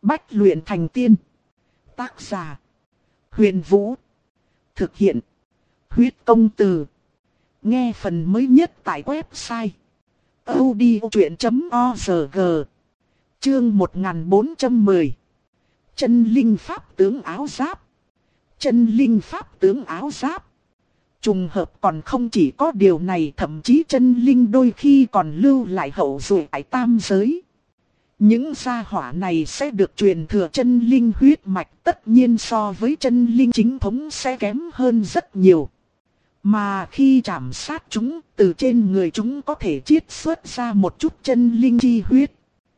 Bách luyện thành tiên. Tác giả: Huyền Vũ. Thực hiện: Huyết Công Từ. Nghe phần mới nhất tại website audiochuyện.org. Chương 1410. Chân linh pháp tướng áo giáp. Chân linh pháp tướng áo giáp. Trùng hợp còn không chỉ có điều này, thậm chí chân linh đôi khi còn lưu lại hậu duệ tại tam giới. Những gia hỏa này sẽ được truyền thừa chân linh huyết mạch, tất nhiên so với chân linh chính thống sẽ kém hơn rất nhiều. Mà khi chạm sát chúng, từ trên người chúng có thể chiết xuất ra một chút chân linh chi huyết.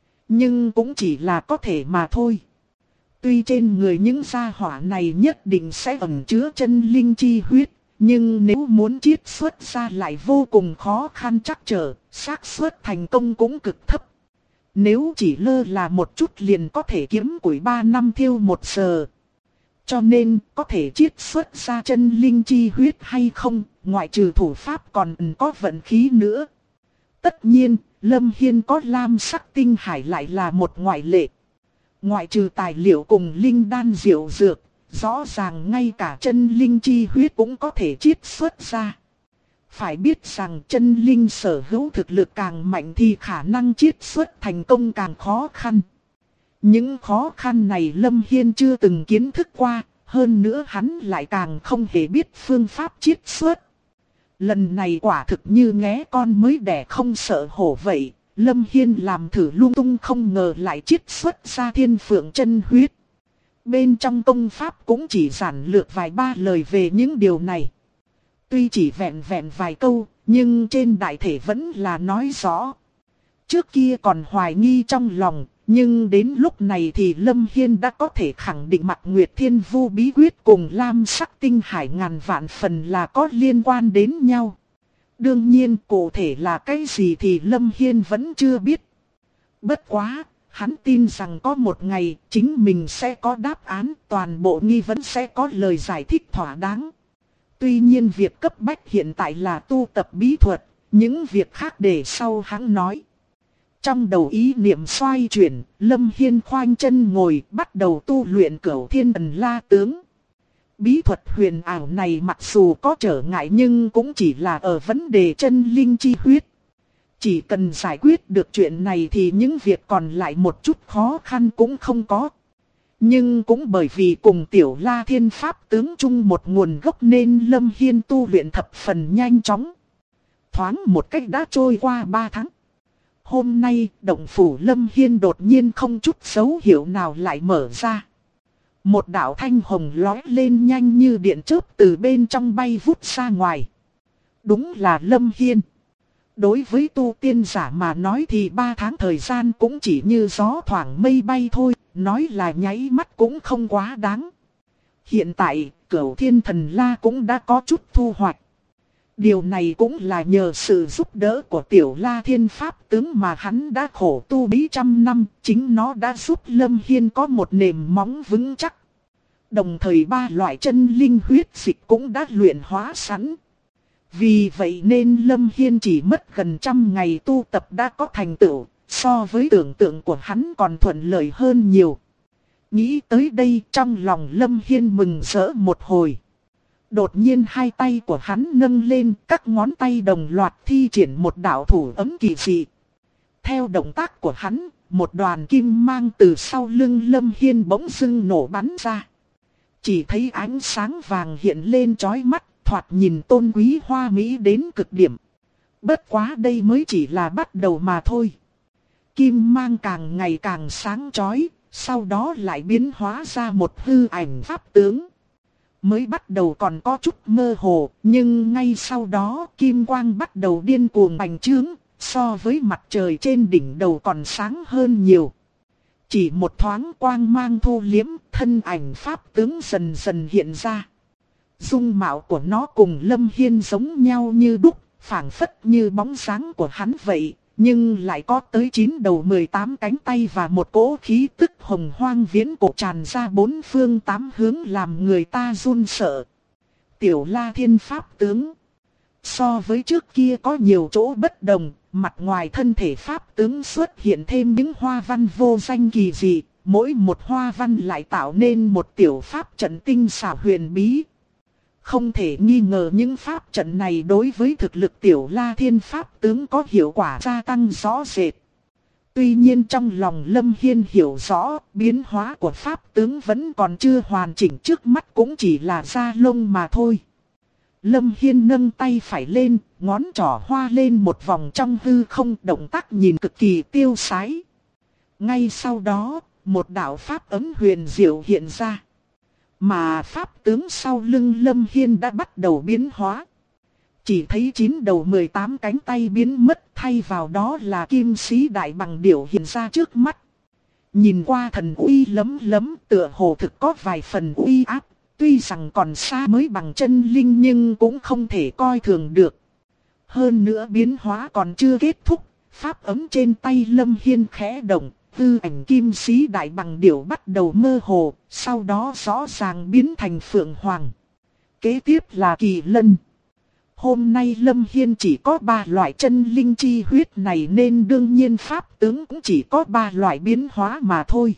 Nhưng cũng chỉ là có thể mà thôi. Tuy trên người những gia hỏa này nhất định sẽ ẩn chứa chân linh chi huyết, nhưng nếu muốn chiết xuất ra lại vô cùng khó khăn trắc trở, xác suất thành công cũng cực thấp. Nếu chỉ lơ là một chút liền có thể kiếm củi 3 năm thiêu 1 giờ. Cho nên, có thể chiết xuất ra chân linh chi huyết hay không, ngoại trừ thủ pháp còn có vận khí nữa. Tất nhiên, Lâm Hiên có lam sắc tinh hải lại là một ngoại lệ. Ngoại trừ tài liệu cùng linh đan diệu dược, rõ ràng ngay cả chân linh chi huyết cũng có thể chiết xuất ra. Phải biết rằng chân linh sở hữu thực lực càng mạnh thì khả năng chiết xuất thành công càng khó khăn. Những khó khăn này Lâm Hiên chưa từng kiến thức qua, hơn nữa hắn lại càng không hề biết phương pháp chiết xuất. Lần này quả thực như nghé con mới đẻ không sợ hổ vậy, Lâm Hiên làm thử lung tung không ngờ lại chiết xuất ra thiên phượng chân huyết. Bên trong công pháp cũng chỉ giản lược vài ba lời về những điều này. Tuy chỉ vẹn vẹn vài câu, nhưng trên đại thể vẫn là nói rõ. Trước kia còn hoài nghi trong lòng, nhưng đến lúc này thì Lâm Hiên đã có thể khẳng định Mạc Nguyệt Thiên Vu bí quyết cùng lam sắc tinh hải ngàn vạn phần là có liên quan đến nhau. Đương nhiên cụ thể là cái gì thì Lâm Hiên vẫn chưa biết. Bất quá, hắn tin rằng có một ngày chính mình sẽ có đáp án, toàn bộ nghi vấn sẽ có lời giải thích thỏa đáng. Tuy nhiên việc cấp bách hiện tại là tu tập bí thuật, những việc khác để sau hắn nói. Trong đầu ý niệm xoay chuyển, Lâm Hiên khoanh chân ngồi bắt đầu tu luyện Cửu Thiên Ẩn La Tướng. Bí thuật huyền ảo này mặc dù có trở ngại nhưng cũng chỉ là ở vấn đề chân linh chi huyết. Chỉ cần giải quyết được chuyện này thì những việc còn lại một chút khó khăn cũng không có. Nhưng cũng bởi vì cùng Tiểu La Thiên Pháp tướng chung một nguồn gốc nên Lâm Hiên tu luyện thập phần nhanh chóng. Thoáng một cách đã trôi qua 3 tháng. Hôm nay, động phủ Lâm Hiên đột nhiên không chút dấu hiệu nào lại mở ra. Một đạo thanh hồng lóe lên nhanh như điện chớp từ bên trong bay vút ra ngoài. Đúng là Lâm Hiên. Đối với tu tiên giả mà nói thì 3 tháng thời gian cũng chỉ như gió thoảng mây bay thôi, nói là nháy mắt cũng không quá đáng. Hiện tại, Cửu Thiên Thần La cũng đã có chút thu hoạch. Điều này cũng là nhờ sự giúp đỡ của Tiểu La Thiên Pháp tướng mà hắn đã khổ tu mấy trăm năm, chính nó đã giúp Lâm Hiên có một nền móng vững chắc. Đồng thời 3 loại chân linh huyết dịch cũng đã luyện hóa sẵn. Vì vậy nên Lâm Hiên chỉ mất gần 100 ngày tu tập đã có thành tựu, so với tưởng tượng của hắn còn thuận lợi hơn nhiều. Nghĩ tới đây trong lòng Lâm Hiên mừng rỡ một hồi. Đột nhiên hai tay của hắn nâng lên, các ngón tay đồng loạt thi triển một đạo thủ ấm kỳ dị. Theo động tác của hắn, một đoàn kim mang từ sau lưng Lâm Hiên bỗng dưng nổ bắn ra. Chỉ thấy ánh sáng vàng hiện lên chói mắt, thoạt nhìn tôn quý hoa mỹ đến cực điểm. Bất quá đây mới chỉ là bắt đầu mà thôi. Kim mang càng ngày càng sáng chói, sau đó lại biến hóa ra một hư ảnh pháp tướng. Mới bắt đầu còn có chút mơ hồ, nhưng ngay sau đó kim quang bắt đầu điên cuồng bành trướng, so với mặt trời trên đỉnh đầu còn sáng hơn nhiều. Chỉ một thoáng quang mang thu liếm, thân ảnh pháp tướng dần dần hiện ra. Dung mạo của nó cùng Lâm Hiên giống nhau như đúc, phảng phất như bóng dáng của hắn vậy, nhưng lại có tới 9 đầu 18 cánh tay và một cỗ khí tức hồng hoang viễn cổ tràn ra 4 phương 8 hướng làm người ta run sợ. Tiểu La Thiên Pháp tướng. So với trước kia có nhiều chỗ bất đồng, mặt ngoài thân thể Pháp tướng xuất hiện thêm những hoa văn vô danh kỳ dị, mỗi một hoa văn lại tạo nên một tiểu pháp trận tinh xảo huyền bí. Không thể nghi ngờ những pháp trận này đối với thực lực Tiểu La Thiên pháp tướng có hiệu quả gia tăng rõ rệt. Tuy nhiên trong lòng Lâm Hiên hiểu rõ, biến hóa của pháp tướng vẫn còn chưa hoàn chỉnh, trước mắt cũng chỉ là da lông mà thôi. Lâm Hiên nâng tay phải lên, ngón trỏ hoa lên một vòng trong hư không, động tác nhìn cực kỳ tiêu sái. Ngay sau đó, một đạo pháp ấm huyền diệu hiện ra. Mà pháp tướng sau lưng Lâm Hiên đã bắt đầu biến hóa. Chỉ thấy 9 đầu 18 cánh tay biến mất, thay vào đó là kim sĩ đại bằng điểu hiện ra trước mắt. Nhìn qua thần uy lấm lấm, tựa hồ thực có vài phần uy áp, tuy rằng còn xa mới bằng chân linh nhưng cũng không thể coi thường được. Hơn nữa biến hóa còn chưa kết thúc, pháp ấm trên tay Lâm Hiên khẽ động, tư ảnh kim sĩ đại bằng điểu bắt đầu mơ hồ, sau đó rõ ràng biến thành phượng hoàng. Kế tiếp là kỳ lân. Hôm nay Lâm Hiên chỉ có 3 loại chân linh chi huyết này nên đương nhiên pháp tướng cũng chỉ có 3 loại biến hóa mà thôi.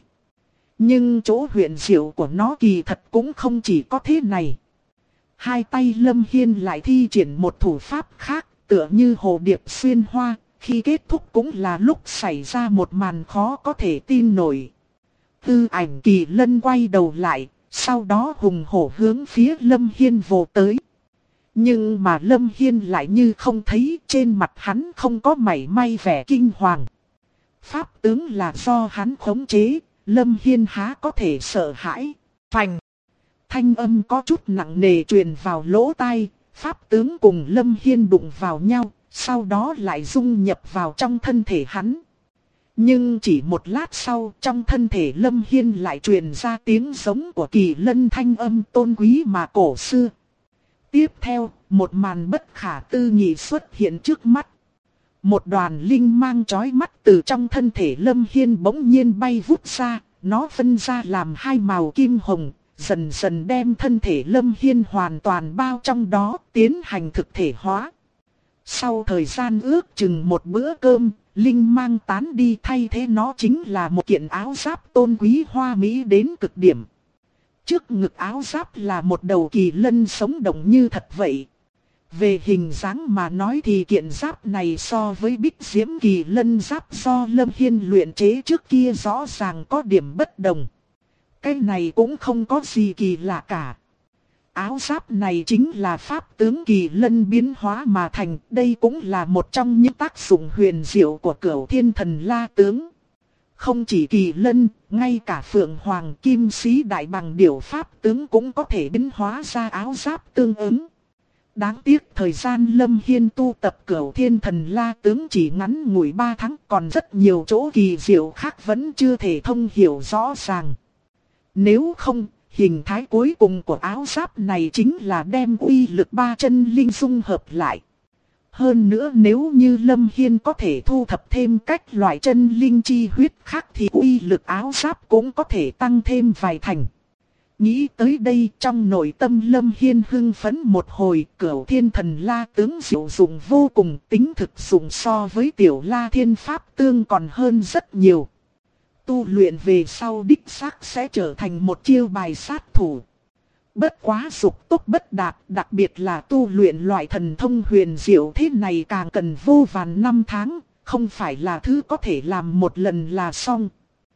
Nhưng chỗ huyền diệu của nó kỳ thật cũng không chỉ có thế này. Hai tay Lâm Hiên lại thi triển một thủ pháp khác, tựa như hồ điệp xuyên hoa, khi kết thúc cũng là lúc xảy ra một màn khó có thể tin nổi. Tư ảnh kỳ lân quay đầu lại, sau đó hùng hổ hướng phía Lâm Hiên vồ tới. Nhưng mà Lâm Hiên lại như không thấy, trên mặt hắn không có mảy may vẻ kinh hoàng. Pháp tướng là do hắn khống chế, Lâm Hiên há có thể sợ hãi. Phành! Thanh âm có chút nặng nề truyền vào lỗ tai, pháp tướng cùng Lâm Hiên đụng vào nhau, sau đó lại dung nhập vào trong thân thể hắn. Nhưng chỉ một lát sau, trong thân thể Lâm Hiên lại truyền ra tiếng giống của kỳ lân, thanh âm tôn quý mà cổ xưa. Tiếp theo, một màn bất khả tư nghị xuất hiện trước mắt. Một đoàn linh mang chói mắt từ trong thân thể Lâm Hiên bỗng nhiên bay vút ra, nó phân ra làm 2 màu kim hồng, dần dần đem thân thể Lâm Hiên hoàn toàn bao trong đó, tiến hành thực thể hóa. Sau thời gian ước chừng một bữa cơm, linh mang tán đi, thay thế nó chính là một kiện áo giáp tôn quý hoa mỹ đến cực điểm. Trước ngực áo giáp là một đầu kỳ lân sống động như thật vậy. Về hình dáng mà nói thì kiện giáp này so với bích diễm kỳ lân giáp do Lâm Hiên luyện chế trước kia rõ ràng có điểm bất đồng. Cái này cũng không có gì kỳ lạ cả. Áo giáp này chính là pháp tướng kỳ lân biến hóa mà thành, đây cũng là một trong những tác dụng huyền diệu của Cửu Thiên Thần La tướng. Không chỉ kỳ lân, ngay cả phượng hoàng kim sĩ đại bằng điểu pháp tướng cũng có thể biến hóa ra áo giáp tương ứng. Đáng tiếc thời gian Lâm Hiên tu tập Cửu Thiên Thần La tướng chỉ ngắn ngủi 3 tháng, còn rất nhiều chỗ kỳ diệu khác vẫn chưa thể thông hiểu rõ ràng. Nếu không, hình thái cuối cùng của áo giáp này chính là đem uy lực 3 chân linh dung hợp lại. Hơn nữa nếu như Lâm Hiên có thể thu thập thêm cách loại chân linh chi huyết khác thì uy lực áo giáp cũng có thể tăng thêm vài thành. Nghĩ tới đây, trong nội tâm Lâm Hiên hưng phấn một hồi. Cửu Thiên Thần La tướng diệu dụng vô cùng, tính thực dụng so với Tiểu La Thiên Pháp tương còn hơn rất nhiều. Tu luyện về sau đích xác sẽ trở thành một chiêu bài sát thủ. Bất quá dục tốc bất đạt, đặc biệt là tu luyện loại thần thông huyền diệu thế này càng cần vô vàn năm tháng, không phải là thứ có thể làm một lần là xong.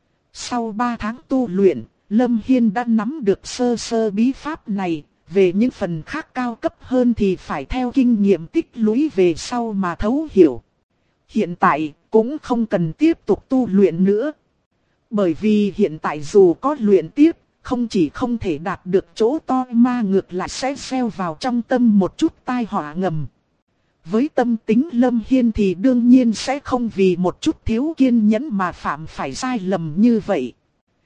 Sau 3 tháng tu luyện, Lâm Hiên đã nắm được sơ sơ bí pháp này, về những phần khác cao cấp hơn thì phải theo kinh nghiệm tích lũy về sau mà thấu hiểu. Hiện tại cũng không cần tiếp tục tu luyện nữa. Bởi vì hiện tại dù có luyện tiếp, không chỉ không thể đạt được chỗ to mà ngược lại sẽ gieo vào trong tâm một chút tai họa ngầm. Với tâm tính Lâm Hiên thì đương nhiên sẽ không vì một chút thiếu kiên nhẫn mà phạm phải sai lầm như vậy.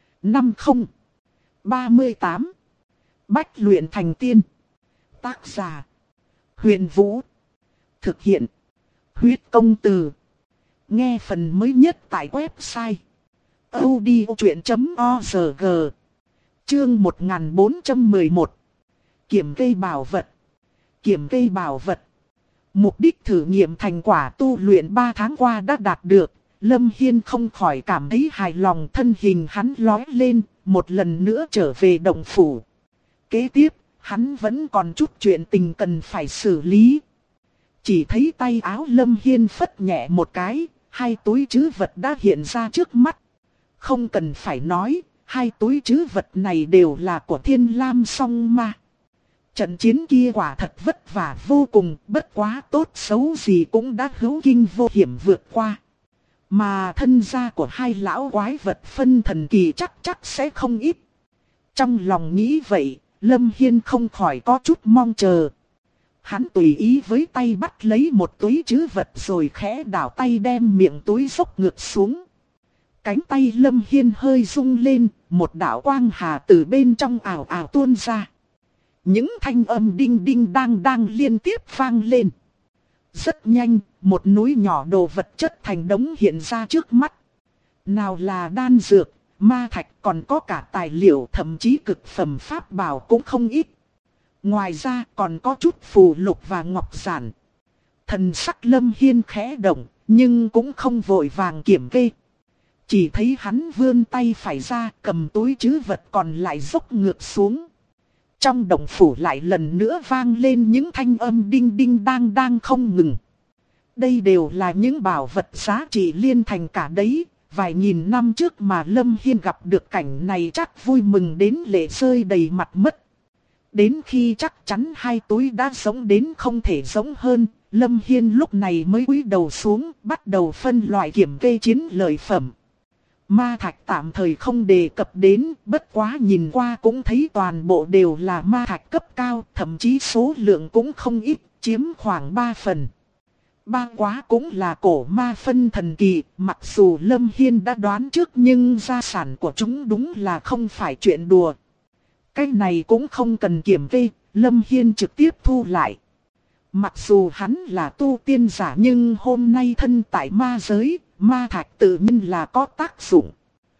5038 Bách luyện thành tiên. Tác giả Huyền Vũ. Thực hiện Huyết Công Từ. Nghe phần mới nhất tại website audiochuyen.org. Chương 1411 Kiểm cây bảo vật. Kiểm cây bảo vật. Mục đích thử nghiệm thành quả tu luyện 3 tháng qua đã đạt được. Lâm Hiên không khỏi cảm thấy hài lòng, thân hình hắn lói lên, một lần nữa trở về động phủ. Kế tiếp, hắn vẫn còn chút chuyện tình cần phải xử lý. Chỉ thấy tay áo Lâm Hiên phất nhẹ một cái, hai túi trữ vật đã hiện ra trước mắt. Không cần phải nói, hai túi trữ vật này đều là của Thiên Lam Song Ma. Trận chiến kia quả thật vất vả vô cùng, bất quá tốt xấu gì cũng đã hữu kinh vô hiểm vượt qua. Mà thân gia của hai lão quái vật phân thần kỳ chắc sẽ không ít. Trong lòng nghĩ vậy, Lâm Hiên không khỏi có chút mong chờ. Hắn tùy ý với tay bắt lấy một túi trữ vật rồi khẽ đảo tay đem miệng túi dốc ngược xuống. Cánh tay Lâm Hiên hơi rung lên, một đạo quang hà từ bên trong ảo ảo tuôn ra. Những thanh âm đinh đinh đang liên tiếp vang lên. Rất nhanh, một núi nhỏ đồ vật chất thành đống hiện ra trước mắt. Nào là đan dược, ma thạch, còn có cả tài liệu, thậm chí cực phẩm pháp bảo cũng không ít. Ngoài ra còn có chút phù lục và ngọc giản. Thần sắc Lâm Hiên khẽ động, nhưng cũng không vội vàng kiểm kê. Chỉ thấy hắn vươn tay phải ra, cầm túi trữ vật còn lại dốc ngược xuống. Trong động phủ lại lần nữa vang lên những thanh âm đinh đinh đang không ngừng. Đây đều là những bảo vật giá trị liên thành cả đấy. Vài nghìn năm trước mà Lâm Hiên gặp được cảnh này chắc vui mừng đến lệ rơi đầy mặt mất. Đến khi chắc chắn hai túi đã giống đến không thể giống hơn, Lâm Hiên lúc này mới cúi đầu xuống, bắt đầu phân loại kiểm kê chiến lợi phẩm. Ma thạch tạm thời không đề cập đến, bất quá nhìn qua cũng thấy toàn bộ đều là ma thạch cấp cao, thậm chí số lượng cũng không ít, chiếm khoảng 3 phần. Ba quá cũng là cổ ma phân thần kỳ, mặc dù Lâm Hiên đã đoán trước nhưng gia sản của chúng đúng là không phải chuyện đùa. Cái này cũng không cần kiểm kê, Lâm Hiên trực tiếp thu lại. Mặc dù hắn là tu tiên giả nhưng hôm nay thân tại ma giới, ma thạch tự nhiên là có tác dụng.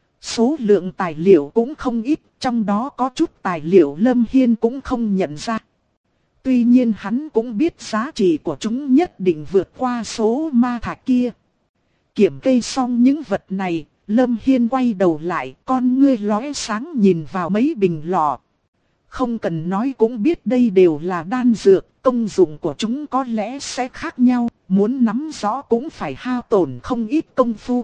Số lượng tài liệu cũng không ít, trong đó có chút tài liệu Lâm Hiên cũng không nhận ra. Tuy nhiên hắn cũng biết giá trị của chúng nhất định vượt qua số ma thạch kia. Kiểm kê xong những vật này, Lâm Hiên quay đầu lại, con ngươi lóe sáng nhìn vào mấy bình lọ. Không cần nói cũng biết đây đều là đan dược, công dụng của chúng có lẽ sẽ khác nhau, muốn nắm rõ cũng phải hao tổn không ít công phu.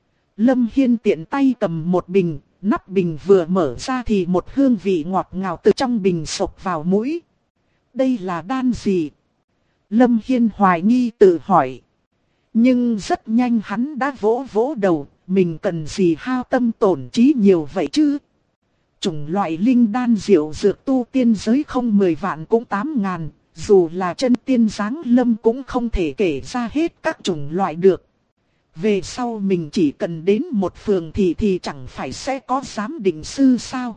Lâm Hiên tiện tay cầm một bình, nắp bình vừa mở ra thì một hương vị ngọt ngào từ trong bình xộc vào mũi. Đây là đan gì? Lâm Hiên hoài nghi tự hỏi. Nhưng rất nhanh hắn đã vỗ vỗ đầu, mình cần gì hao tâm tổn trí nhiều vậy chứ? Chủng loại linh đan diệu dược tu tiên giới không 10 vạn cũng 8.000, dù là chân tiên giáng lâm cũng không thể kể ra hết các chủng loại được. Về sau mình chỉ cần đến một phường thì chẳng phải sẽ có giám định sư sao?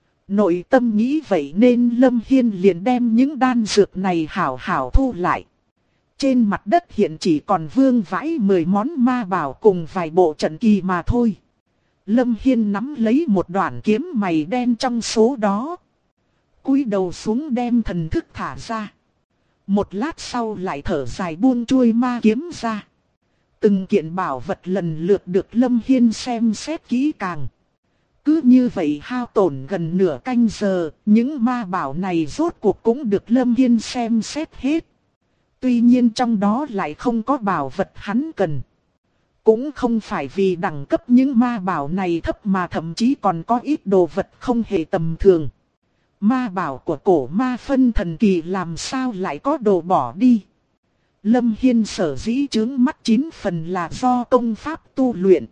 Nội tâm nghĩ vậy nên Lâm Hiên liền đem những đan dược này hảo hảo thu lại. Trên mặt đất hiện chỉ còn vương vãi 10 món ma bảo cùng vài bộ trận kỳ mà thôi. Lâm Hiên nắm lấy một đoạn kiếm mày đen trong số đó. Cúi đầu xuống đem thần thức thả ra. Một lát sau lại thở dài buông chuôi ma kiếm ra. Từng kiện bảo vật lần lượt được Lâm Hiên xem xét kỹ càng. Cứ như vậy hao tổn gần nửa canh giờ, những ma bảo này rốt cuộc cũng được Lâm Hiên xem xét hết. Tuy nhiên trong đó lại không có bảo vật hắn cần. Cũng không phải vì đẳng cấp những ma bảo này thấp mà thậm chí còn có ít đồ vật không hề tầm thường. Ma bảo của cổ ma phân thần kỳ làm sao lại có đồ bỏ đi. Lâm Hiên sở dĩ chướng mắt 9 phần là do công pháp tu luyện.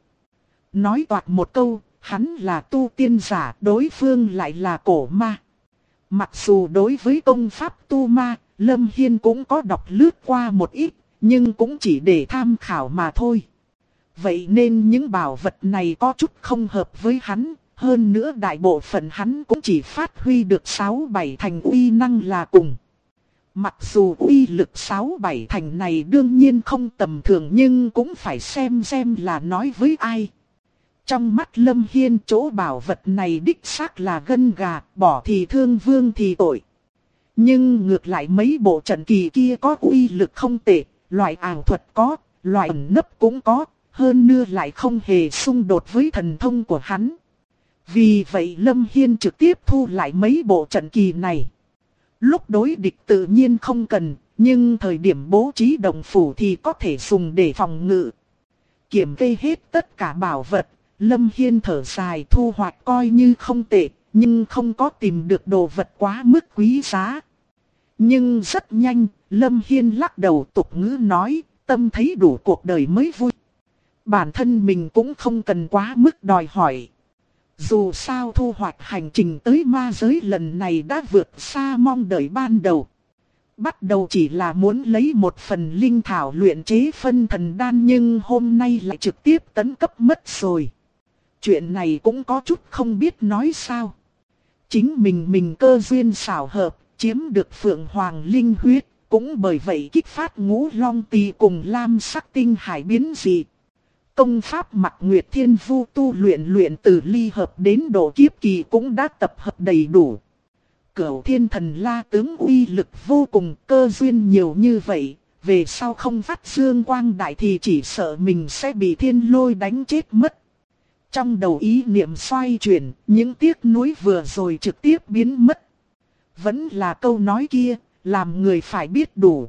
Nói toạc một câu, hắn là tu tiên giả, đối phương lại là cổ ma. Mặc dù đối với công pháp tu ma, Lâm Hiên cũng có đọc lướt qua một ít, nhưng cũng chỉ để tham khảo mà thôi. Vậy nên những bảo vật này có chút không hợp với hắn, hơn nữa đại bộ phận hắn cũng chỉ phát huy được 6-7 thành uy năng là cùng. Mặc dù uy lực 6-7 thành này đương nhiên không tầm thường nhưng cũng phải xem là nói với ai. Trong mắt Lâm Hiên chỗ bảo vật này đích xác là gân gà, bỏ thì thương vương thì tội. Nhưng ngược lại mấy bộ trận kỳ kia có uy lực không tệ, loại ảo thuật có, loại ẩn nấp cũng có, hơn nữa lại không hề xung đột với thần thông của hắn. Vì vậy Lâm Hiên trực tiếp thu lại mấy bộ trận kỳ này. Lúc đối địch tự nhiên không cần, nhưng thời điểm bố trí động phủ thì có thể dùng để phòng ngự. Kiểm kê hết tất cả bảo vật, Lâm Hiên thở dài thu hoạch coi như không tệ, nhưng không có tìm được đồ vật quá mức quý giá. Nhưng rất nhanh, Lâm Hiên lắc đầu tục ngữ nói, tâm thấy đủ cuộc đời mới vui. Bản thân mình cũng không cần quá mức đòi hỏi. Dù sao thu hoạch hành trình tới ma giới lần này đã vượt xa mong đợi ban đầu. Bắt đầu chỉ là muốn lấy một phần linh thảo luyện chế phân thần đan, nhưng hôm nay lại trực tiếp tấn cấp mất rồi. Chuyện này cũng có chút không biết nói sao. Chính mình cơ duyên xảo hợp, chiếm được Phượng Hoàng linh huyết, cũng bởi vậy kích phát Ngũ Long Tỳ cùng Lam Sắc Tinh Hải biến dị. Công pháp Mặc Nguyệt Thiên Vu tu luyện từ ly hợp đến độ kiếp kỳ cũng đã tập hợp đầy đủ. Cửu Thiên Thần La tướng uy lực vô cùng, cơ duyên nhiều như vậy, về sau không phát dương quang đại thì chỉ sợ mình sẽ bị thiên lôi đánh chết mất. Trong đầu ý niệm xoay chuyển, những tiếc nuối vừa rồi trực tiếp biến mất. Vẫn là câu nói kia, làm người phải biết đủ.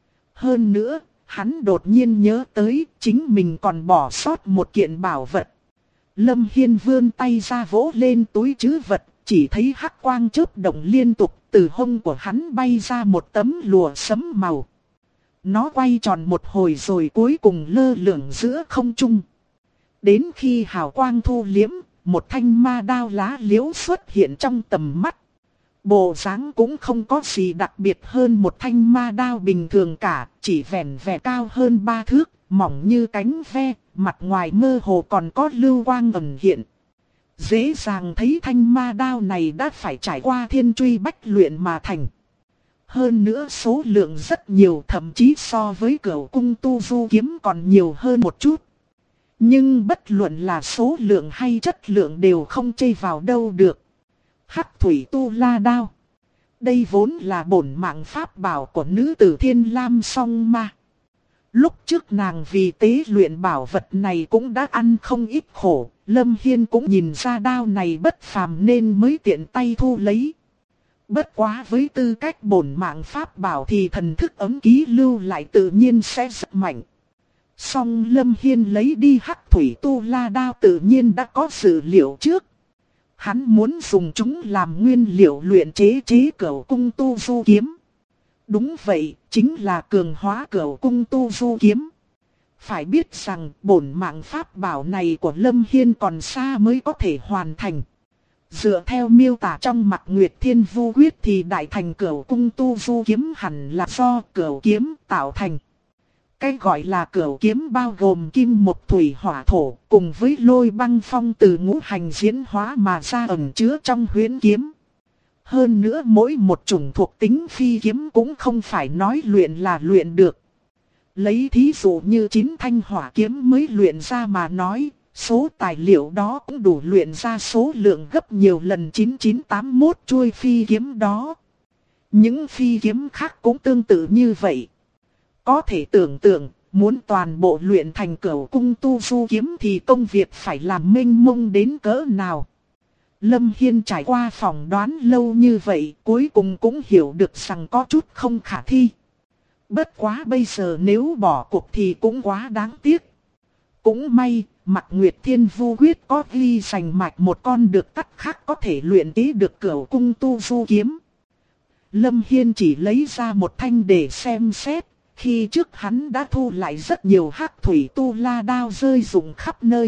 Hơn nữa, hắn đột nhiên nhớ tới chính mình còn bỏ sót một kiện bảo vật. Lâm Hiên vươn tay ra vỗ lên túi trữ vật, chỉ thấy hắc quang chớp động liên tục, từ hông của hắn bay ra một tấm lụa sẫm màu. Nó quay tròn một hồi rồi cuối cùng lơ lửng giữa không trung. Đến khi hào quang thu liễm, một thanh ma đao lá liễu xuất hiện trong tầm mắt. Bộ dáng cũng không có gì đặc biệt hơn một thanh ma đao bình thường cả, chỉ vẻn vẹn cao hơn 3 thước, mỏng như cánh ve, mặt ngoài mơ hồ còn có lưu quang ẩn hiện. Dễ dàng thấy thanh ma đao này đã phải trải qua thiên truy bách luyện mà thành. Hơn nữa số lượng rất nhiều, thậm chí so với Cửu Cung Tu Du kiếm còn nhiều hơn một chút. Nhưng bất luận là số lượng hay chất lượng đều không chê vào đâu được. Hắc Thủy Tu La Đao. Đây vốn là bổn mạng pháp bảo của nữ tử Thiên Lam Song Ma. Lúc trước nàng vì tế luyện bảo vật này cũng đã ăn không ít khổ, Lâm Hiên cũng nhìn ra đao này bất phàm nên mới tiện tay thu lấy. Bất quá với tư cách bổn mạng pháp bảo thì thần thức ấm ký lưu lại tự nhiên sẽ rất mạnh. Song Lâm Hiên lấy đi Hắc Thủy Tu La Đao tự nhiên đã có dự liệu trước. Hắn muốn dùng chúng làm nguyên liệu luyện chế Cửu Cung Tu Du kiếm. Đúng vậy, chính là cường hóa Cửu Cung Tu Du kiếm. Phải biết rằng bổn mạng pháp bảo này của Lâm Hiên còn xa mới có thể hoàn thành. Dựa theo miêu tả trong Mặc Nguyệt Thiên Vu Quyết thì đại thành Cửu Cung Tu Du kiếm hẳn là do cửu kiếm tạo thành. Cái gọi là cửu kiếm bao gồm kim mộc thủy hỏa thổ cùng với lôi băng phong từ ngũ hành diễn hóa mà ra ẩn chứa trong huyễn kiếm. Hơn nữa mỗi một chủng thuộc tính phi kiếm cũng không phải nói luyện là luyện được. Lấy thí dụ như 9 thanh hỏa kiếm mới luyện ra mà nói, số tài liệu đó cũng đủ luyện ra số lượng gấp nhiều lần 9981 chuôi phi kiếm đó. Những phi kiếm khác cũng tương tự như vậy. Có thể tưởng tượng, muốn toàn bộ luyện thành Cửu Cung Tu Du kiếm thì công việc phải làm mênh mông đến cỡ nào. Lâm Hiên trải qua phỏng đoán lâu như vậy, cuối cùng cũng hiểu được rằng có chút không khả thi. Bất quá bây giờ nếu bỏ cuộc thì cũng quá đáng tiếc. Cũng may, Mặc Nguyệt Thiên Vu Quyết có ghi rành mạch một con được tắt khác có thể luyện chế được Cửu Cung Tu Du kiếm. Lâm Hiên chỉ lấy ra một thanh để xem xét. Khi trước hắn đã thu lại rất nhiều Hắc Thủy Tu La Đao rơi rụng khắp nơi.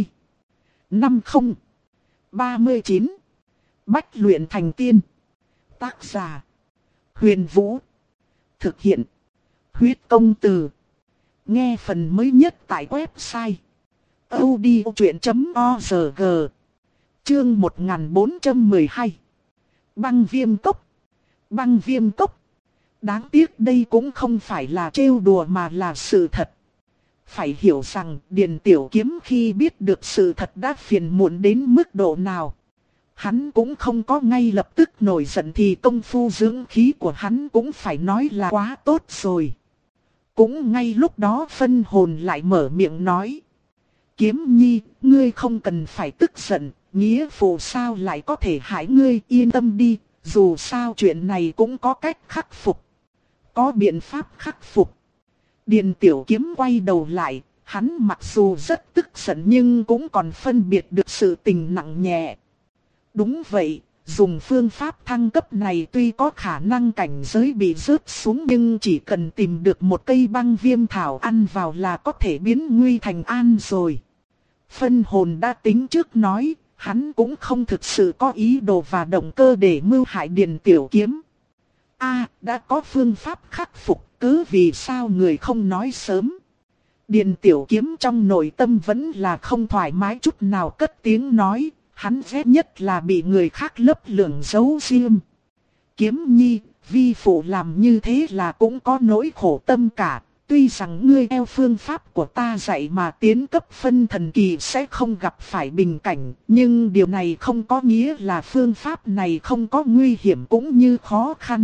5039 Bách luyện thành tiên. Tác giả Huyền Vũ. Thực hiện Huyết Công Từ. Nghe phần mới nhất tại website audiochuyện.org. Chương 1412 Băng Viêm Cốc. Băng Viêm Cốc. Đáng tiếc đây cũng không phải là trêu đùa mà là sự thật. Phải hiểu rằng Điền Tiểu Kiếm khi biết được sự thật đã phiền muộn đến mức độ nào. Hắn cũng không có ngay lập tức nổi giận thì công phu dưỡng khí của hắn cũng phải nói là quá tốt rồi. Cũng ngay lúc đó phân hồn lại mở miệng nói. Kiếm Nhi, ngươi không cần phải tức giận, nghĩa phụ sao lại có thể hại ngươi, yên tâm đi, dù sao chuyện này cũng có cách khắc phục. Có biện pháp khắc phục. Điền Tiểu Kiếm quay đầu lại, hắn mặc dù rất tức giận nhưng cũng còn phân biệt được sự tình nặng nhẹ. Đúng vậy, dùng phương pháp thăng cấp này tuy có khả năng cảnh giới bị rớt xuống nhưng chỉ cần tìm được một cây băng viêm thảo ăn vào là có thể biến nguy thành an rồi. Phân hồn đã tính trước nói, hắn cũng không thực sự có ý đồ và động cơ để mưu hại Điền Tiểu Kiếm. Đã có phương pháp khắc phục, cứ vì sao người không nói sớm. Điền Tiểu Kiếm trong nội tâm vẫn là không thoải mái chút nào, cất tiếng nói, hắn ghét nhất là bị người khác lấp lửng giấu riêng. Kiếm Nhi, vi phụ làm như thế là cũng có nỗi khổ tâm cả. Tuy rằng ngươi theo phương pháp của ta dạy mà tiến cấp phân thần kỳ sẽ không gặp phải bình cảnh, nhưng điều này không có nghĩa là phương pháp này không có nguy hiểm cũng như khó khăn.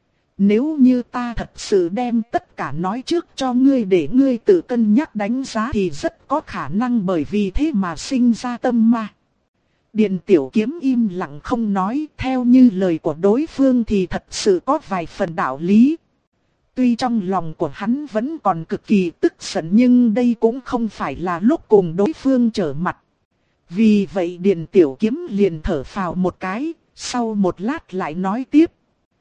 Nếu như ta thật sự đem tất cả nói trước cho ngươi để ngươi tự cân nhắc đánh giá thì rất có khả năng bởi vì thế mà sinh ra tâm ma. Điền Tiểu Kiếm im lặng không nói, theo như lời của đối phương thì thật sự có vài phần đạo lý. Tuy trong lòng của hắn vẫn còn cực kỳ tức giận nhưng đây cũng không phải là lúc cùng đối phương trở mặt. Vì vậy Điền Tiểu Kiếm liền thở phào một cái, sau một lát lại nói tiếp.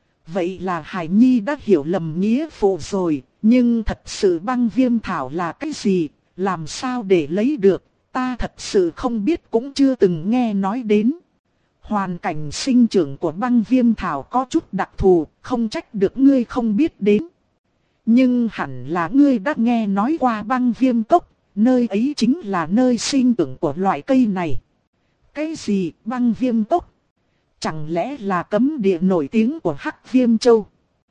Vậy là Hải Nhi đã hiểu lầm nghĩa phụ rồi, nhưng thật sự băng viêm thảo là cái gì, làm sao để lấy được, ta thật sự không biết cũng chưa từng nghe nói đến. Hoàn cảnh sinh trưởng của băng viêm thảo có chút đặc thù, không trách được ngươi không biết đến. Nhưng hẳn là ngươi đã nghe nói qua băng viêm cốc, nơi ấy chính là nơi sinh trưởng của loại cây này. Cái gì băng viêm cốc? Chẳng lẽ là cấm địa nổi tiếng của Hắc Viêm Châu?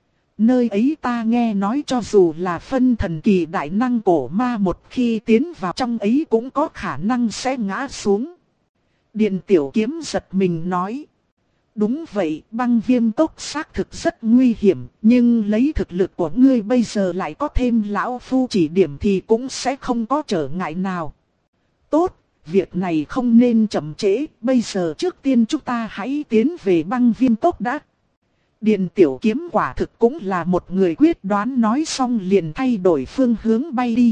Nơi ấy ta nghe nói cho dù là phân thần kỳ đại năng cổ ma một khi tiến vào trong ấy cũng có khả năng sẽ ngã xuống. Điền Tiểu Kiếm giật mình nói. Đúng vậy, băng viêm cốc xác thực rất nguy hiểm, nhưng lấy thực lực của ngươi bây giờ lại có thêm lão phu chỉ điểm thì cũng sẽ không có trở ngại nào. Tốt, việc này không nên chậm trễ, bây giờ trước tiên chúng ta hãy tiến về băng viêm cốc đã. Điền Tiểu Kiếm quả thực cũng là một người quyết đoán, nói xong liền thay đổi phương hướng bay đi.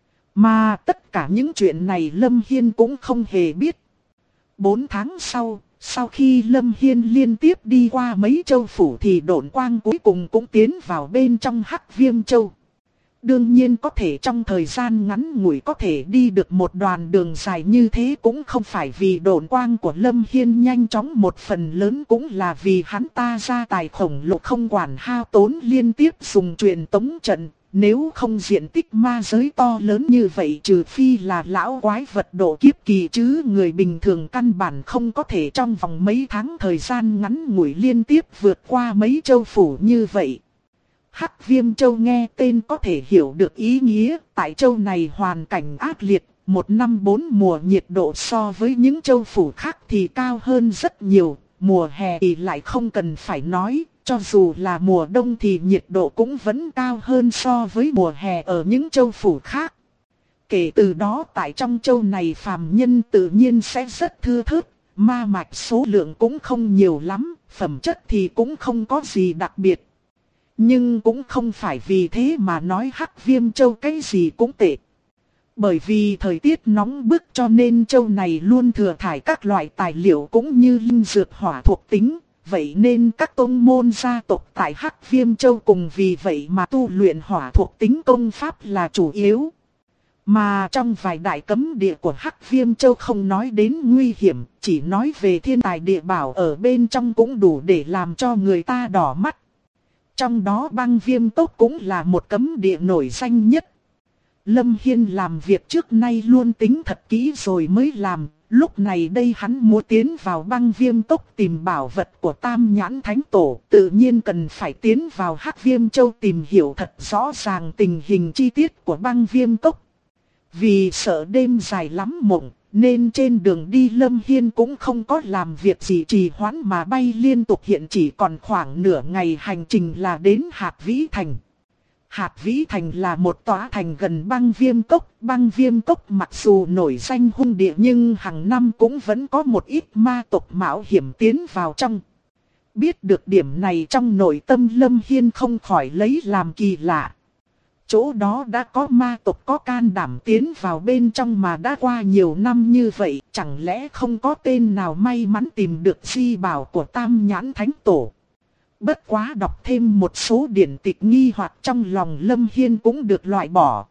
Mà tất cả những chuyện này Lâm Hiên cũng không hề biết. 4 tháng sau khi Lâm Hiên liên tiếp đi qua mấy châu phủ thì Độn Quang cuối cùng cũng tiến vào bên trong Hắc Viêm Châu. Đương nhiên có thể trong thời gian ngắn ngủi có thể đi được một đoạn đường dài như thế cũng không phải vì Độn Quang của Lâm Hiên nhanh chóng, một phần lớn cũng là vì hắn ta gia tài khổng lồ không quản hao tốn liên tiếp dùng truyền tống trận. Nếu không diện tích ma giới to lớn như vậy trừ phi là lão quái vật độ kiếp kỳ chứ người bình thường căn bản không có thể trong vòng mấy tháng thời gian ngắn ngủi liên tiếp vượt qua mấy châu phủ như vậy. Hắc Viêm Châu nghe tên có thể hiểu được ý nghĩa, tại châu này hoàn cảnh ác liệt, 1 năm 4 mùa nhiệt độ so với những châu phủ khác thì cao hơn rất nhiều, mùa hè thì lại không cần phải nói. Cho dù là mùa đông thì nhiệt độ cũng vẫn cao hơn so với mùa hè ở những châu phủ khác. Kể từ đó tại trong châu này phàm nhân tự nhiên sẽ rất thưa thớt, ma mạch số lượng cũng không nhiều lắm, phẩm chất thì cũng không có gì đặc biệt. Nhưng cũng không phải vì thế mà nói Hắc Viêm Châu cái gì cũng tệ. Bởi vì thời tiết nóng bức cho nên châu này luôn thừa thải các loại tài liệu cũng như linh dược hỏa thuộc tính. Vậy nên các tôn môn gia tộc tại Hắc Viêm Châu cùng vì vậy mà tu luyện hỏa thuộc tính công pháp là chủ yếu. Mà trong vài đại cấm địa của Hắc Viêm Châu không nói đến nguy hiểm, chỉ nói về thiên tài địa bảo ở bên trong cũng đủ để làm cho người ta đỏ mắt. Trong đó băng viêm cốc cũng là một cấm địa nổi danh nhất. Lâm Hiên làm việc trước nay luôn tính thật kỹ rồi mới làm. Lúc này đây hắn muốn tiến vào băng viêm cốc tìm bảo vật của Tam Nhãn Thánh Tổ, tự nhiên cần phải tiến vào Hắc Viêm Châu tìm hiểu thật rõ ràng tình hình chi tiết của băng viêm cốc. Vì sợ đêm dài lắm mộng, nên trên đường đi Lâm Hiên cũng không có làm việc gì trì hoãn mà bay liên tục, hiện chỉ còn khoảng nửa ngày hành trình là đến Hạt Vĩ Thành. Hạt Vĩ Thành là một tòa thành gần băng viêm cốc. Băng viêm cốc mặc dù nổi danh hung địa nhưng hàng năm cũng vẫn có một ít ma tộc mạo hiểm tiến vào trong. Biết được điểm này trong nội tâm Lâm Hiên không khỏi lấy làm kỳ lạ. Chỗ đó đã có ma tộc có can đảm tiến vào bên trong mà đã qua nhiều năm như vậy, chẳng lẽ không có tên nào may mắn tìm được di bảo của Tam Nhãn Thánh Tổ. Bất quá đọc thêm một số điển tịch nghi hoặc trong lòng Lâm Hiên cũng được loại bỏ.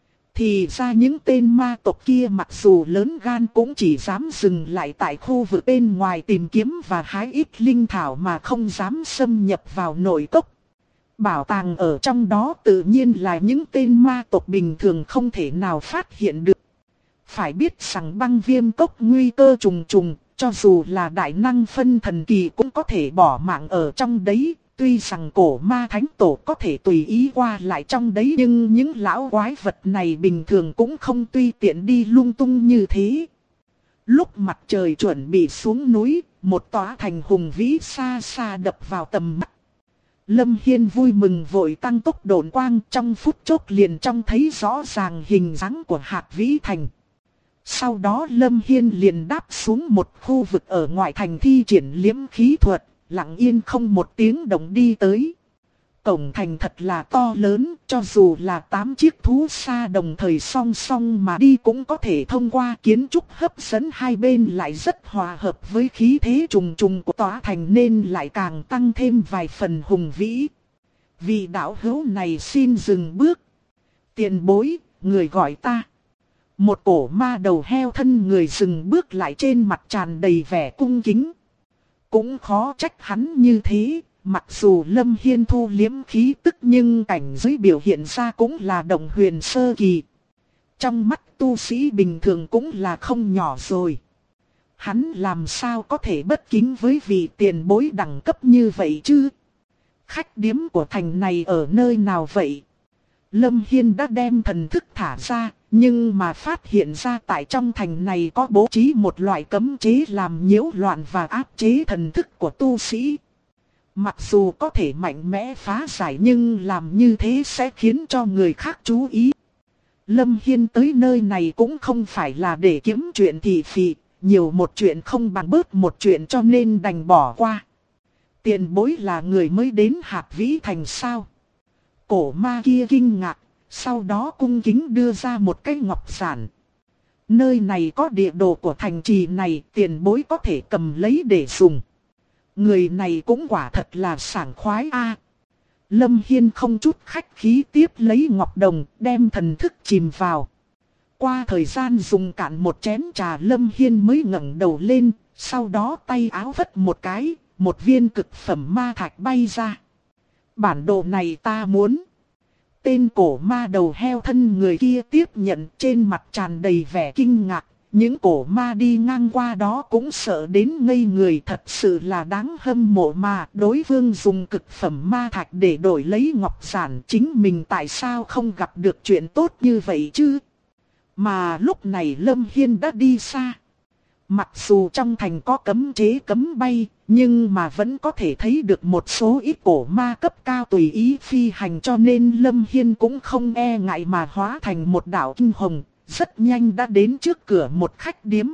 Thì ra những tên ma tộc kia mặc dù lớn gan cũng chỉ dám dừng lại tại khu vực bên ngoài tìm kiếm và hái ít linh thảo mà không dám xâm nhập vào nội cốc. Bảo tàng ở trong đó tự nhiên là những tên ma tộc bình thường không thể nào phát hiện được. Phải biết rằng băng viêm cốc nguy cơ trùng trùng, cho dù là đại năng phân thần kỳ cũng có thể bỏ mạng ở trong đấy. Tuy rằng cổ ma thánh tổ có thể tùy ý qua lại trong đấy nhưng những lão quái vật này bình thường cũng không tùy tiện đi lung tung như thế. Lúc mặt trời chuẩn bị xuống núi, một tòa thành hùng vĩ xa xa đập vào tầm mắt. Lâm Hiên vui mừng vội tăng tốc độn quang, trong phút chốc liền trông thấy rõ ràng hình dáng của Hạt Vĩ Thành. Sau đó Lâm Hiên liền đáp xuống một khu vực ở ngoại thành thi triển liễm khí thuật, lặng yên không một tiếng động đi tới. Cổng thành thật là to lớn, cho dù là 8 chiếc thú xa đồng thời song song mà đi cũng có thể thông qua. Kiến trúc hấp dẫn hai bên lại rất hòa hợp với khí thế trùng trùng của tòa thành nên lại càng tăng thêm vài phần hùng vĩ. Vị đạo hữu này xin dừng bước. Tiền bối, người gọi ta. Một cổ ma đầu heo thân người dừng bước lại, trên mặt tràn đầy vẻ cung kính. Cũng khó trách hắn như thế. Mặc dù Lâm Hiên thu liễm khí tức nhưng cảnh giới biểu hiện ra cũng là động huyền sơ kỳ. Trong mắt tu sĩ bình thường cũng là không nhỏ rồi. Hắn làm sao có thể bất kính với vị tiền bối đẳng cấp như vậy chứ? Khách điếm của thành này ở nơi nào vậy? Lâm Hiên đã đem thần thức thả ra, nhưng mà phát hiện ra tại trong thành này có bố trí một loại cấm chế làm nhiễu loạn và áp chế thần thức của tu sĩ. Mặc dù có thể mạnh mẽ phá giải nhưng làm như thế sẽ khiến cho người khác chú ý. Lâm Hiên tới nơi này cũng không phải là để kiếm chuyện thị phi, nhiều một chuyện không bằng bớt một chuyện cho nên đành bỏ qua. Tiền bối là người mới đến Hạt Vĩ Thành sao? Cổ ma kia kinh ngạc, sau đó cung kính đưa ra một cái ngọc giản. Nơi này có địa đồ của thành trì này, tiền bối có thể cầm lấy để dùng. Người này cũng quả thật là sảng khoái a. Lâm Hiên không chút khách khí tiếp lấy ngọc đồng, đem thần thức chìm vào. Qua thời gian dùng cạn một chén trà, Lâm Hiên mới ngẩng đầu lên, sau đó tay áo phất một cái, một viên cực phẩm ma thạch bay ra. Bản đồ này ta muốn. Tên cổ ma đầu heo thân người kia tiếp nhận, trên mặt tràn đầy vẻ kinh ngạc. Những cổ ma đi ngang qua đó cũng sợ đến ngây người, thật sự là đáng hâm mộ mà. Đối phương dùng cực phẩm ma thạch để đổi lấy ngọc giản, chính mình tại sao không gặp được chuyện tốt như vậy chứ? Mà lúc này Lâm Hiên đã đi xa. Mặc dù trong thành có cấm chế cấm bay, nhưng mà vẫn có thể thấy được một số ít cổ ma cấp cao tùy ý phi hành, cho nên Lâm Hiên cũng không e ngại mà hóa thành một đạo kinh hồng. Rất nhanh đã đến trước cửa một khách điếm.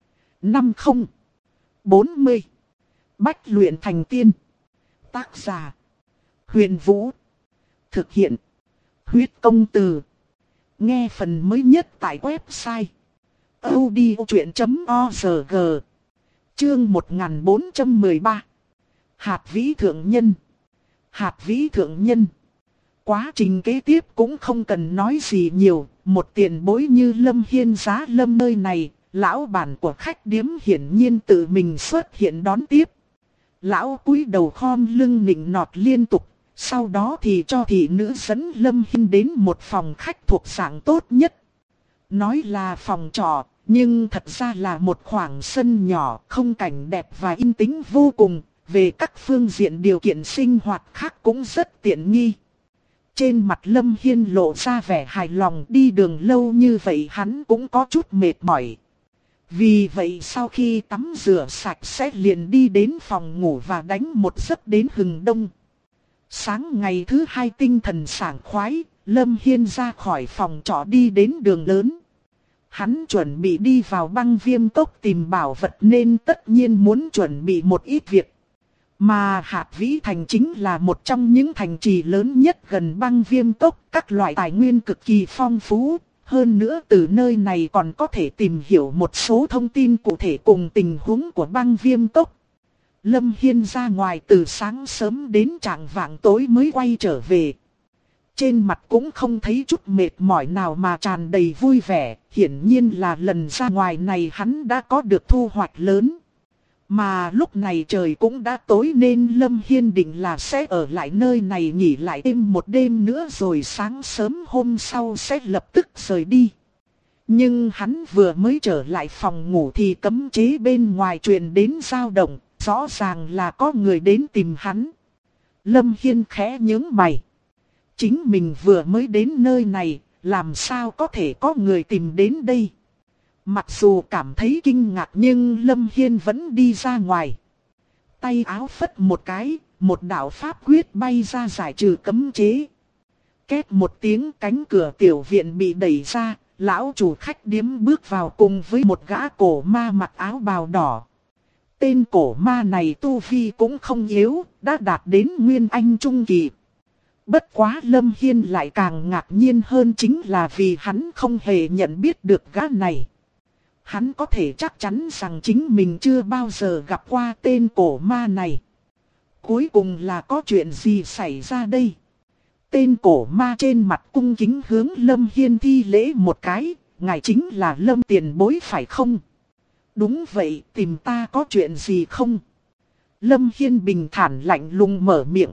5040 Bách luyện thành tiên. Tác giả Huyền Vũ. Thực hiện Huyết Công Từ. Nghe phần mới nhất tại website audiochuyện.org. Chương 1413 Hạt Vĩ Thượng Nhân. Hạt Vĩ Thượng Nhân. Quá trình kế tiếp cũng không cần nói gì nhiều. Một tiền bối như Lâm Hiên giá lâm nơi này, lão bản của khách điếm hiển nhiên tự mình xuất hiện đón tiếp. Lão cúi đầu khom lưng nịnh nọt liên tục, sau đó thì cho thị nữ dẫn Lâm Hiên đến một phòng khách thuộc dạng tốt nhất. Nói là phòng trọ, nhưng thật ra là một khoảng sân nhỏ, không cảnh đẹp và yên tĩnh vô cùng. Về các phương diện điều kiện sinh hoạt khác cũng rất tiện nghi. Trên mặt Lâm Hiên lộ ra vẻ hài lòng, đi đường lâu như vậy hắn cũng có chút mệt mỏi. Vì vậy sau khi tắm rửa sạch sẽ liền đi đến phòng ngủ và đánh một giấc đến hừng đông. Sáng ngày thứ hai tinh thần sảng khoái, Lâm Hiên ra khỏi phòng trọ đi đến đường lớn. Hắn chuẩn bị đi vào Băng Viêm Cốc tìm bảo vật nên tất nhiên muốn chuẩn bị một ít việc. Mà Hạt Vĩ Thành chính là một trong những thành trì lớn nhất gần Băng Viêm Cốc, các loại tài nguyên cực kỳ phong phú. Hơn nữa từ nơi này còn có thể tìm hiểu một số thông tin cụ thể cùng tình huống của Băng Viêm Cốc. Lâm Hiên ra ngoài từ sáng sớm đến chạng vạng tối mới quay trở về. Trên mặt cũng không thấy chút mệt mỏi nào mà tràn đầy vui vẻ, hiển nhiên là lần ra ngoài này hắn đã có được thu hoạch lớn. Mà lúc này trời cũng đã tối nên Lâm Hiên định là sẽ ở lại nơi này nghỉ lại thêm một đêm nữa rồi sáng sớm hôm sau sẽ lập tức rời đi. Nhưng hắn vừa mới trở lại phòng ngủ thì cấm chế bên ngoài truyền đến dao động, rõ ràng là có người đến tìm hắn. Lâm Hiên khẽ nhướng mày. Chính mình vừa mới đến nơi này, làm sao có thể có người tìm đến đây? Mặc dù cảm thấy kinh ngạc nhưng Lâm Hiên vẫn đi ra ngoài. Tay áo phất một cái, một đạo pháp quyết bay ra giải trừ cấm chế. Két một tiếng cánh cửa tiểu viện bị đẩy ra, lão chủ khách điếm bước vào cùng với một gã cổ ma mặc áo bào đỏ. Tên cổ ma này tu vi cũng không yếu, đã đạt đến Nguyên Anh Trung Kỳ. Bất quá Lâm Hiên lại càng ngạc nhiên hơn chính là vì hắn không hề nhận biết được gã này. Hắn có thể chắc chắn rằng chính mình chưa bao giờ gặp qua tên cổ ma này. Cuối cùng là có chuyện gì xảy ra đây? Tên cổ ma trên mặt cung kính hướng Lâm Hiên thi lễ một cái, ngài chính là Lâm tiền bối phải không? Đúng vậy, tìm ta có chuyện gì không? Lâm Hiên bình thản lạnh lùng mở miệng.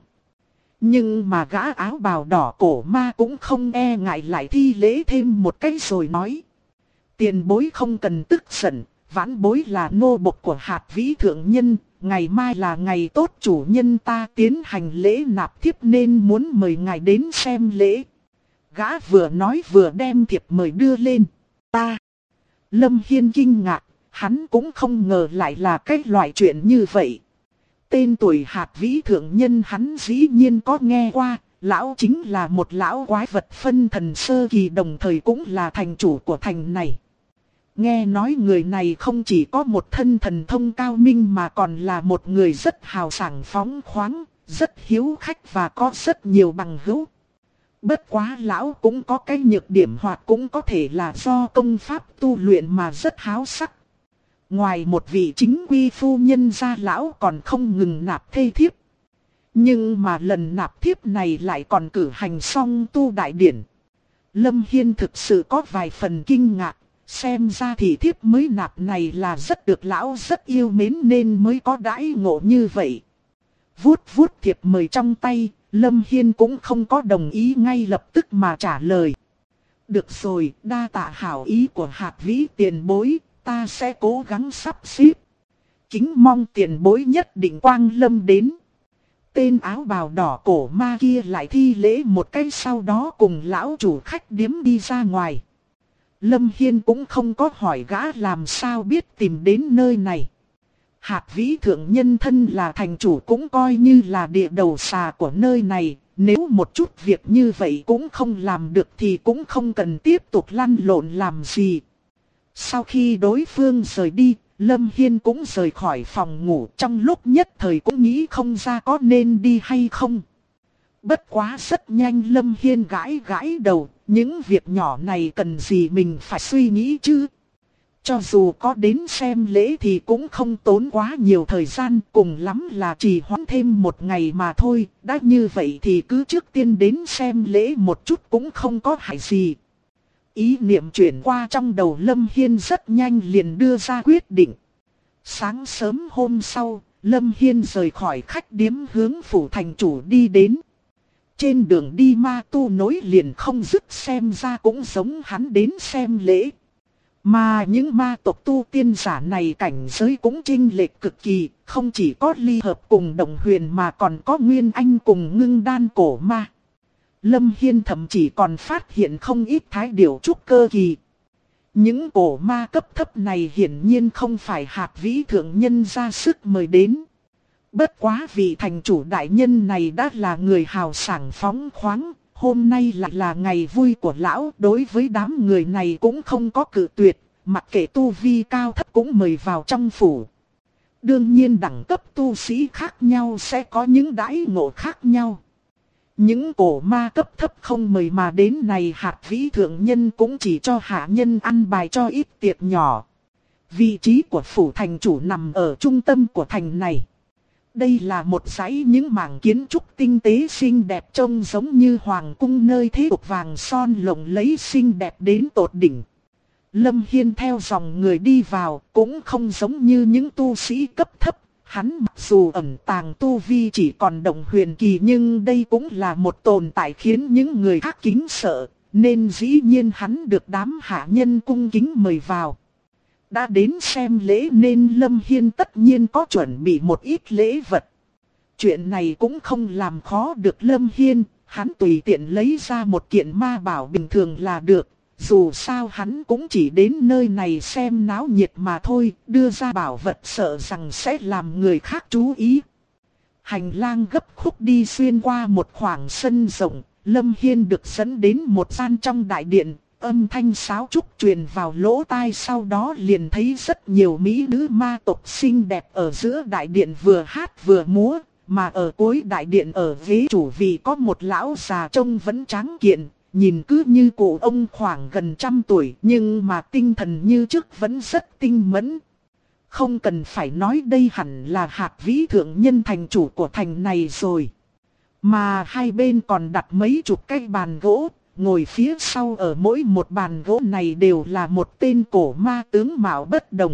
Nhưng mà gã áo bào đỏ cổ ma cũng không e ngại lại thi lễ thêm một cái rồi nói. Tiền bối không cần tức giận, vãn bối là nô bộc của Hạt Vĩ Thượng Nhân, ngày mai là ngày tốt chủ nhân ta tiến hành lễ nạp thiếp nên muốn mời ngài đến xem lễ. Gã vừa nói vừa đem thiệp mời đưa lên. Ta! Lâm Hiên kinh ngạc, hắn cũng không ngờ lại là cái loại chuyện như vậy. Tên tuổi Hạt Vĩ Thượng Nhân hắn dĩ nhiên có nghe qua, lão chính là một lão quái vật phân thần sơ kỳ đồng thời cũng là thành chủ của thành này. Nghe nói người này không chỉ có một thân thần thông cao minh mà còn là một người rất hào sảng phóng khoáng, rất hiếu khách và có rất nhiều bằng hữu. Bất quá lão cũng có cái nhược điểm hoặc cũng có thể là do công pháp tu luyện mà rất háo sắc. Ngoài một vị chính quy phu nhân ra lão còn không ngừng nạp thê thiếp. Nhưng mà lần nạp thiếp này lại còn cử hành xong tu đại điển. Lâm Hiên thực sự có vài phần kinh ngạc. Xem ra thì thiếp mới nạp này là rất được lão rất yêu mến nên mới có đãi ngộ như vậy. Vuốt vuốt thiệp mời trong tay, Lâm Hiên cũng không có đồng ý ngay lập tức mà trả lời. Được rồi, đa tạ hảo ý của Hạt Vĩ tiền bối, ta sẽ cố gắng sắp xếp. Kính mong tiền bối nhất định quang lâm đến. Tên áo bào đỏ cổ ma kia lại thi lễ một cái sau đó cùng lão chủ khách điếm đi ra ngoài. Lâm Hiên cũng không có hỏi gã làm sao biết tìm đến nơi này. Hạt Vĩ Thượng Nhân thân là thành chủ cũng coi như là địa đầu xà của nơi này. Nếu một chút việc như vậy cũng không làm được thì cũng không cần tiếp tục lăn lộn làm gì. Sau khi đối phương rời đi, Lâm Hiên cũng rời khỏi phòng ngủ, trong lúc nhất thời cũng nghĩ không ra có nên đi hay không. Bất quá rất nhanh Lâm Hiên gãi gãi đầu, những việc nhỏ này cần gì mình phải suy nghĩ chứ. Cho dù có đến xem lễ thì cũng không tốn quá nhiều thời gian, cùng lắm là trì hoãn thêm một ngày mà thôi. Đã như vậy thì cứ trước tiên đến xem lễ một chút cũng không có hại gì. Ý niệm chuyển qua trong đầu Lâm Hiên rất nhanh liền đưa ra quyết định. Sáng sớm hôm sau, Lâm Hiên rời khỏi khách điếm hướng phủ thành chủ đi đến. Trên đường đi ma tu nối liền không dứt xem ra cũng giống hắn đến xem lễ. Mà những ma tộc tu tiên giả này cảnh giới cũng chênh lệch cực kỳ, không chỉ có ly hợp cùng đồng huyền mà còn có nguyên anh cùng ngưng đan cổ ma. Lâm Hiên thậm chí còn phát hiện không ít thái điểu trúc cơ kỳ. Những cổ ma cấp thấp này hiển nhiên không phải Hạt Vĩ Thượng Nhân ra sức mời đến. Bất quá vị thành chủ đại nhân này đã là người hào sảng phóng khoáng, hôm nay lại là ngày vui của lão, đối với đám người này cũng không có cự tuyệt, mặc kệ tu vi cao thấp cũng mời vào trong phủ. Đương nhiên đẳng cấp tu sĩ khác nhau sẽ có những đãi ngộ khác nhau. Những cổ ma cấp thấp không mời mà đến này Hạt Vĩ thượng nhân cũng chỉ cho hạ nhân ăn bài cho ít tiệc nhỏ. Vị trí của phủ thành chủ nằm ở trung tâm của thành này. Đây là một dãy những mảng kiến trúc tinh tế xinh đẹp trông giống như hoàng cung nơi thế tục vàng son lộng lẫy xinh đẹp đến tột đỉnh. Lâm Hiên theo dòng người đi vào cũng không giống như những tu sĩ cấp thấp. Hắn mặc dù ẩn tàng tu vi chỉ còn động huyền kỳ nhưng đây cũng là một tồn tại khiến những người khác kính sợ. Nên dĩ nhiên hắn được đám hạ nhân cung kính mời vào. Đã đến xem lễ nên Lâm Hiên tất nhiên có chuẩn bị một ít lễ vật. Chuyện này cũng không làm khó được Lâm Hiên, hắn tùy tiện lấy ra một kiện ma bảo bình thường là được. Dù sao hắn cũng chỉ đến nơi này xem náo nhiệt mà thôi, đưa ra bảo vật sợ rằng sẽ làm người khác chú ý. Hành lang gấp khúc đi xuyên qua một khoảng sân rộng, Lâm Hiên được dẫn đến một gian trong đại điện. Âm thanh sáo trúc truyền vào lỗ tai, sau đó liền thấy rất nhiều mỹ nữ ma tộc xinh đẹp ở giữa đại điện vừa hát vừa múa, mà ở cuối đại điện ở ghế chủ vị có một lão già trông vẫn tráng kiện, nhìn cứ như cụ ông khoảng gần 100 tuổi nhưng mà tinh thần như trước vẫn rất tinh mẫn. Không cần phải nói đây hẳn là Hạt Vĩ thượng nhân thành chủ của thành này rồi. Mà hai bên còn đặt mấy chục cái bàn gỗ. Ngồi phía sau ở mỗi một bàn gỗ này đều là một tên cổ ma tướng mạo bất đồng.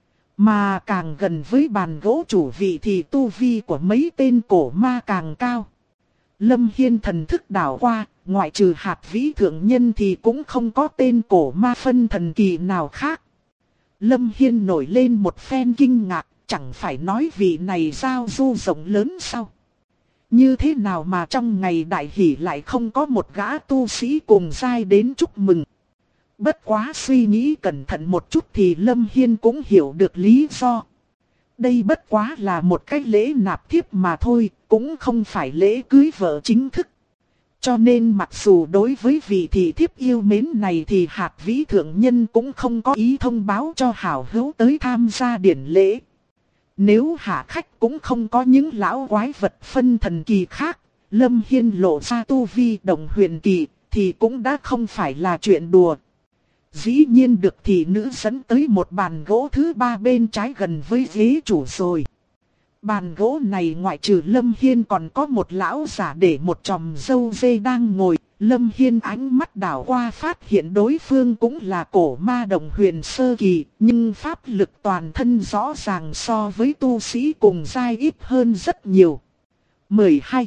Mà càng gần với bàn gỗ chủ vị thì tu vi của mấy tên cổ ma càng cao. Lâm Hiên thần thức đảo qua, ngoại trừ Hạt Vĩ thượng nhân thì cũng không có tên cổ ma phân thần kỳ nào khác. Lâm Hiên nổi lên một phen kinh ngạc, chẳng phải nói vị này giao du rộng lớn sao? Như thế nào mà trong ngày đại hỷ lại không có một gã tu sĩ cùng giai đến chúc mừng. Bất quá suy nghĩ cẩn thận một chút thì Lâm Hiên cũng hiểu được lý do. Đây bất quá là một cái lễ nạp thiếp mà thôi, cũng không phải lễ cưới vợ chính thức. Cho nên mặc dù đối với vị thị thiếp yêu mến này thì Hạt Vĩ thượng nhân cũng không có ý thông báo cho hảo hữu tới tham gia điển lễ. Nếu hạ khách cũng không có những lão quái vật phân thần kỳ khác, Lâm Hiên lộ ra tu vi đồng huyền kỳ thì cũng đã không phải là chuyện đùa. Dĩ nhiên được thị nữ dẫn tới một bàn gỗ thứ ba bên trái gần với ghế chủ rồi. Bàn gỗ này ngoại trừ Lâm Hiên còn có một lão giả để một chòm râu dê đang ngồi. Lâm Hiên ánh mắt đảo qua phát hiện đối phương cũng là cổ ma đồng huyền sơ kỳ, nhưng pháp lực toàn thân rõ ràng so với tu sĩ cùng giai ít hơn rất nhiều. 12.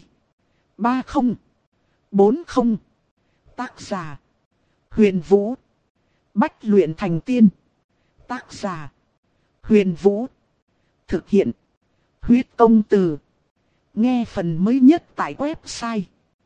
30. 40. Tác giả: Huyền Vũ. Bách luyện thành tiên. Tác giả: Huyền Vũ. Thực hiện: Huyết Công Từ. Nghe phần mới nhất tại website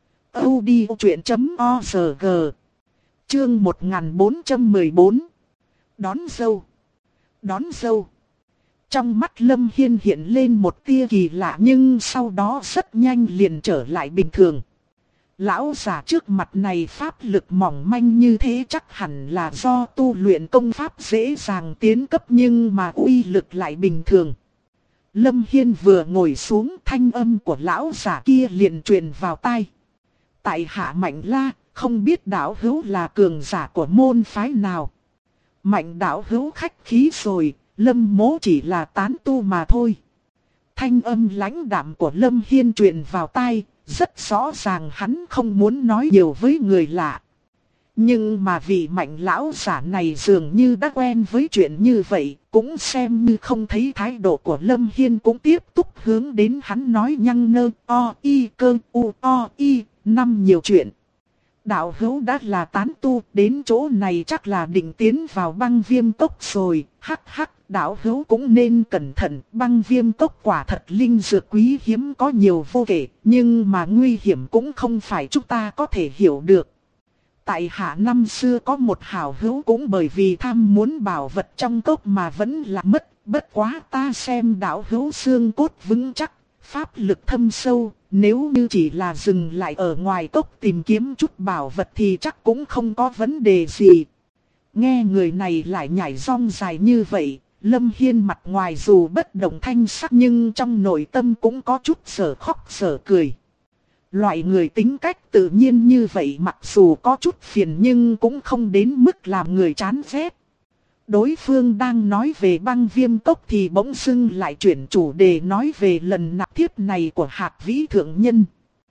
audiochuyện.org. Chương 1414. Đón dâu. Đón dâu. Trong mắt Lâm Hiên hiện lên một tia kỳ lạ nhưng sau đó rất nhanh liền trở lại bình thường. Lão già trước mặt này pháp lực mỏng manh như thế chắc hẳn là do tu luyện công pháp dễ dàng tiến cấp nhưng mà uy lực lại bình thường. Lâm Hiên vừa ngồi xuống, thanh âm của lão già kia liền truyền vào tai. Tại hạ Mạnh La, không biết đạo hữu là cường giả của môn phái nào. Mạnh đạo hữu khách khí rồi, Lâm mỗ chỉ là tán tu mà thôi. Thanh âm lãnh đạm của Lâm Hiên truyền vào tai, rất rõ ràng hắn không muốn nói nhiều với người lạ. Nhưng mà vị Mạnh lão giả này dường như đã quen với chuyện như vậy, cũng xem như không thấy thái độ của Lâm Hiên cũng tiếp tục hướng đến hắn nói nhăng nơ o y cơ u o y năm nhiều chuyện. Đạo hữu đã là tán tu, đến chỗ này chắc là định tiến vào băng viêm cốc rồi, hắc hắc. Đạo hữu cũng nên cẩn thận, băng viêm cốc quả thật linh dược quý hiếm có nhiều vô kể, nhưng mà nguy hiểm cũng không phải chúng ta có thể hiểu được. Tại hạ năm xưa có một hảo hữu cũng bởi vì tham muốn bảo vật trong cốc mà vẫn là mất, bất quá ta xem đạo hữu xương cốt vững chắc, pháp lực thâm sâu, nếu như chỉ là dừng lại ở ngoài cốc tìm kiếm chút bảo vật thì chắc cũng không có vấn đề gì. Nghe người này lại nhảy rong dài như vậy, Lâm Hiên mặt ngoài dù bất động thanh sắc nhưng trong nội tâm cũng có chút sở khóc sở cười. Loại người tính cách tự nhiên như vậy mặc dù có chút phiền nhưng cũng không đến mức làm người chán ghét. Đối phương đang nói về băng viêm cốc thì bỗng dưng lại chuyển chủ đề nói về lần nạp thiếp này của Hạt Vĩ Thượng Nhân.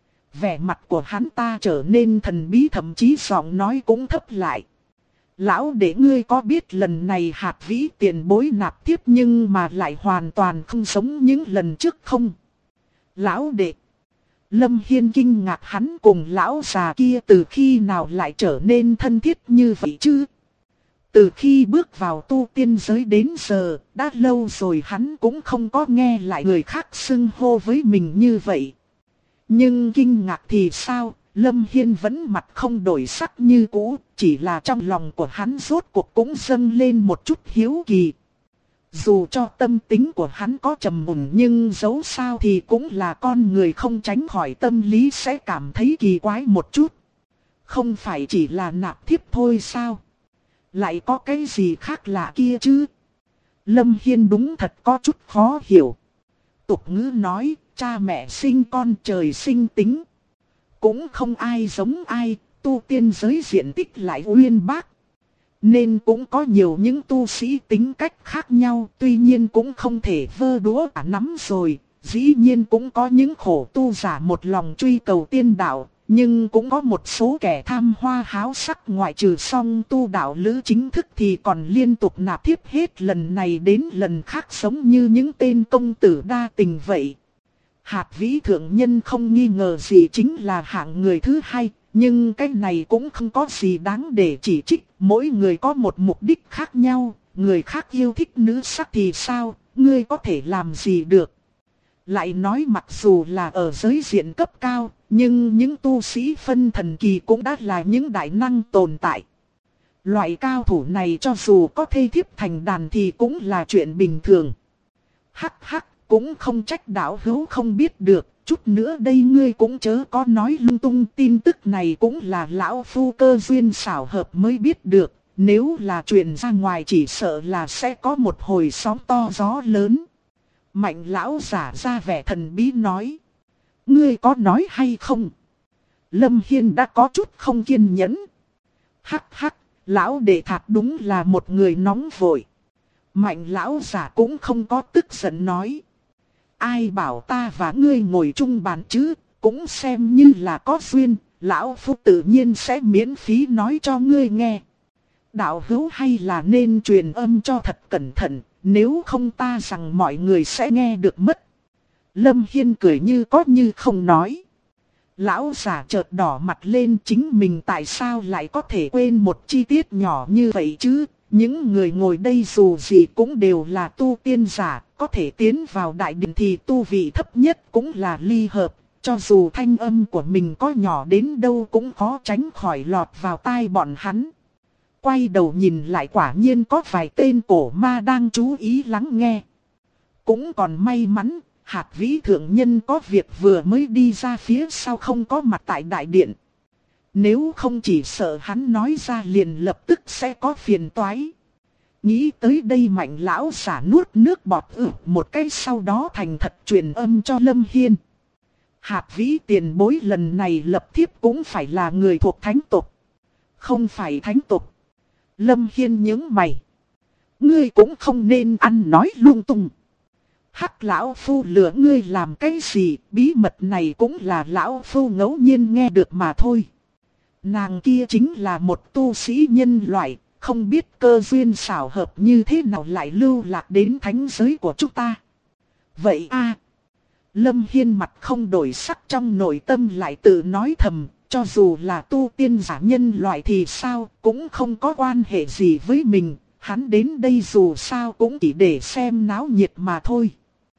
Vẻ mặt của hắn ta trở nên thần bí, thậm chí giọng nói cũng thấp lại. Lão đệ, ngươi có biết lần này Hạt Vĩ tiền bối nạp thiếp nhưng mà lại hoàn toàn không giống những lần trước không? Lão đệ. Lâm Hiên kinh ngạc, hắn cùng lão già kia từ khi nào lại trở nên thân thiết như vậy chứ? Từ khi bước vào tu tiên giới đến giờ, đã lâu rồi hắn cũng không có nghe lại người khác xưng hô với mình như vậy. Nhưng kinh ngạc thì sao, Lâm Hiên vẫn mặt không đổi sắc như cũ, chỉ là trong lòng của hắn rốt cuộc cũng dâng lên một chút hiếu kỳ. Dù cho tâm tính của hắn có trầm mùn nhưng dẫu sao thì cũng là con người, không tránh khỏi tâm lý sẽ cảm thấy kỳ quái một chút. Không phải chỉ là nạp thiếp thôi sao? Lại có cái gì khác lạ kia chứ? Lâm Hiên đúng thật có chút khó hiểu. Tục ngữ nói, cha mẹ sinh con trời sinh tính. Cũng không ai giống ai, tu tiên giới diện tích lại uyên bác. Nên cũng có nhiều những tu sĩ tính cách khác nhau, tuy nhiên cũng không thể vơ đũa cả nắm rồi. Dĩ nhiên cũng có những khổ tu giả một lòng truy cầu tiên đạo, nhưng cũng có một số kẻ tham hoa háo sắc, ngoại trừ song tu đạo lữ chính thức thì còn liên tục nạp thiếp hết lần này đến lần khác, giống như những tên công tử đa tình vậy. Hạt Vĩ Thượng Nhân không nghi ngờ gì chính là hạng người thứ hai, nhưng cái này cũng không có gì đáng để chỉ trích, mỗi người có một mục đích khác nhau, người khác yêu thích nữ sắc thì sao, ngươi có thể làm gì được. Lại nói mặc dù là ở giới diện cấp cao, nhưng những tu sĩ phân thần kỳ cũng đã là những đại năng tồn tại. Loại cao thủ này cho dù có thê thiếp thành đàn thì cũng là chuyện bình thường. Hắc hắc, cũng không trách đạo hữu không biết được, chút nữa đây ngươi cũng chớ có nói lung tung, tin tức này cũng là lão phu cơ duyên xảo hợp mới biết được, nếu là truyền ra ngoài chỉ sợ là sẽ có một hồi sóng to gió lớn. Mạnh lão giả ra vẻ thần bí nói. Ngươi có nói hay không? Lâm Hiên đã có chút không kiên nhẫn. Hắc hắc, lão đệ Thạc đúng là một người nóng vội. Mạnh lão giả cũng không có tức giận nói. Ai bảo ta và ngươi ngồi chung bàn chứ, cũng xem như là có duyên, lão phu tự nhiên sẽ miễn phí nói cho ngươi nghe. Đạo hữu hay là nên truyền âm cho thật cẩn thận, nếu không ta rằng mọi người sẽ nghe được mất. Lâm Hiên cười như có như không nói. Lão giả chợt đỏ mặt lên, chính mình tại sao lại có thể quên một chi tiết nhỏ như vậy chứ? Những người ngồi đây dù gì cũng đều là tu tiên giả, có thể tiến vào đại điện thì tu vị thấp nhất cũng là ly hợp. Cho dù thanh âm của mình có nhỏ đến đâu cũng khó tránh khỏi lọt vào tai bọn hắn. Quay đầu nhìn lại quả nhiên có vài tên cổ ma đang chú ý lắng nghe. Cũng còn may mắn, Hạt Vĩ Thượng Nhân có việc vừa mới đi ra phía sau không có mặt tại đại điện. Nếu không chỉ sợ hắn nói ra liền lập tức sẽ có phiền toái. Nghĩ tới đây Mạnh lão giả nuốt nước bọt một cái, sau đó thành thật truyền âm cho Lâm Hiên. Hạt Vĩ tiền bối lần này lập thiếp cũng phải là người thuộc thánh tộc. Không phải thánh tộc. Lâm Hiên nhướng mày. Ngươi cũng không nên ăn nói lung tung. Hắc lão phu lừa ngươi làm cái gì, bí mật này cũng là lão phu ngẫu nhiên nghe được mà thôi. Nàng kia chính là một tu sĩ nhân loại, không biết cơ duyên xảo hợp như thế nào lại lưu lạc đến thánh giới của chúng ta. Vậy a, Lâm Hiên mặt không đổi sắc, trong nội tâm lại tự nói thầm, cho dù là tu tiên giả nhân loại thì sao, cũng không có quan hệ gì với mình, hắn đến đây dù sao cũng chỉ để xem náo nhiệt mà thôi.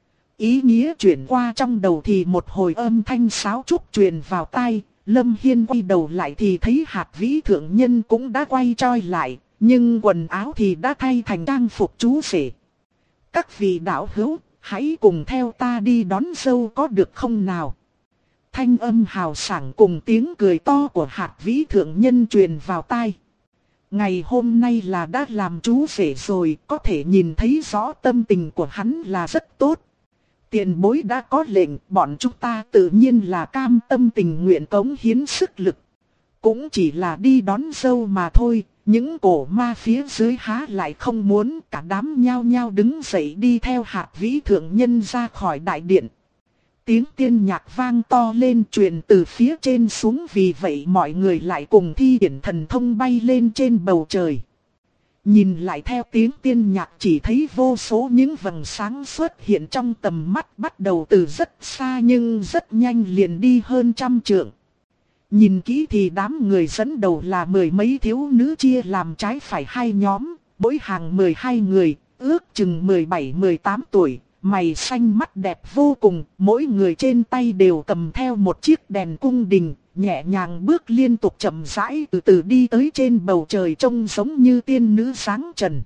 Ý nghĩa chuyển qua trong đầu thì một hồi âm thanh sáo trúc truyền vào tai. Lâm Hiên quay đầu lại thì thấy Hạt Vĩ Thượng Nhân cũng đã quay choi lại, nhưng quần áo thì đã thay thành trang phục chú rể. Các vị đạo hữu, hãy cùng theo ta đi đón dâu có được không nào? Thanh âm hào sảng cùng tiếng cười to của Hạt Vĩ thượng nhân truyền vào tai. Ngày hôm nay là đã làm chú rể rồi, có thể nhìn thấy rõ tâm tình của hắn là rất tốt. Tiền bối đã có lệnh, bọn chúng ta tự nhiên là cam tâm tình nguyện cống hiến sức lực. Cũng chỉ là đi đón dâu mà thôi, những cổ ma phía dưới há lại không muốn, cả đám nhao nhao đứng dậy đi theo Hạt Vĩ thượng nhân ra khỏi đại điện. Tiếng tiên nhạc vang to lên truyền từ phía trên xuống, vì vậy mọi người lại cùng thi triển thần thông bay lên trên bầu trời. Nhìn lại theo tiếng tiên nhạc chỉ thấy vô số những vầng sáng xuất hiện trong tầm mắt, bắt đầu từ rất xa nhưng rất nhanh liền đi hơn 100 trượng. Nhìn kỹ thì đám người dẫn đầu là 10 mấy thiếu nữ chia làm trái phải hai nhóm, mỗi hàng 12 người, ước chừng 17-18 tuổi. Mày xanh mắt đẹp vô cùng, mỗi người trên tay đều cầm theo một chiếc đèn cung đình, nhẹ nhàng bước liên tục chậm rãi từ từ đi tới trên bầu trời trông giống như tiên nữ sáng trần.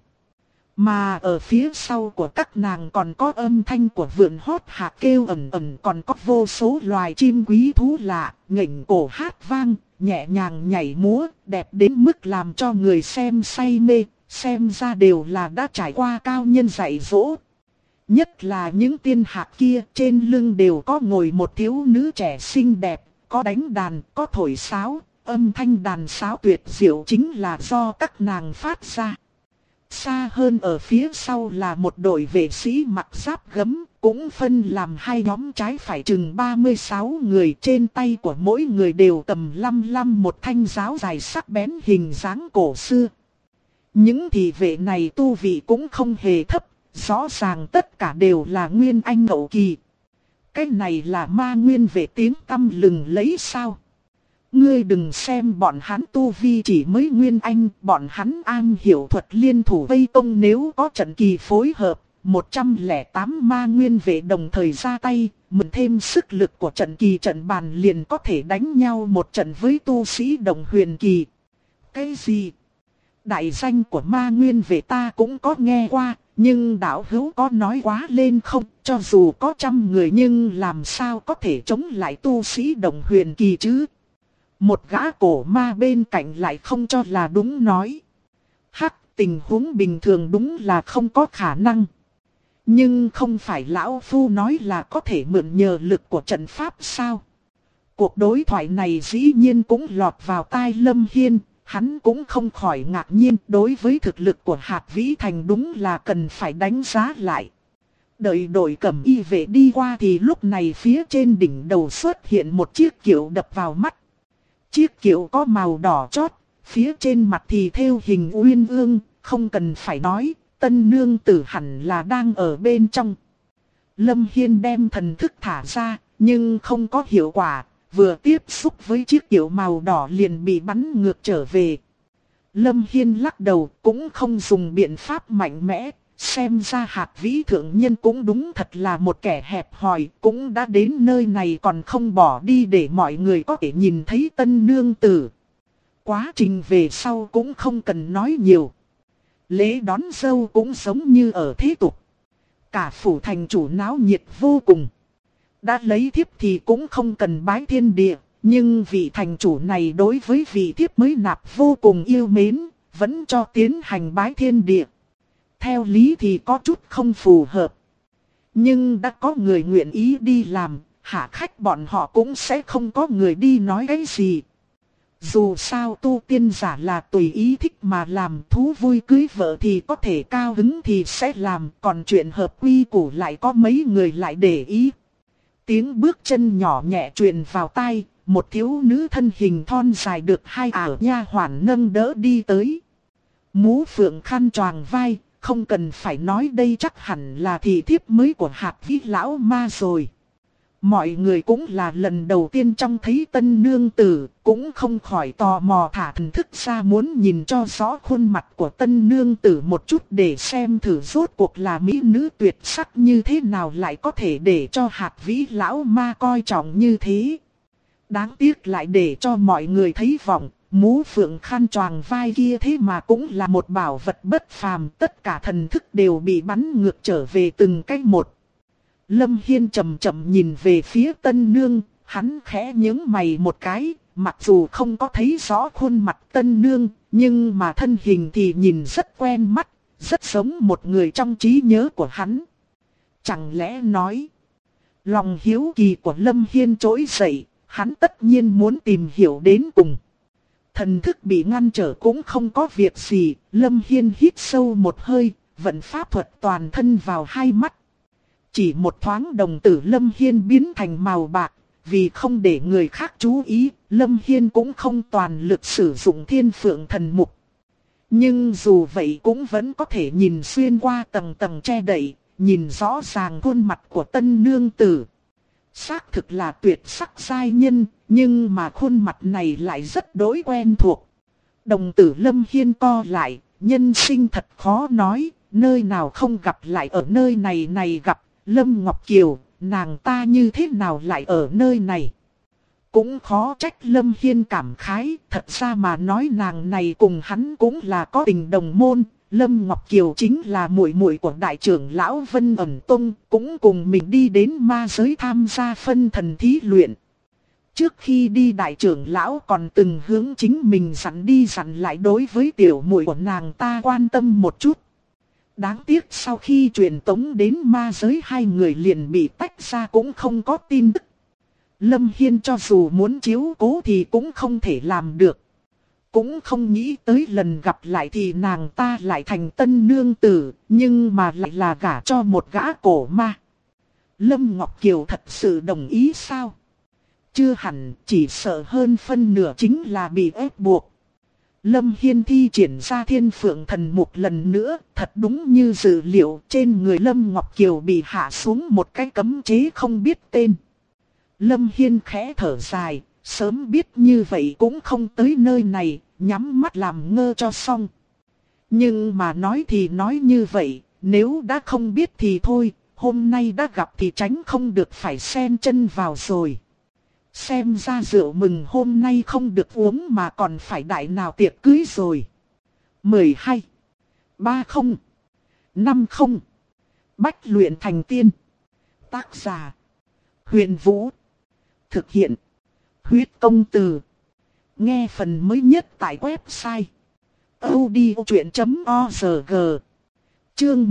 Mà ở phía sau của các nàng còn có âm thanh của vượn hót hạ kêu ẩn ẩn, còn có vô số loài chim quý thú lạ, nghỉnh cổ hát vang, nhẹ nhàng nhảy múa, đẹp đến mức làm cho người xem say mê, xem ra đều là đã trải qua cao nhân dạy dỗ. Nhất là những tiên hạc kia, trên lưng đều có ngồi một thiếu nữ trẻ xinh đẹp, có đánh đàn, có thổi sáo, âm thanh đàn sáo tuyệt diệu chính là do các nàng phát ra. Xa hơn ở phía sau là một đội vệ sĩ mặc giáp gấm, cũng phân làm hai nhóm trái phải chừng 36 người, trên tay của mỗi người đều cầm lăm một thanh giáo dài sắc bén hình dáng cổ xưa. Những thị vệ này tu vị cũng không hề thấp. Rõ ràng tất cả đều là Nguyên Anh hậu kỳ. Cái này là ma nguyên vệ tiếng tăm lừng lấy sao? Ngươi đừng xem bọn hắn tu vi chỉ mới Nguyên Anh, bọn hắn an hiểu thuật liên thủ vây công, nếu có trận kỳ phối hợp, 108 ma nguyên vệ đồng thời ra tay, mượn thêm sức lực của trận kỳ trận bàn liền có thể đánh nhau một trận với tu sĩ đồng huyền kỳ. Cái gì? Đại danh của ma nguyên vệ ta cũng có nghe qua. Nhưng đạo hữu có nói quá lên không, cho dù có 100 người nhưng làm sao có thể chống lại tu sĩ đồng huyền kỳ chứ? Một gã cổ ma bên cạnh lại không cho là đúng nói. Hắc, tình huống bình thường đúng là không có khả năng. Nhưng không phải lão phu nói là có thể mượn nhờ lực của trận pháp sao? Cuộc đối thoại này dĩ nhiên cũng lọt vào tai Lâm Hiên. Hắn cũng không khỏi ngạc nhiên, đối với thực lực của Hạt Vĩ Thành đúng là cần phải đánh giá lại. Đợi đội cẩm y vệ đi qua thì lúc này phía trên đỉnh đầu xuất hiện một chiếc kiệu đập vào mắt. Chiếc kiệu có màu đỏ chót, phía trên mặt thì thêu hình uyên ương, không cần phải nói, tân nương tử hẳn là đang ở bên trong. Lâm Hiên đem thần thức thả ra, nhưng không có hiệu quả. Vừa tiếp xúc với chiếc kiệu màu đỏ liền bị bắn ngược trở về. Lâm Hiên lắc đầu, cũng không dùng biện pháp mạnh mẽ. Xem ra Hạt Vĩ thượng nhân cũng đúng thật là một kẻ hẹp hòi, cũng đã đến nơi này còn không bỏ đi để mọi người có thể nhìn thấy tân nương tử. Quá trình về sau cũng không cần nói nhiều. Lễ đón dâu cũng giống như ở thế tục. Cả phủ thành chủ náo nhiệt vô cùng. Đã lấy thiếp thì cũng không cần bái thiên địa, nhưng vị thành chủ này đối với vị thiếp mới nạp vô cùng yêu mến, vẫn cho tiến hành bái thiên địa. Theo lý thì có chút không phù hợp. Nhưng đã có người nguyện ý đi làm, hạ khách bọn họ cũng sẽ không có người đi nói cái gì. Dù sao tu tiên giả là tùy ý thích mà làm, thú vui cưới vợ thì có thể cao hứng thì sẽ làm, còn chuyện hợp quy củ lại có mấy người lại để ý. Tiếng bước chân nhỏ nhẹ truyền vào tai, một thiếu nữ thân hình thon dài được hai ảo nha hoàn nâng đỡ đi tới. Mũ phượng khăn choàng vai, không cần phải nói đây chắc hẳn là thị thiếp mới của Hạt Vĩ lão ma rồi. Mọi người cũng là lần đầu tiên trông thấy tân nương tử, cũng không khỏi tò mò thả thần thức ra muốn nhìn cho rõ khuôn mặt của tân nương tử một chút để xem thử rốt cuộc là mỹ nữ tuyệt sắc như thế nào lại có thể để cho Hạt Vĩ lão ma coi trọng như thế. Đáng tiếc lại để cho mọi người thấy vọng, mũ phượng khăn choàng vai kia thế mà cũng là một bảo vật bất phàm, tất cả thần thức đều bị bắn ngược trở về từng cái một. Lâm Hiên chậm chậm nhìn về phía tân nương, hắn khẽ nhướng mày một cái, mặc dù không có thấy rõ khuôn mặt tân nương, nhưng mà thân hình thì nhìn rất quen mắt, rất giống một người trong trí nhớ của hắn. Chẳng lẽ nói, lòng hiếu kỳ của Lâm Hiên trỗi dậy, hắn tất nhiên muốn tìm hiểu đến cùng. Thần thức bị ngăn trở cũng không có việc gì, Lâm Hiên hít sâu một hơi, vận pháp thuật toàn thân vào hai mắt. Chỉ một thoáng đồng tử Lâm Hiên biến thành màu bạc, vì không để người khác chú ý, Lâm Hiên cũng không toàn lực sử dụng thiên phượng thần mục. Nhưng dù vậy cũng vẫn có thể nhìn xuyên qua tầng tầng che đậy, nhìn rõ ràng khuôn mặt của tân nương tử. Xác thực là tuyệt sắc giai nhân, nhưng mà khuôn mặt này lại rất đối quen thuộc. Đồng tử Lâm Hiên co lại, nhân sinh thật khó nói, nơi nào không gặp lại ở nơi này gặp. Lâm Ngọc Kiều, nàng ta như thế nào lại ở nơi này? Cũng khó trách Lâm Hiên cảm khái, thật ra mà nói nàng này cùng hắn cũng là có tình đồng môn. Lâm Ngọc Kiều chính là muội muội của đại trưởng lão Vân Ẩn Tông, cũng cùng mình đi đến ma giới tham gia phân thần thí luyện. Trước khi đi đại trưởng lão còn từng hướng chính mình dặn đi dặn lại đối với tiểu muội của nàng ta quan tâm một chút. Đáng tiếc sau khi truyền tống đến ma giới hai người liền bị tách ra cũng không có tin tức. Lâm Hiên cho dù muốn chiếu cố thì cũng không thể làm được. Cũng không nghĩ tới lần gặp lại thì nàng ta lại thành tân nương tử, nhưng mà lại là gả cho một gã cổ ma. Lâm Ngọc Kiều thật sự đồng ý sao? Chưa hẳn, chỉ sợ hơn phân nửa chính là bị ép buộc. Lâm Hiên thi triển ra thiên phượng thần mục lần nữa, thật đúng như dự liệu trên người Lâm Ngọc Kiều bị hạ xuống một cái cấm chế không biết tên. Lâm Hiên khẽ thở dài, sớm biết như vậy cũng không tới nơi này, nhắm mắt làm ngơ cho xong. Nhưng mà nói thì nói như vậy, nếu đã không biết thì thôi, hôm nay đã gặp thì tránh không được phải xen chân vào rồi. Xem ra rượu mừng hôm nay không được uống mà còn phải đại nào tiệc cưới rồi. 12, 30, 50. Bách luyện thành tiên. Tác giả: Huyền Vũ. Thực hiện: Huyết Công Từ. Nghe phần mới nhất tại website audiochuyen.org. Chương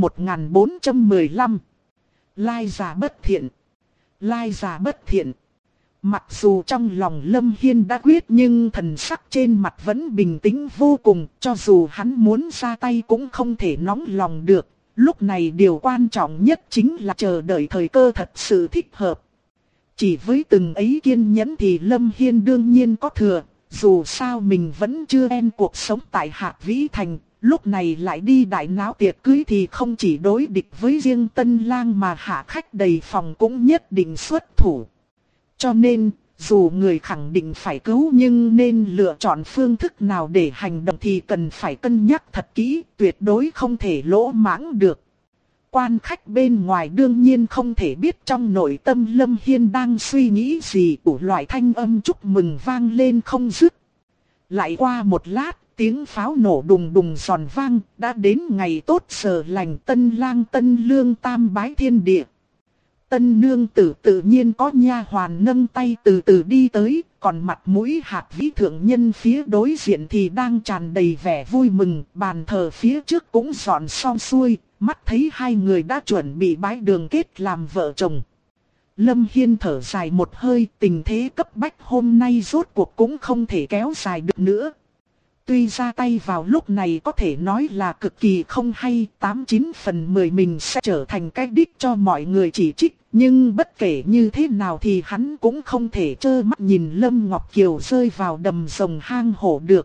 1415. Lai giả bất thiện. Lai giả bất thiện. Mặc dù trong lòng Lâm Hiên đã quyết nhưng thần sắc trên mặt vẫn bình tĩnh vô cùng, cho dù hắn muốn ra tay cũng không thể nóng lòng được. Lúc này điều quan trọng nhất chính là chờ đợi thời cơ thật sự thích hợp. Chỉ với từng ấy kiên nhẫn thì Lâm Hiên đương nhiên có thừa, dù sao mình vẫn chưa quen cuộc sống tại Hạc Vĩ Thành, lúc này lại đi đại náo tiệc cưới thì không chỉ đối địch với riêng Tân Lang mà hạ khách đầy phòng cũng nhất định xuất thủ. Cho nên, dù người khẳng định phải cứu nhưng nên lựa chọn phương thức nào để hành động thì cần phải cân nhắc thật kỹ, tuyệt đối không thể lỗ mãng được. Quan khách bên ngoài đương nhiên không thể biết trong nội tâm Lâm Hiên đang suy nghĩ gì, đủ loại thanh âm chúc mừng vang lên không dứt. Lại qua một lát, tiếng pháo nổ đùng đùng giòn vang, đã đến ngày tốt giờ lành Tân Lang Tân Lương tam bái thiên địa. Tân nương tử tự nhiên có nha hoàn nâng tay từ từ đi tới, còn mặt mũi Hạc Vĩ thượng nhân phía đối diện thì đang tràn đầy vẻ vui mừng, bàn thờ phía trước cũng dọn xong xuôi, mắt thấy hai người đã chuẩn bị bái đường kết làm vợ chồng. Lâm Hiên thở dài một hơi, tình thế cấp bách hôm nay rốt cuộc cũng không thể kéo dài được nữa. Tuy ra tay vào lúc này có thể nói là cực kỳ không hay, 89 phần 10 mình sẽ trở thành cái đích cho mọi người chỉ trích. Nhưng bất kể như thế nào thì hắn cũng không thể trơ mắt nhìn Lâm Ngọc Kiều rơi vào đầm rồng hang hổ được.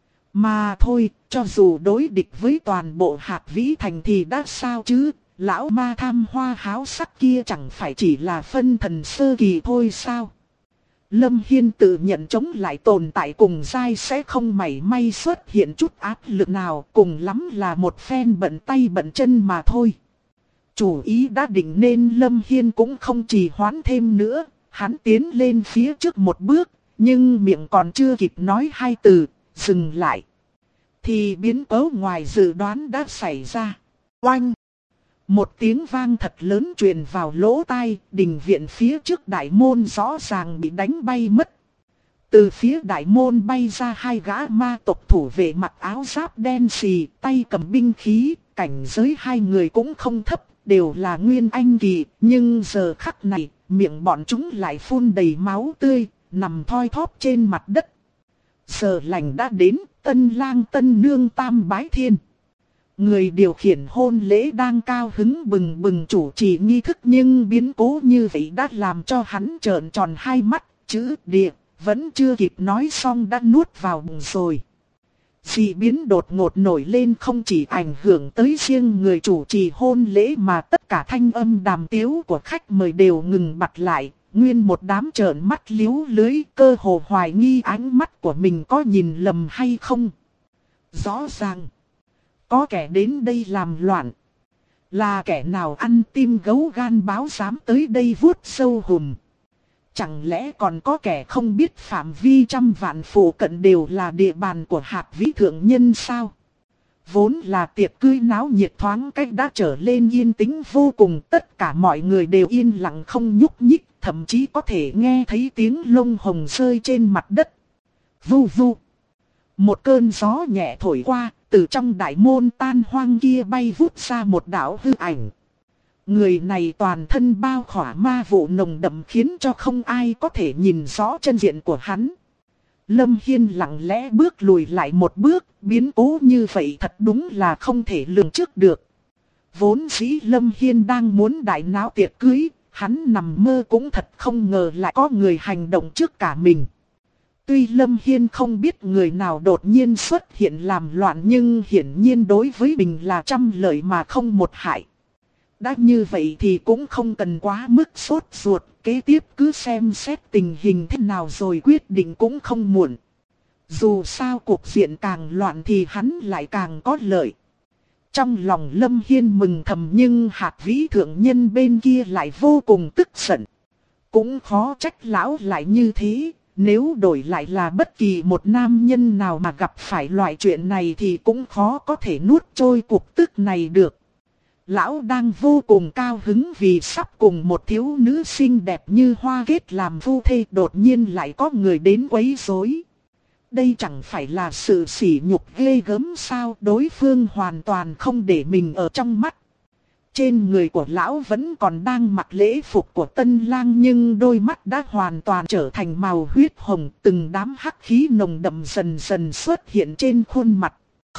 Mà thôi, cho dù đối địch với toàn bộ Hạc Vĩ Thành thì đã sao chứ, lão ma tham hoa háo sắc kia chẳng phải chỉ là phân thần sơ kỳ thôi sao. Lâm Hiên tự nhận chống lại tồn tại cùng giai sẽ không mảy may xuất hiện chút áp lực nào, cùng lắm là một phen bận tay bận chân mà thôi. Chủ ý đã định nên Lâm Hiên cũng không trì hoãn thêm nữa, hắn tiến lên phía trước một bước, nhưng miệng còn chưa kịp nói hai từ, dừng lại. Thì biến cố ngoài dự đoán đã xảy ra. Oanh! Một tiếng vang thật lớn truyền vào lỗ tai, đình viện phía trước đại môn rõ ràng bị đánh bay mất. Từ phía đại môn bay ra hai gã ma tộc thủ vệ mặc áo giáp đen xì, tay cầm binh khí, cảnh giới hai người cũng không thấp, đều là nguyên anh kỳ, nhưng giờ khắc này, miệng bọn chúng lại phun đầy máu tươi, nằm thoi thóp trên mặt đất. Giờ lành đã đến, tân lang tân nương tam bái thiên. Người điều khiển hôn lễ đang cao hứng bừng bừng chủ trì nghi thức, nhưng biến cố như vậy đã làm cho hắn trợn tròn hai mắt, chữ địa vẫn chưa kịp nói xong đã nuốt vào bụng rồi. Dị biến đột ngột nổi lên không chỉ ảnh hưởng tới riêng người chủ trì hôn lễ mà tất cả thanh âm đàm tiếu của khách mời đều ngừng bặt lại. Nguyên một đám trợn mắt liếu lưới, cơ hồ hoài nghi ánh mắt của mình có nhìn lầm hay không. Rõ ràng, có kẻ đến đây làm loạn. Là kẻ nào ăn tim gấu gan báo dám tới đây vuốt sâu hùm. Chẳng lẽ còn có kẻ không biết phạm vi trăm vạn phụ cận đều là địa bàn của Hạt Vĩ Thượng Nhân sao? Vốn là tiệc cưới náo nhiệt thoáng cách đã trở lên yên tĩnh vô cùng, tất cả mọi người đều yên lặng không nhúc nhích, thậm chí có thể nghe thấy tiếng lông hồng rơi trên mặt đất. Vu vu. Một cơn gió nhẹ thổi qua, từ trong đại môn tan hoang kia bay vút ra một đạo hư ảnh. Người này toàn thân bao khỏa ma vụ nồng đậm khiến cho không ai có thể nhìn rõ chân diện của hắn. Lâm Hiên lặng lẽ bước lùi lại một bước, biến cố như vậy thật đúng là không thể lường trước được. Vốn dĩ Lâm Hiên đang muốn đại náo tiệc cưới, hắn nằm mơ cũng thật không ngờ lại có người hành động trước cả mình. Tuy Lâm Hiên không biết người nào đột nhiên xuất hiện làm loạn, nhưng hiển nhiên đối với mình là trăm lợi mà không một hại. Đã như vậy thì cũng không cần quá mức sốt ruột, kế tiếp cứ xem xét tình hình thế nào rồi quyết định cũng không muộn. Dù sao cuộc diện càng loạn thì hắn lại càng có lợi. Trong lòng Lâm Hiên mừng thầm, nhưng Hạt Vĩ Thượng Nhân bên kia lại vô cùng tức giận. Cũng khó trách lão lại như thế, nếu đổi lại là bất kỳ một nam nhân nào mà gặp phải loại chuyện này thì cũng khó có thể nuốt trôi cuộc tức này được. Lão đang vô cùng cao hứng vì sắp cùng một thiếu nữ xinh đẹp như hoa kết làm phu thê, đột nhiên lại có người đến quấy rối. Đây chẳng phải là sự sỉ nhục ghê gớm sao? Đối phương hoàn toàn không để mình ở trong mắt. Trên người của lão vẫn còn đang mặc lễ phục của tân lang, nhưng đôi mắt đã hoàn toàn trở thành màu huyết hồng, từng đám hắc khí nồng đậm dần dần xuất hiện trên khuôn mặt.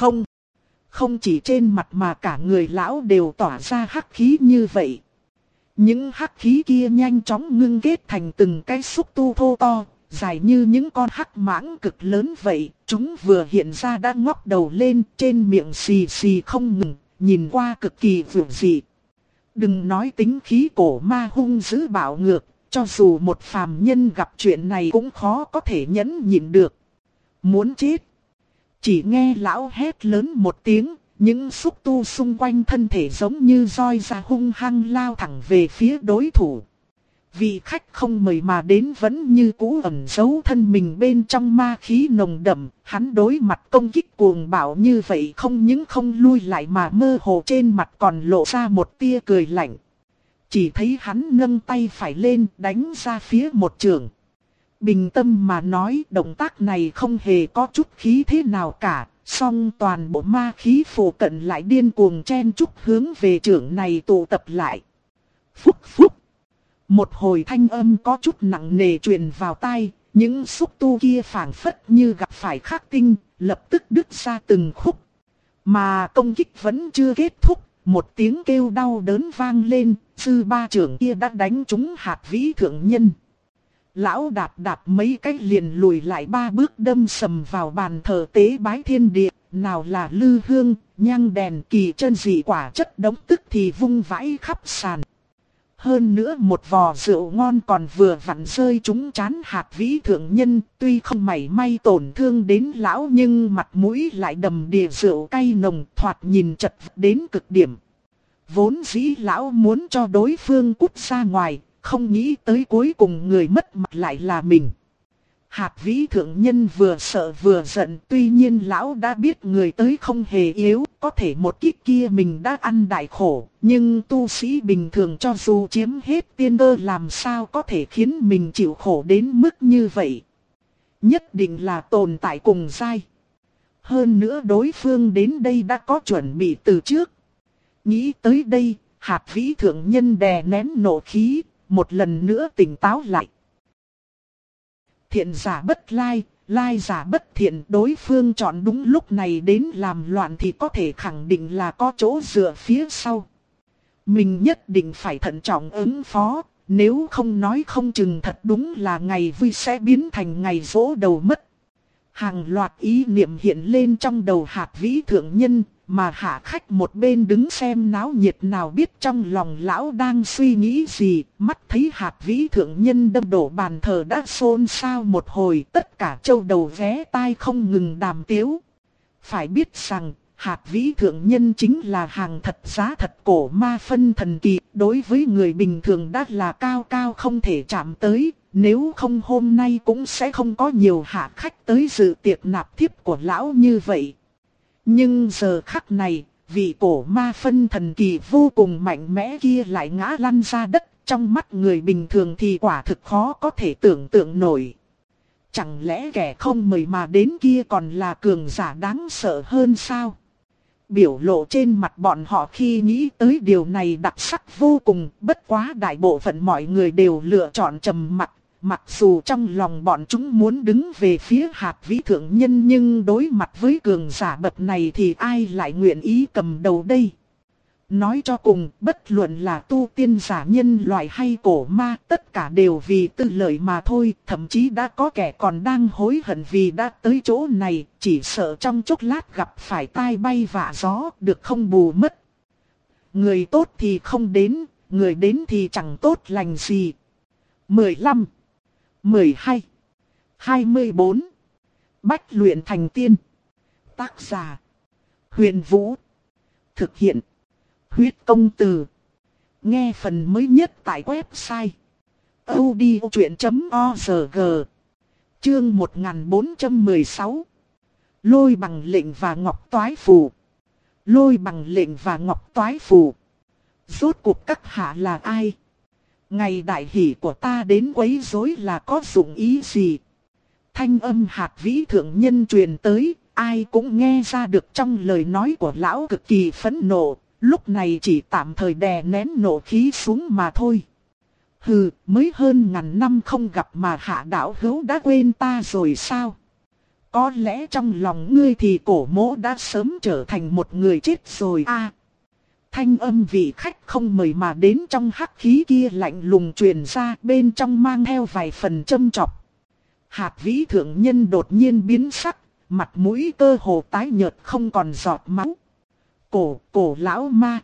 Không chỉ trên mặt mà cả người lão đều tỏa ra hắc khí như vậy. Những hắc khí kia nhanh chóng ngưng kết thành từng cái xúc tu thô to, dài như những con hắc mãng cực lớn vậy. Chúng vừa hiện ra đã ngóc đầu lên, trên miệng xì xì không ngừng, nhìn qua cực kỳ vượt dị. Đừng nói tính khí cổ ma hung dữ bạo ngược, cho dù một phàm nhân gặp chuyện này cũng khó có thể nhẫn nhịn được. Muốn chết. Chỉ nghe lão hét lớn một tiếng, những xúc tu xung quanh thân thể giống như roi ra hung hăng lao thẳng về phía đối thủ. Vị khách không mời mà đến vẫn như cũ ẩn giấu thân mình bên trong ma khí nồng đậm, hắn đối mặt công kích cuồng bạo như vậy không những không lui lại mà mơ hồ trên mặt còn lộ ra một tia cười lạnh. Chỉ thấy hắn nâng tay phải lên đánh ra phía một trường. Bình tâm mà nói, động tác này không hề có chút khí thế nào cả, song toàn bộ ma khí phổ cận lại điên cuồng chen chúc hướng về trường này tụ tập lại. Phúc phúc. Một hồi thanh âm có chút nặng nề truyền vào tai, những xúc tu kia phảng phất như gặp phải khắc tinh, lập tức đứt ra từng khúc. Mà công kích vẫn chưa kết thúc, một tiếng kêu đau đớn vang lên, sư ba trưởng kia đã đánh trúng Hạt Vĩ Thượng Nhân. Lão đạp đạp mấy cách liền lùi lại 3 bước đâm sầm vào bàn thờ tế bái thiên địa, nào là lư hương, nhang đèn kỳ chân dị quả chất đống tức thì vung vãi khắp sàn. Hơn nữa một vò rượu ngon còn vừa vặn rơi trúng trán Hạt Vĩ Thượng Nhân, tuy không mảy may tổn thương đến lão nhưng mặt mũi lại đầm đìa rượu cay nồng, thoạt nhìn chật vật đến cực điểm. Vốn dĩ lão muốn cho đối phương cút ra ngoài, không nghĩ tới cuối cùng người mất mặt lại là mình. Hạt Vĩ Thượng Nhân vừa sợ vừa giận, tuy nhiên lão đã biết người tới không hề yếu, có thể một kích kia mình đã ăn đại khổ, nhưng tu sĩ bình thường cho dù chiếm hết tiên cơ làm sao có thể khiến mình chịu khổ đến mức như vậy. Nhất định là tồn tại cùng giai. Hơn nữa đối phương đến đây đã có chuẩn bị từ trước. Nghĩ tới đây, Hạt Vĩ Thượng Nhân đè nén nộ khí, một lần nữa tỉnh táo lại. Thiện giả bất lai, lai giả bất thiện, đối phương chọn đúng lúc này đến làm loạn thì có thể khẳng định là có chỗ dựa phía sau. Mình nhất định phải thận trọng ứng phó, nếu không nói không chừng thật đúng là ngày vui sẽ biến thành ngày giỗ đầu mất. Hàng loạt ý niệm hiện lên trong đầu Hạt Vĩ Thượng Nhân, mà Hạ Khách một bên đứng xem náo nhiệt nào biết trong lòng lão đang suy nghĩ gì, mắt thấy Hạt Vĩ Thượng Nhân đâm đổ bàn thờ đã xôn xao một hồi, tất cả châu đầu vé tai không ngừng đàm tiếu. Phải biết rằng, Hạt Vĩ Thượng Nhân chính là hàng thật giá thật cổ ma phân thần kỳ, đối với người bình thường đã là cao cao không thể chạm tới, nếu không hôm nay cũng sẽ không có nhiều hạ khách tới dự tiệc nạp thiếp của lão như vậy. Nhưng giờ khắc này, vị cổ ma phân thần kỳ vô cùng mạnh mẽ kia lại ngã lăn ra đất, trong mắt người bình thường thì quả thực khó có thể tưởng tượng nổi. Chẳng lẽ kẻ không mời mà đến kia còn là cường giả đáng sợ hơn sao? Biểu lộ trên mặt bọn họ khi nghĩ tới điều này đặc sắc vô cùng, bất quá đại bộ phận mọi người đều lựa chọn trầm mặc. Mặc dù trong lòng bọn chúng muốn đứng về phía Hạt Vĩ Thượng Nhân, nhưng đối mặt với cường giả bậc này thì ai lại nguyện ý cầm đầu đây? Nói cho cùng, bất luận là tu tiên giả nhân loại hay cổ ma, tất cả đều vì tư lợi mà thôi, thậm chí đã có kẻ còn đang hối hận vì đã tới chỗ này, chỉ sợ trong chốc lát gặp phải tai bay vạ gió, được không bù mất. Người tốt thì không đến, người đến thì chẳng tốt lành gì. 15, 12, 24. Bách luyện thành tiên. Tác giả: Huyền Vũ. Thực hiện: Huyết Công Từ. Nghe phần mới nhất tại website audiochuyen.org. Chương 1416. Lôi bằng lệnh và ngọc toái phù. Lôi bằng lệnh và ngọc toái phù. Rốt cuộc các hạ là ai? Ngày đại hỷ của ta đến quấy rối là có dụng ý gì? Thanh âm Hạt Vĩ Thượng Nhân truyền tới, ai cũng nghe ra được trong lời nói của lão cực kỳ phẫn nộ, lúc này chỉ tạm thời đè nén nộ khí xuống mà thôi. Hừ, mới hơn ngàn năm không gặp mà Hạ đạo hữu đã quên ta rồi sao? Có lẽ trong lòng ngươi thì cổ mỗ đã sớm trở thành một người chết rồi a. Thanh âm vị khách không mời mà đến trong hắc khí kia lạnh lùng truyền ra, bên trong mang theo vài phần châm chọc. Hạt Vĩ Thượng Nhân đột nhiên biến sắc, mặt mũi cơ hồ tái nhợt không còn giọt máu. Cổ lão ma,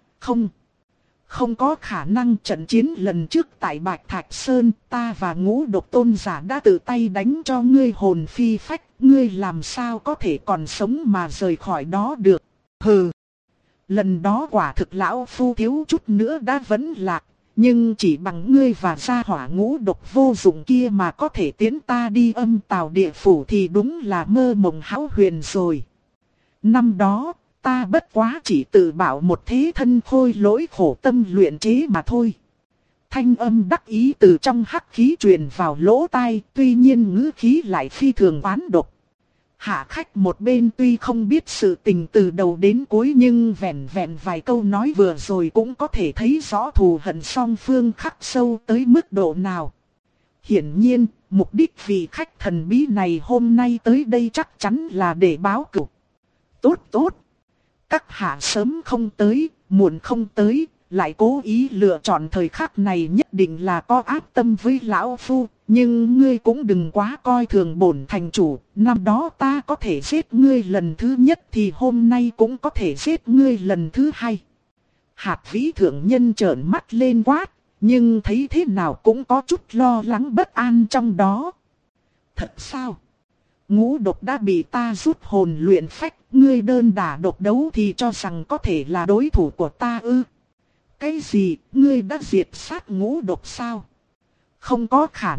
không có khả năng. Trận chiến lần trước tại Bạch Thạch Sơn, ta và Ngũ Độc Tôn giả đã tự tay đánh cho ngươi hồn phi phách, ngươi làm sao có thể còn sống mà rời khỏi đó được? Hừ. Lần đó quả thực lão phu thiếu chút nữa đã vẫn lạc, nhưng chỉ bằng ngươi và gia hỏa Ngũ Độc vô dụng kia mà có thể tiến ta đi âm tào địa phủ thì đúng là mơ mộng hão huyền rồi. Năm đó, ta bất quá chỉ tự bảo một thế thân khôi lỗi khổ tâm luyện chế mà thôi. Thanh âm đắc ý từ trong hắc khí truyền vào lỗ tai, tuy nhiên ngữ khí lại phi thường oán độc. Hạ khách một bên tuy không biết sự tình từ đầu đến cuối, nhưng vẹn vẹn vài câu nói vừa rồi cũng có thể thấy rõ thù hận song phương khắc sâu tới mức độ nào. Hiển nhiên, mục đích vị khách thần bí này hôm nay tới đây chắc chắn là để báo cửu. Tốt. Các hạ sớm không tới, muộn không tới, lại cố ý lựa chọn thời khắc này nhất định là có ác tâm với lão phu. Nhưng ngươi cũng đừng quá coi thường bổn thành chủ, năm đó ta có thể giết ngươi lần thứ nhất thì hôm nay cũng có thể giết ngươi lần thứ hai. Hạt Vĩ Thượng Nhân trợn mắt lên quát, nhưng thấy thế nào cũng có chút lo lắng bất an trong đó. Thật sao? Ngũ Độc đã bị ta rút hồn luyện phách, ngươi đơn đả độc đấu thì cho rằng có thể là đối thủ của ta ư? Cái gì, ngươi đã diệt sát Ngũ Độc sao? Không có khả năng,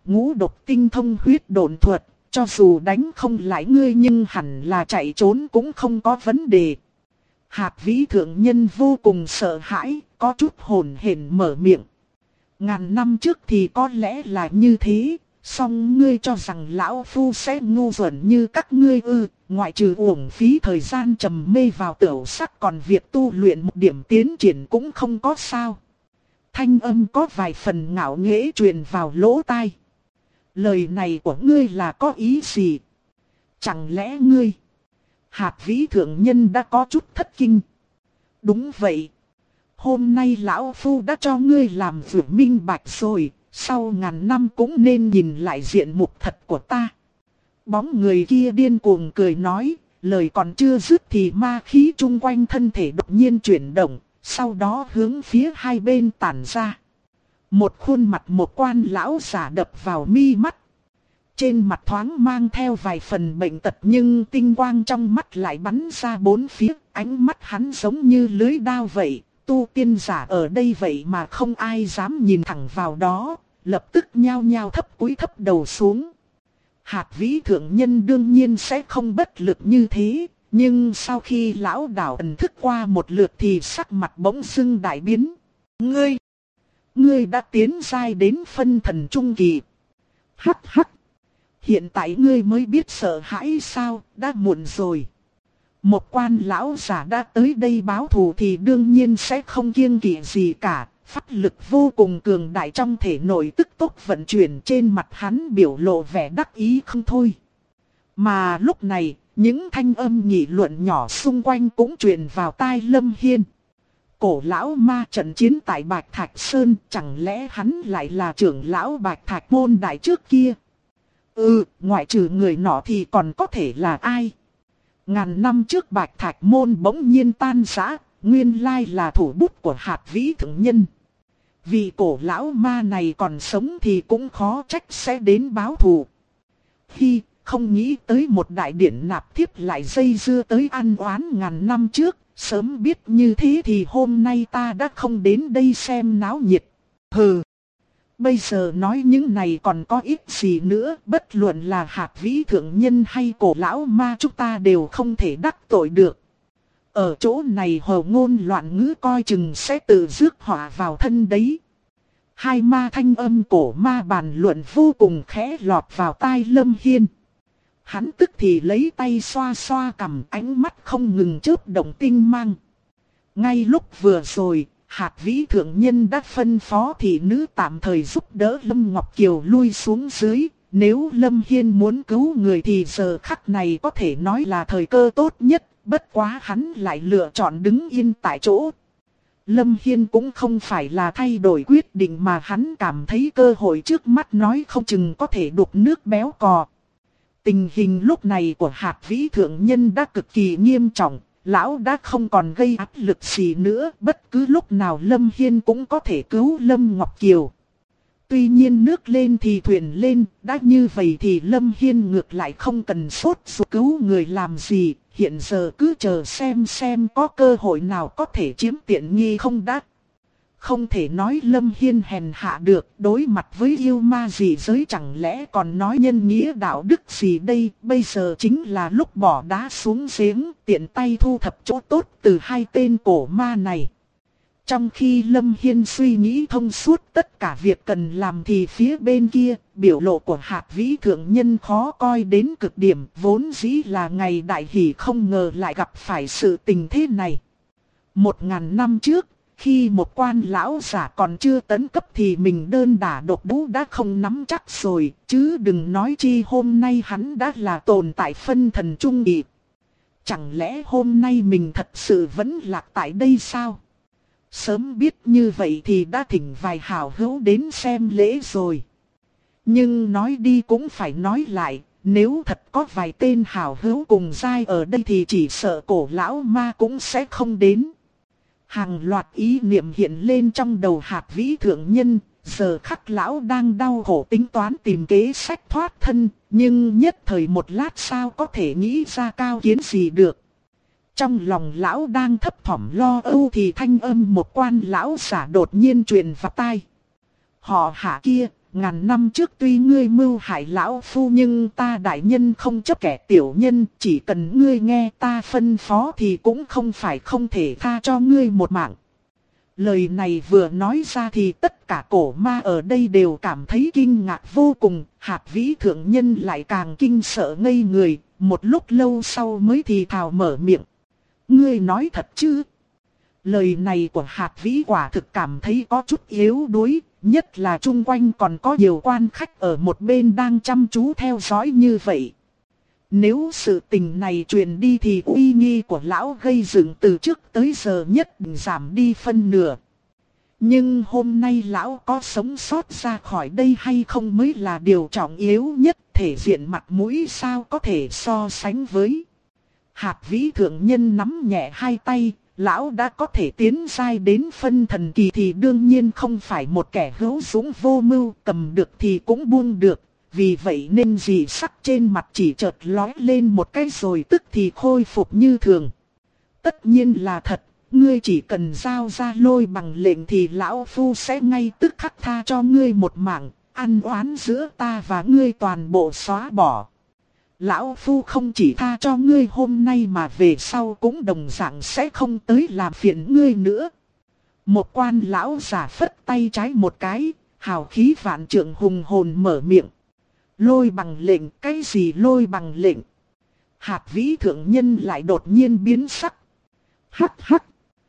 ngũ độc tinh thông huyết độn thuật, cho dù đánh không lại ngươi nhưng hẳn là chạy trốn cũng không có vấn đề. Hạt vĩ thượng nhân vô cùng sợ hãi, có chút hồn hển mở miệng. Ngàn năm trước thì có lẽ là như thế, song ngươi cho rằng lão phu sẽ ngu xuẩn như các ngươi ư? Ngoại trừ uổng phí thời gian trầm mê vào tửu sắc, còn việc tu luyện một điểm tiến triển cũng không có sao. Thanh âm có vài phần ngạo nghễ truyền vào lỗ tai. Lời này của ngươi là có ý gì? Chẳng lẽ ngươi... Hạt vĩ thượng nhân đã có chút thất kinh. Đúng vậy. Hôm nay lão phu đã cho ngươi làm việc minh bạch rồi, sau ngàn năm cũng nên nhìn lại diện mục thật của ta. Bóng người kia điên cuồng cười nói, lời còn chưa dứt thì ma khí chung quanh thân thể đột nhiên chuyển động, sau đó hướng phía hai bên tản ra. Một khuôn mặt một quan lão giả đập vào mi mắt. Trên mặt thoáng mang theo vài phần bệnh tật nhưng tinh quang trong mắt lại bắn ra bốn phía, ánh mắt hắn giống như lưới đao vậy. Tu tiên giả ở đây vậy mà không ai dám nhìn thẳng vào đó, lập tức nhao nhao thấp cúi thấp đầu xuống. Hạt vĩ thượng nhân đương nhiên sẽ không bất lực như thế, nhưng sau khi lão đảo ẩn thức qua một lượt thì sắc mặt bỗng dưng đại biến. Ngươi đã tiến giai đến phân thần trung kỳ. Hắc hắc. Hiện tại ngươi mới biết sợ hãi sao, đã muộn rồi. Một quan lão giả đã tới đây báo thù thì đương nhiên sẽ không kiêng kỵ gì cả. Pháp lực vô cùng cường đại trong thể nội tức tốc vận chuyển, trên mặt hắn biểu lộ vẻ đắc ý không thôi. Mà lúc này, những thanh âm nghị luận nhỏ xung quanh cũng truyền vào tai Lâm Hiên. Cổ lão ma trận chiến tại Bạch Thạch Sơn, chẳng lẽ hắn lại là trưởng lão Bạch Thạch môn đại trước kia? Ngoại trừ người nọ thì còn có thể là ai? Ngàn năm trước Bạch Thạch môn bỗng nhiên tan rã, nguyên lai là thủ bút của hạt vĩ thượng nhân. Vì cổ lão ma này còn sống thì cũng khó trách sẽ đến báo thù. Không nghĩ tới một đại điển nạp thiếp lại dây dưa tới ăn oán ngàn năm trước. Sớm biết như thế thì hôm nay ta đã không đến đây xem náo nhiệt. Hừ. Bây giờ nói những này còn có ích gì nữa. Bất luận là hạt vĩ thượng nhân hay cổ lão ma chúng ta đều không thể đắc tội được. Ở chỗ này hồ ngôn loạn ngữ coi chừng sẽ tự rước họa vào thân đấy. Hai ma thanh âm cổ ma bàn luận vô cùng khẽ lọt vào tai Lâm Hiên. Hắn tức thì lấy tay xoa xoa cằm, ánh mắt không ngừng chớp động tinh mang. Ngay lúc vừa rồi, hạt vĩ thượng nhân đã phân phó thị nữ tạm thời giúp đỡ Lâm Ngọc Kiều lui xuống dưới. Nếu Lâm Hiên muốn cứu người thì giờ khắc này có thể nói là thời cơ tốt nhất, bất quá hắn lại lựa chọn đứng yên tại chỗ. Lâm Hiên cũng không phải là thay đổi quyết định mà hắn cảm thấy cơ hội trước mắt nói không chừng có thể đục nước béo cò. Tình hình lúc này của hạt vĩ thượng nhân đã cực kỳ nghiêm trọng, lão đã không còn gây áp lực gì nữa, bất cứ lúc nào Lâm Hiên cũng có thể cứu Lâm Ngọc Kiều. Tuy nhiên nước lên thì thuyền lên, đã như vậy thì Lâm Hiên ngược lại không cần sốt ruột cứu người làm gì, hiện giờ cứ chờ xem có cơ hội nào có thể chiếm tiện nghi không đã. Không thể nói Lâm Hiên hèn hạ được, đối mặt với yêu ma dị giới chẳng lẽ còn nói nhân nghĩa đạo đức gì đây, bây giờ chính là lúc bỏ đá xuống giếng, tiện tay thu thập chỗ tốt từ hai tên cổ ma này. Trong khi Lâm Hiên suy nghĩ thông suốt tất cả việc cần làm thì phía bên kia, biểu lộ của hạt vĩ thượng nhân khó coi đến cực điểm, vốn dĩ là ngày đại hỷ không ngờ lại gặp phải sự tình thế này. 1000 năm trước, khi một quan lão giả còn chưa tấn cấp thì mình đơn đả độc đấu đã không nắm chắc rồi, chứ đừng nói chi hôm nay hắn đã là tồn tại phân thần trung kỳ. Chẳng lẽ hôm nay mình thật sự vẫn lạc tại đây sao? Sớm biết như vậy thì đã thỉnh vài hảo hữu đến xem lễ rồi. Nhưng nói đi cũng phải nói lại, nếu thật có vài tên hảo hữu cùng giai ở đây thì chỉ sợ cổ lão ma cũng sẽ không đến. Hàng loạt ý niệm hiện lên trong đầu hạt vĩ thượng nhân, giờ khắc lão đang đau khổ tính toán tìm kế sách thoát thân, nhưng nhất thời một lát sao có thể nghĩ ra cao kiến gì được. Trong lòng lão đang thấp thỏm lo âu thì thanh âm một quan lão giả đột nhiên truyền vào tai. Họ hạ kia, ngàn năm trước tuy ngươi mưu hại lão phu nhưng ta đại nhân không chấp kẻ tiểu nhân, chỉ cần ngươi nghe ta phân phó thì cũng không phải không thể tha cho ngươi một mạng. Lời này vừa nói ra thì tất cả cổ ma ở đây đều cảm thấy kinh ngạc vô cùng, Hạt Vĩ thượng nhân lại càng kinh sợ ngây người, một lúc lâu sau mới thì thào mở miệng. Ngươi nói thật chứ? Lời này của Hạt Vĩ quả thực cảm thấy có chút yếu đuối, nhất là chung quanh còn có nhiều quan khách ở một bên đang chăm chú theo dõi như vậy. Nếu sự tình này truyền đi thì uy nghi của lão gây dựng từ trước tới giờ nhất định giảm đi phân nửa. Nhưng hôm nay lão có sống sót ra khỏi đây hay không mới là điều trọng yếu nhất, thể diện mặt mũi sao có thể so sánh với. Hạt Vĩ thượng nhân nắm nhẹ hai tay, lão đã có thể tiến giai đến phân thần kỳ thì đương nhiên không phải một kẻ hữu dũng vô mưu, cầm được thì cũng buông được. Vì vậy nên dị sắc trên mặt chỉ chợt lóe lên một cái rồi tức thì khôi phục như thường. Tất nhiên là thật, ngươi chỉ cần giao ra lôi bằng lệnh thì lão phu sẽ ngay tức khắc tha cho ngươi một mạng, ăn oán giữa ta và ngươi toàn bộ xóa bỏ. Lão phu không chỉ tha cho ngươi hôm nay mà về sau cũng đồng dạng sẽ không tới làm phiền ngươi nữa. Một quan lão giả phất tay trái một cái, hào khí vạn trượng hùng hồn mở miệng. Lôi bằng lệnh, cái gì lôi bằng lệnh? Hạt Vĩ thượng nhân lại đột nhiên biến sắc. Hắc hắc.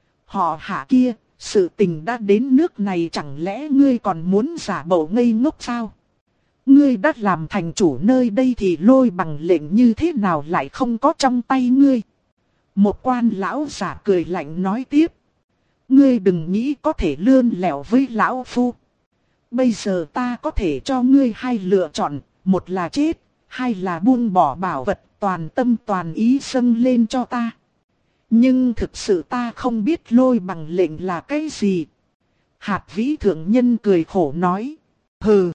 Họ Hạ kia, sự tình đã đến nước này chẳng lẽ ngươi còn muốn giả bộ ngây ngốc sao? Ngươi đã làm thành chủ nơi đây thì lôi bằng lệnh như thế nào lại không có trong tay ngươi? Một quan lão giả cười lạnh nói tiếp. Ngươi đừng nghĩ có thể lươn lẹo với lão phu. Bây giờ ta có thể cho ngươi hai lựa chọn, một là chết, hai là buông bỏ bảo vật toàn tâm toàn ý dâng lên cho ta. Nhưng thực sự ta không biết lôi bằng lệnh là cái gì. Hạt Vĩ thượng nhân cười khổ nói. Hừ,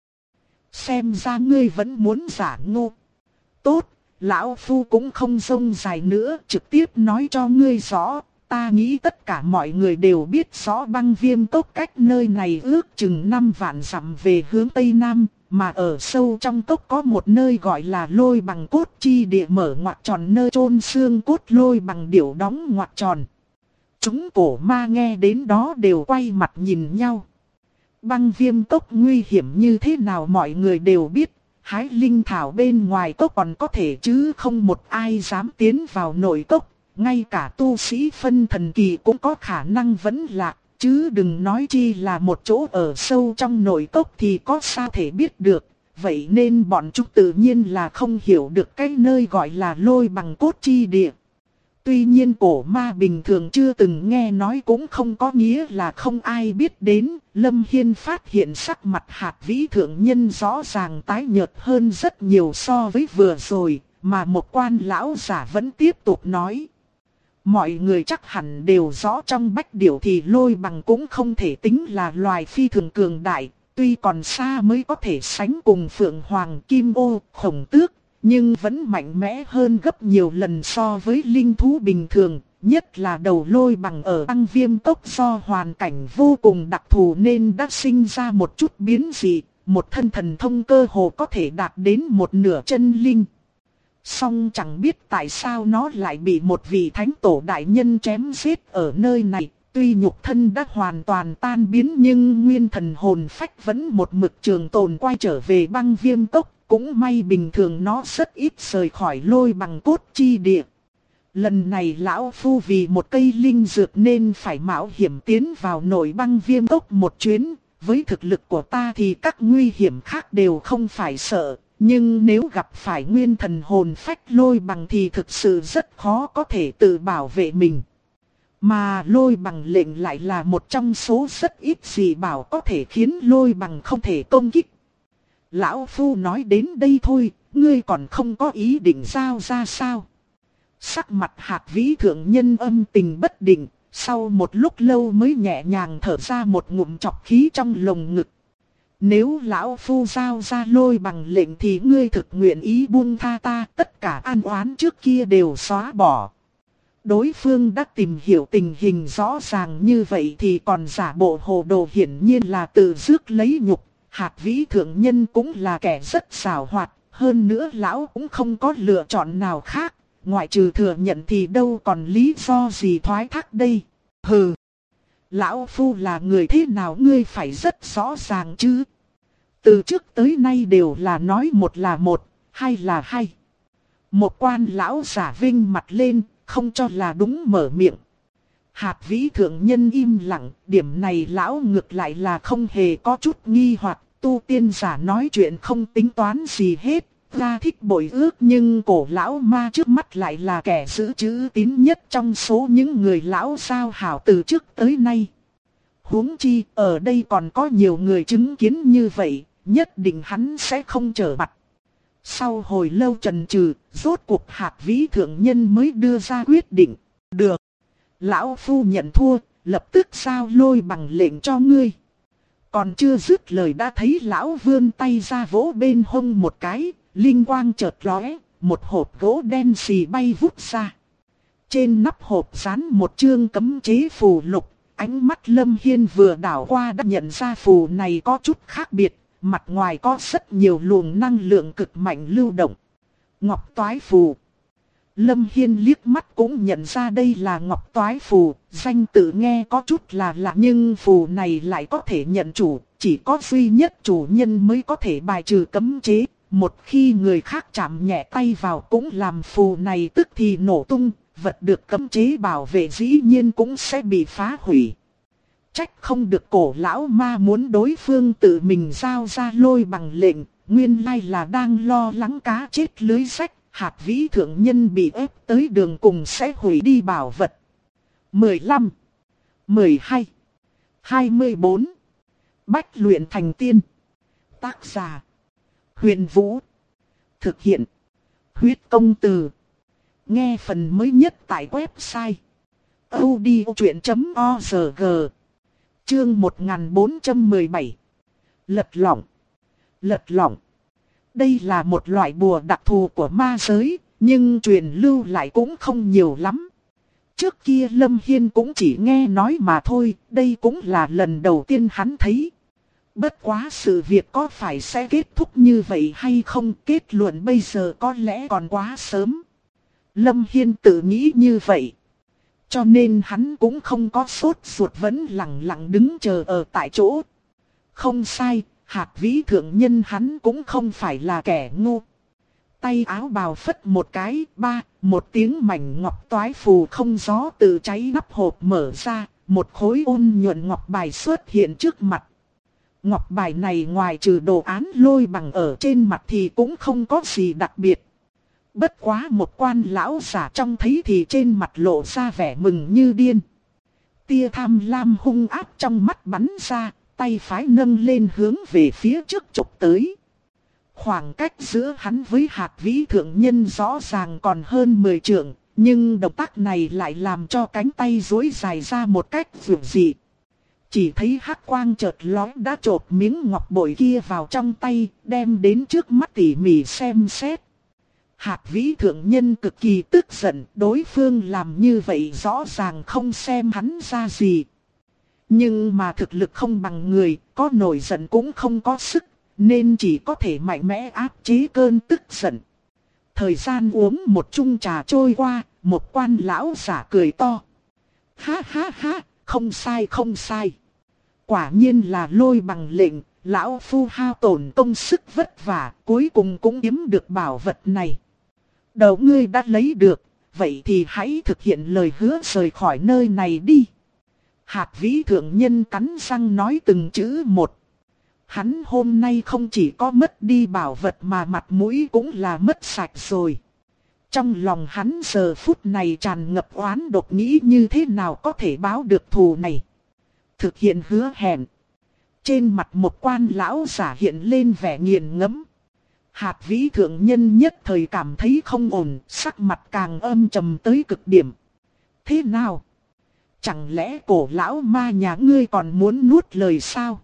xem ra ngươi vẫn muốn giả ngu. Tốt, lão phu cũng không rông dài nữa, trực tiếp nói cho ngươi rõ. Ta nghĩ tất cả mọi người đều biết rõ Băng Viêm Cốc cách nơi này ước chừng 5 vạn dặm về hướng Tây Nam, mà ở sâu trong cốc có một nơi gọi là lôi bằng cốt chi địa mở ngoặc tròn nơi chôn xương cốt lôi bằng điểu đóng ngoặc tròn. Chúng cổ ma nghe đến đó đều quay mặt nhìn nhau. Băng Viêm Cốc nguy hiểm như thế nào mọi người đều biết, hái linh thảo bên ngoài cốc còn có thể chứ không một ai dám tiến vào nội cốc. Ngay cả tu sĩ phân thần kỳ cũng có khả năng vẫn lạc, chứ đừng nói chi là một chỗ ở sâu trong nội cốc thì có sao thể biết được. Vậy nên bọn chúng tự nhiên là không hiểu được cái nơi gọi là lôi bằng cốt chi địa. Tuy nhiên cổ ma bình thường chưa từng nghe nói cũng không có nghĩa là không ai biết đến. Lâm Hiên phát hiện sắc mặt Hạt Vĩ thượng nhân rõ ràng tái nhợt hơn rất nhiều so với vừa rồi, mà một quan lão giả vẫn tiếp tục nói. Mọi người chắc hẳn đều rõ trong bách điểu thì lôi bằng cũng không thể tính là loài phi thường cường đại, tuy còn xa mới có thể sánh cùng phượng hoàng kim ô, khổng tước, nhưng vẫn mạnh mẽ hơn gấp nhiều lần so với linh thú bình thường, nhất là đầu lôi bằng ở Băng Viêm Cốc do hoàn cảnh vô cùng đặc thù nên đã sinh ra một chút biến dị, một thân thần thông cơ hồ có thể đạt đến một nửa chân linh. Song chẳng biết tại sao nó lại bị một vị thánh tổ đại nhân chém giết ở nơi này. Tuy nhục thân đã hoàn toàn tan biến nhưng nguyên thần hồn phách vẫn một mực trường tồn quay trở về Băng Viêm Cốc. Cũng may bình thường nó rất ít rời khỏi lôi bằng cốt chi địa. Lần này lão phu vì một cây linh dược nên phải mạo hiểm tiến vào nội Băng Viêm Cốc một chuyến. Với thực lực của ta thì các nguy hiểm khác đều không phải sợ. Nhưng nếu gặp phải nguyên thần hồn phách lôi bằng thì thực sự rất khó có thể tự bảo vệ mình. Mà lôi bằng lệnh lại là một trong số rất ít gì bảo có thể khiến lôi bằng không thể công kích. Lão Phu nói đến đây thôi, ngươi còn không có ý định giao ra sao? Sắc mặt Hạt Vĩ thượng nhân âm tình bất định, sau một lúc lâu mới nhẹ nhàng thở ra một ngụm trọc khí trong lồng ngực. Nếu lão phu giao ra lôi bằng lệnh thì ngươi thực nguyện ý buông tha ta, tất cả an oán trước kia đều xóa bỏ. Đối phương đã tìm hiểu tình hình rõ ràng như vậy thì còn giả bộ hồ đồ hiển nhiên là tự rước lấy nhục. Hạt Vĩ Thượng Nhân cũng là kẻ rất xảo hoạt, hơn nữa lão cũng không có lựa chọn nào khác, ngoại trừ thừa nhận thì đâu còn lý do gì thoái thác đây. Hừ, lão phu là người thế nào ngươi phải rất rõ ràng chứ. Từ trước tới nay đều là nói một là một, hai là hai. Một quan lão giả vinh mặt lên, không cho là đúng mở miệng. Hạt Vĩ Thượng Nhân im lặng, điểm này lão ngược lại là không hề có chút nghi hoặc, tu tiên giả nói chuyện không tính toán gì hết, ra thích bội ước nhưng cổ lão ma trước mắt lại là kẻ giữ chữ tín nhất trong số những người lão giao hảo từ trước tới nay. Huống chi, ở đây còn có nhiều người chứng kiến như vậy, nhất định hắn sẽ không trở mặt. Sau hồi lâu chần chừ, rốt cuộc Hạt Vĩ Thượng Nhân mới đưa ra quyết định. Được. Lão phu nhận thua, lập tức giao lôi bằng lệnh cho ngươi. Còn chưa dứt lời đã thấy lão vươn tay ra vỗ bên hông một cái, linh quang chợt lóe, một hộp gỗ đen xì bay vút ra. Trên nắp hộp dán một chương cấm chế phù lục, ánh mắt Lâm Hiên vừa đảo qua đã nhận ra phù này có chút khác biệt, mặt ngoài có rất nhiều luồng năng lượng cực mạnh lưu động. Ngọc Toái Phù. Lâm Hiên liếc mắt cũng nhận ra đây là Ngọc Toái Phù, danh tự nghe có chút là lạ nhưng phù này lại có thể nhận chủ, chỉ có duy nhất chủ nhân mới có thể bài trừ cấm chế, một khi người khác chạm nhẹ tay vào cũng làm phù này tức thì nổ tung, vật được cấm chế bảo vệ dĩ nhiên cũng sẽ bị phá hủy. Trách không được cổ lão ma muốn đối phương tự mình giao ra lôi bằng lệnh, nguyên lai là đang lo lắng cá chết lưới rách. Hạt Vĩ Thượng Nhân bị ép tới đường cùng sẽ hủy đi bảo vật. 15, 12, 24. Bách luyện thành tiên. Tác giả: Huyền Vũ. Thực hiện: Huyết Công Từ. Nghe phần mới nhất tại website audiochuyện.org. Chương 1417. Lật lỏng. Lật lỏng. Đây là một loại bùa đặc thù của ma giới, nhưng truyền lưu lại cũng không nhiều lắm. Trước kia Lâm Hiên cũng chỉ nghe nói mà thôi, đây cũng là lần đầu tiên hắn thấy. Bất quá sự việc có phải sẽ kết thúc như vậy hay không, kết luận bây giờ có lẽ còn quá sớm. Lâm Hiên tự nghĩ như vậy. Cho nên hắn cũng không có sốt ruột, vẫn lặng lặng đứng chờ ở tại chỗ. Không sai. Hạt Vĩ Thượng Nhân hắn cũng không phải là kẻ ngu. Tay áo bào phất một cái, một tiếng mảnh ngọc toái phù không gió từ cháy nắp hộp mở ra, một khối ôn nhuận ngọc bài xuất hiện trước mặt. Ngọc bài này ngoài trừ đồ án lôi bằng ở trên mặt thì cũng không có gì đặc biệt. Bất quá một quan lão giả trông thấy thì trên mặt lộ ra vẻ mừng như điên. Tia tham lam hung ác trong mắt bắn ra. Tay phải nâng lên hướng về phía trước chụp tới. Khoảng cách giữa hắn với Hạt Vĩ Thượng Nhân rõ ràng còn hơn 10 trượng, nhưng động tác này lại làm cho cánh tay duỗi dài ra một cách dường dị. Chỉ thấy hắc quang chợt lóe đã chộp miếng ngọc bội kia vào trong tay, đem đến trước mắt tỉ mỉ xem xét. Hạt Vĩ Thượng Nhân cực kỳ tức giận, đối phương làm như vậy rõ ràng không xem hắn ra gì. Nhưng mà thực lực không bằng người, có nổi giận cũng không có sức, nên chỉ có thể mạnh mẽ áp chế cơn tức giận. Thời gian uống một chung trà trôi qua, một quan lão giả cười to. Ha ha ha, không sai không sai. Quả nhiên là lôi bằng lệnh, lão phu hao tổn công sức vất vả, cuối cùng cũng kiếm được bảo vật này. Đầu ngươi đã lấy được, vậy thì hãy thực hiện lời hứa rời khỏi nơi này đi. Hạt Vĩ Thượng Nhân cắn răng nói từng chữ một. Hắn hôm nay không chỉ có mất đi bảo vật mà mặt mũi cũng là mất sạch rồi. Trong lòng hắn giờ phút này tràn ngập oán độc, nghĩ như thế nào có thể báo được thù này. Thực hiện hứa hẹn. Trên mặt một quan lão giả hiện lên vẻ nghiền ngẫm. Hạt Vĩ Thượng Nhân nhất thời cảm thấy không ổn, sắc mặt càng âm trầm tới cực điểm. Thế nào? Chẳng lẽ cổ lão ma nhà ngươi còn muốn nuốt lời sao?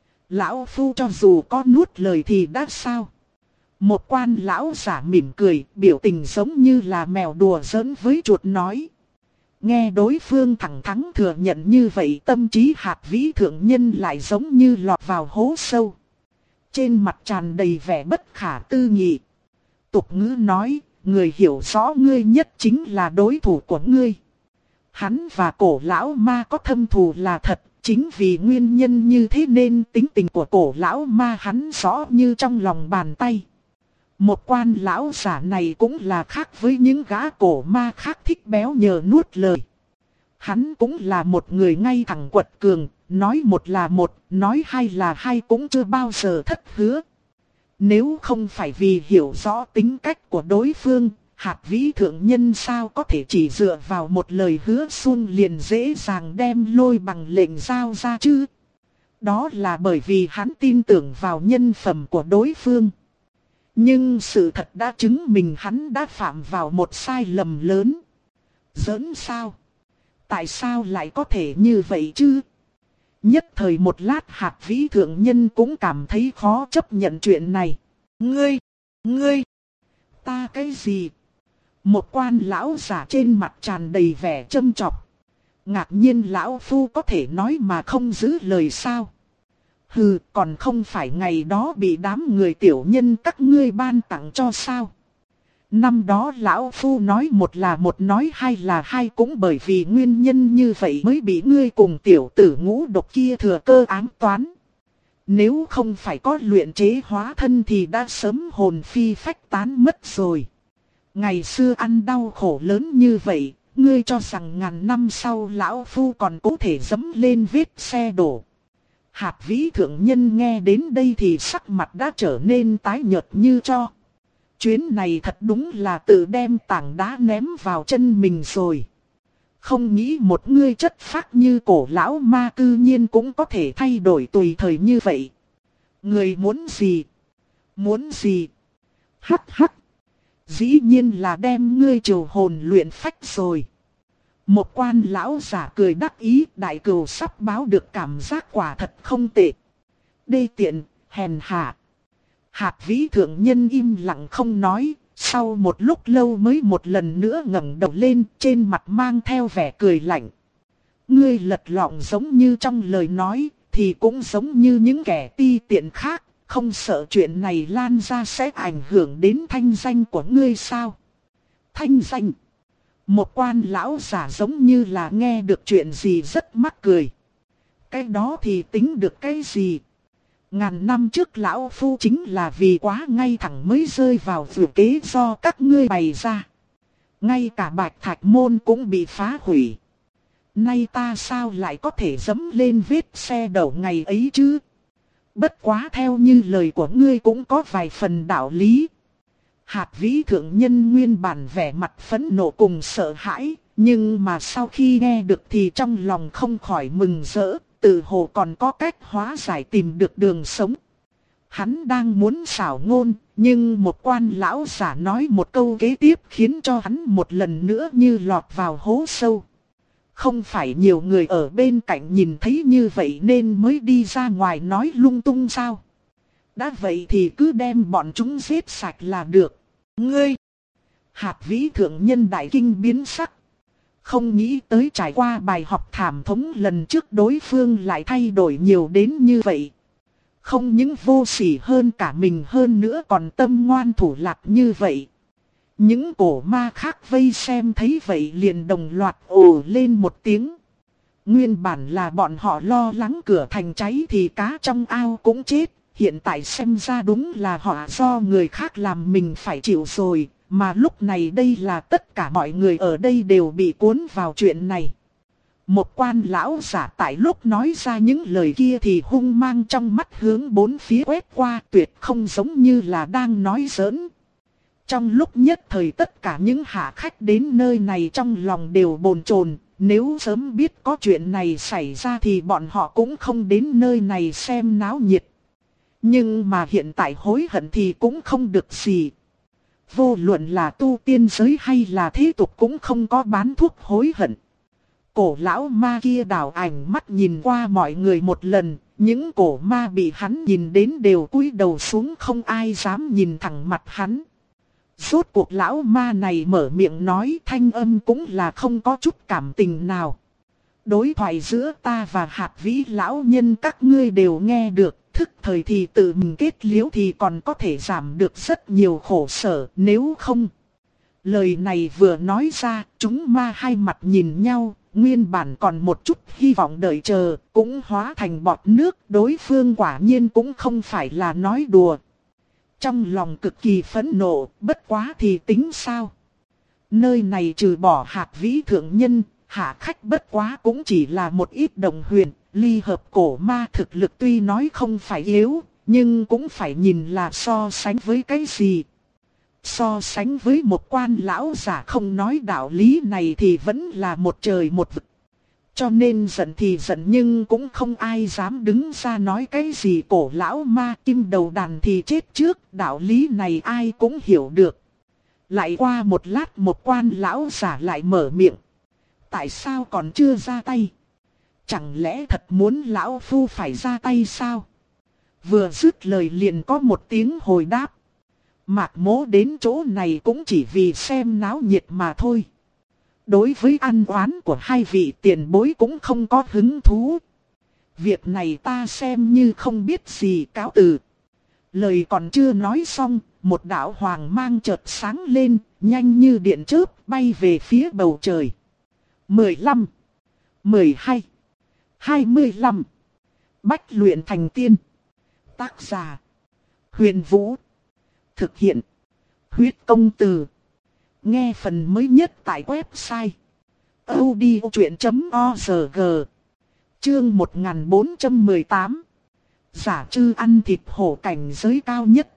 Lão phu cho dù có nuốt lời thì đã sao? Một quan lão giả mỉm cười, biểu tình giống như là mèo đùa giỡn với chuột nói. Nghe đối phương thẳng thắn thừa nhận như vậy, tâm trí Hạt Vĩ Thượng Nhân lại giống như lọt vào hố sâu. Trên mặt tràn đầy vẻ bất khả tư nghị. Tục ngữ nói, người hiểu rõ ngươi nhất chính là đối thủ của ngươi. Hắn và cổ lão ma có thâm thù là thật, chính vì nguyên nhân như thế nên tính tình của cổ lão ma hắn rõ như trong lòng bàn tay. Một quan lão giả này cũng là khác với những gã cổ ma khác thích béo nhờ nuốt lời. Hắn cũng là một người ngay thẳng quật cường, nói một là một, nói hai là hai cũng chưa bao giờ thất hứa. Nếu không phải vì hiểu rõ tính cách của đối phương, Hạt Vĩ Thượng Nhân sao có thể chỉ dựa vào một lời hứa suông liền dễ dàng đem Lôi Bằng lệnh giao ra chứ. Đó là bởi vì hắn tin tưởng vào nhân phẩm của đối phương. Nhưng sự thật đã chứng minh hắn đã phạm vào một sai lầm lớn. Giỡn sao? Tại sao lại có thể như vậy chứ? Nhất thời một lát Hạt Vĩ Thượng Nhân cũng cảm thấy khó chấp nhận chuyện này. Ngươi, ta cái gì? Một quan lão giả trên mặt tràn đầy vẻ châm chọc. Ngạc nhiên lão phu có thể nói mà không giữ lời sao? Hừ, còn không phải ngày đó bị đám người tiểu nhân các ngươi ban tặng cho sao? Năm đó lão phu nói một là một, nói hai là hai, cũng bởi vì nguyên nhân như vậy mới bị ngươi cùng tiểu tử ngũ độc kia thừa cơ ám toán. Nếu không phải có luyện chế hóa thân thì đã sớm hồn phi phách tán mất rồi. Ngày xưa ăn đau khổ lớn như vậy, ngươi cho rằng ngàn năm sau lão phu còn có thể dẫm lên vết xe đổ. Hạt Vĩ Thượng Nhân nghe đến đây thì sắc mặt đã trở nên tái nhợt như tro. Chuyến này thật đúng là tự đem tảng đá ném vào chân mình rồi. Không nghĩ một ngươi chất phác như cổ lão ma cư nhiên cũng có thể thay đổi tùy thời như vậy. Người muốn gì? Muốn gì? Hắc hắc. Dĩ nhiên là đem ngươi triều hồn luyện phách rồi. Một quan lão giả cười đắc ý, đại cừu sắp báo được, cảm giác quả thật không tệ. Đê tiện, hèn hạ. Hạt Vĩ Thượng Nhân im lặng không nói, sau một lúc lâu mới một lần nữa ngẩng đầu lên, trên mặt mang theo vẻ cười lạnh. Ngươi lật lọng giống như trong lời nói, thì cũng giống như những kẻ ti tiện khác, không sợ chuyện này lan ra sẽ ảnh hưởng đến thanh danh của ngươi sao? Thanh danh? Một quan lão giả giống như là nghe được chuyện gì rất mắc cười. Cái đó thì tính được cái gì? Ngàn năm trước lão phu chính là vì quá ngay thẳng mới rơi vào vựa kế do các ngươi bày ra. Ngay cả Bạch Thạch Môn cũng bị phá hủy. Nay ta sao lại có thể dẫm lên vết xe đổ ngày ấy chứ? Bất quá theo như lời của ngươi cũng có vài phần đạo lý. Hạt Vĩ Thượng Nhân nguyên bản vẻ mặt phẫn nộ cùng sợ hãi, nhưng mà sau khi nghe được thì trong lòng không khỏi mừng rỡ, tự hồ còn có cách hóa giải, tìm được đường sống. Hắn đang muốn xảo ngôn, nhưng một quan lão giả nói một câu kế tiếp khiến cho hắn một lần nữa như lọt vào hố sâu. Không phải nhiều người ở bên cạnh nhìn thấy như vậy nên mới đi ra ngoài nói lung tung sao? Đã vậy thì cứ đem bọn chúng giết sạch là được. Ngươi! Hạt Vĩ Thượng Nhân đại kinh biến sắc. Không nghĩ tới trải qua bài học thảm thống lần trước đối phương lại thay đổi nhiều đến như vậy. Không những vô sỉ hơn cả mình, hơn nữa còn tâm ngoan thủ lạt như vậy. Những cổ ma khác vây xem thấy vậy liền đồng loạt ồ lên một tiếng. Nguyên bản là bọn họ lo lắng cửa thành cháy thì cá trong ao cũng chết. Hiện tại xem ra đúng là họ do người khác làm mình phải chịu rồi. Mà lúc này đây là tất cả mọi người ở đây đều bị cuốn vào chuyện này. Một quan lão giả tại lúc nói ra những lời kia thì hung mang trong mắt hướng bốn phía quét qua, tuyệt không giống như là đang nói giỡn. Trong lúc nhất thời tất cả những hạ khách đến nơi này trong lòng đều bồn chồn, nếu sớm biết có chuyện này xảy ra thì bọn họ cũng không đến nơi này xem náo nhiệt. Nhưng mà hiện tại hối hận thì cũng không được gì. Vô luận là tu tiên giới hay là thế tục cũng không có bán thuốc hối hận. Cổ lão ma kia đảo ảnh mắt nhìn qua mọi người một lần, những cổ ma bị hắn nhìn đến đều cúi đầu xuống, không ai dám nhìn thẳng mặt hắn. Rốt cuộc lão ma này mở miệng nói, thanh âm cũng là không có chút cảm tình nào. Đối thoại giữa ta và Hạt Vĩ lão nhân các ngươi đều nghe được, thức thời thì tự mình kết liễu thì còn có thể giảm được rất nhiều khổ sở, nếu không. Lời này vừa nói ra, chúng ma hai mặt nhìn nhau, nguyên bản còn một chút hy vọng đợi chờ, cũng hóa thành bọt nước, đối phương quả nhiên cũng không phải là nói đùa. Trong lòng cực kỳ phẫn nộ, bất quá thì tính sao? Nơi này trừ bỏ Hạc Vĩ thượng nhân, hạ khách bất quá cũng chỉ là một ít đồng huyền, ly hợp cổ ma thực lực tuy nói không phải yếu, nhưng cũng phải nhìn là so sánh với cái gì. So sánh với một quan lão giả không nói đạo lý này thì vẫn là một trời một vực. Cho nên giận thì giận nhưng cũng không ai dám đứng ra nói cái gì cổ lão ma kim đầu đàn thì chết trước, đạo lý này ai cũng hiểu được. Lại qua một lát một quan lão giả lại mở miệng. Tại sao còn chưa ra tay? Chẳng lẽ thật muốn lão phu phải ra tay sao? Vừa dứt lời liền có một tiếng hồi đáp. Mạc Mỗ đến chỗ này cũng chỉ vì xem náo nhiệt mà thôi. Đối với ăn oán của hai vị tiền bối cũng không có hứng thú. Việc này ta xem như không biết gì, cáo từ. Lời còn chưa nói xong, một đạo hoàng mang chợt sáng lên, nhanh như điện chớp bay về phía bầu trời. 15, 12, 25. Bách luyện thành tiên. Tác giả: Huyền Vũ. Thực hiện: Huyết Công Từ. Nghe phần mới nhất tại website audiochuyện.org. Chương 1418. Giả Trư ăn thịt hổ cảnh giới cao nhất.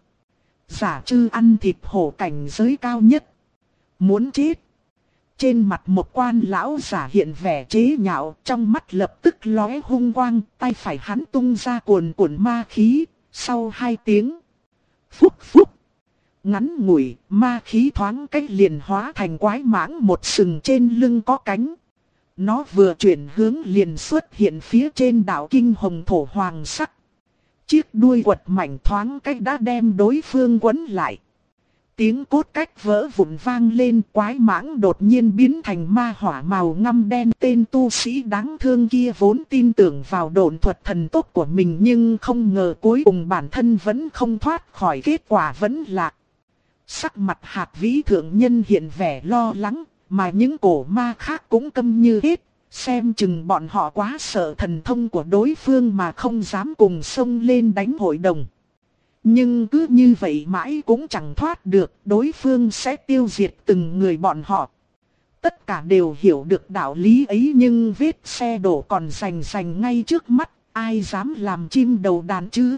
Giả Trư ăn thịt hổ cảnh giới cao nhất. Muốn chết. Trên mặt một quan lão giả hiện vẻ chế nhạo, trong mắt lập tức lóe hung quang, tay phải hắn tung ra cuồn cuộn ma khí, sau 2 tiếng. Phúc phúc. Ngắn ngủi, ma khí thoáng cách liền hóa thành quái mãng một sừng trên lưng có cánh. Nó vừa chuyển hướng liền xuất hiện phía trên đảo kinh hồng thổ hoàng sắc. Chiếc đuôi quật mạnh thoáng cách đã đem đối phương quấn lại. Tiếng cốt cách vỡ vụn vang lên, quái mãng đột nhiên biến thành ma hỏa màu ngăm đen. Tên tu sĩ đáng thương kia vốn tin tưởng vào độn thuật thần tốc của mình nhưng không ngờ cuối cùng bản thân vẫn không thoát khỏi, kết quả vẫn lạc. Sắc mặt Hạc Vĩ thượng nhân hiện vẻ lo lắng, mà những cổ ma khác cũng câm như hết, xem chừng bọn họ quá sợ thần thông của đối phương mà không dám cùng xông lên đánh hội đồng. Nhưng cứ như vậy mãi cũng chẳng thoát được, đối phương sẽ tiêu diệt từng người bọn họ. Tất cả đều hiểu được đạo lý ấy nhưng vết xe đổ còn rành rành ngay trước mắt, ai dám làm chim đầu đàn chứ?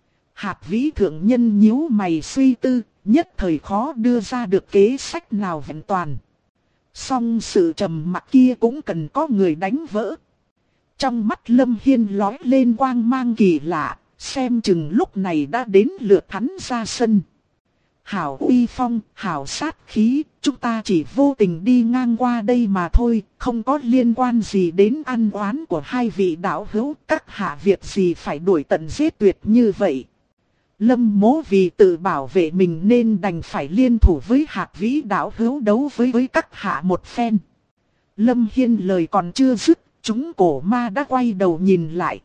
Hạc Vĩ thượng nhân nhíu mày suy tư, nhất thời khó đưa ra được kế sách nào vẹn toàn. Song sự trầm mặc kia cũng cần có người đánh vỡ. Trong mắt Lâm Hiên lóe lên quang mang kỳ lạ, xem chừng lúc này đã đến lượt hắn ra sân. Hảo uy phong, hảo sát khí, chúng ta chỉ vô tình đi ngang qua đây mà thôi, không có liên quan gì đến ăn oán của hai vị đạo hữu, các hạ việc gì phải đuổi tận giết tuyệt như vậy. Lâm Mỗ vì tự bảo vệ mình nên đành phải liên thủ với Hạc Vĩ đạo hữu đấu với các hạ một phen. Lâm Hiên lời còn chưa dứt, chúng cổ ma đã quay đầu nhìn lại.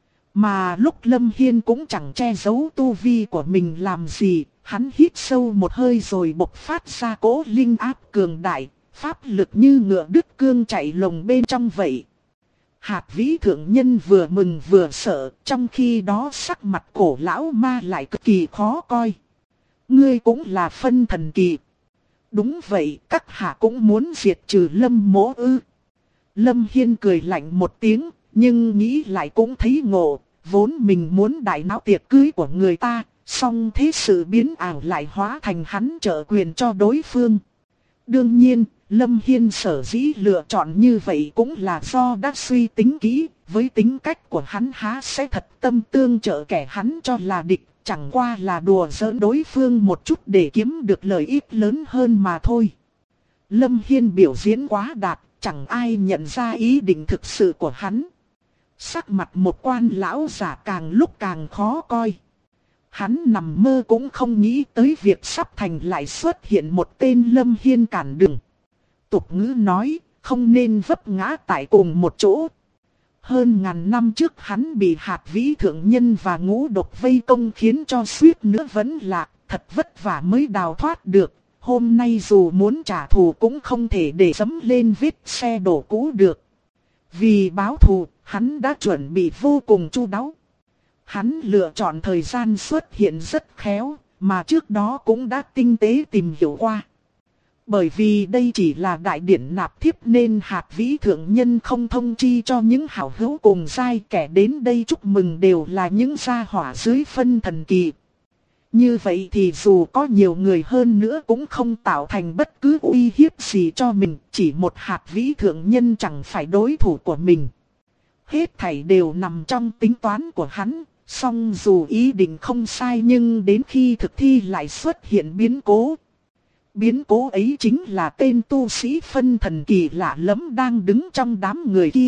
Mà lúc Lâm Hiên cũng chẳng che giấu tu vi của mình làm gì, hắn hít sâu một hơi rồi bộc phát ra cỗ linh áp cường đại, pháp lực như ngựa đứt cương chạy lồng bên trong vậy. Hạc Vĩ thượng nhân vừa mừng vừa sợ, trong khi đó sắc mặt cổ lão ma lại cực kỳ khó coi. Ngươi cũng là phân thần kỳ. Đúng vậy, các hạ cũng muốn diệt trừ Lâm Mỗ ư? Lâm Hiên cười lạnh một tiếng, nhưng nghĩ lại cũng thấy ngộ, vốn mình muốn đại náo tiệc cưới của người ta, song thế sự biến ảo lại hóa thành hắn trợ quyền cho đối phương. Đương nhiên, Lâm Hiên sở dĩ lựa chọn như vậy cũng là do đã suy tính kỹ, với tính cách của hắn há sẽ thật tâm tương trợ kẻ hắn cho là địch, chẳng qua là đùa giỡn đối phương một chút để kiếm được lợi ích lớn hơn mà thôi. Lâm Hiên biểu diễn quá đạt, chẳng ai nhận ra ý định thực sự của hắn. Sắc mặt một quan lão giả càng lúc càng khó coi. Hắn nằm mơ cũng không nghĩ tới việc sắp thành lại xuất hiện một tên Lâm Hiên cản đường. Tục ngữ nói, không nên vấp ngã tại cùng một chỗ. Hơn ngàn năm trước hắn bị Hạt Vĩ Thượng Nhân và Ngũ Độc vây công khiến cho suýt nữa vẫn lạc, thật vất vả mới đào thoát được. Hôm nay dù muốn trả thù cũng không thể để dẫm lên vết xe đổ cũ được. Vì báo thù, hắn đã chuẩn bị vô cùng chu đáo. Hắn lựa chọn thời gian xuất hiện rất khéo, mà trước đó cũng đã tinh tế tìm hiểu qua. Bởi vì đây chỉ là đại điển nạp thiếp nên Hạt Vĩ Thượng Nhân không thông chi cho những hảo hữu cùng giai, kẻ đến đây chúc mừng đều là những gia hỏa dưới phân thần kỳ. Như vậy thì dù có nhiều người hơn nữa cũng không tạo thành bất cứ uy hiếp gì cho mình, chỉ một Hạt Vĩ Thượng Nhân chẳng phải đối thủ của mình. Hết thảy đều nằm trong tính toán của hắn, song dù ý định không sai nhưng đến khi thực thi lại xuất hiện biến cố. Biến cố ấy chính là tên tu sĩ phân thần kỳ lạ lẫm đang đứng trong đám người kia.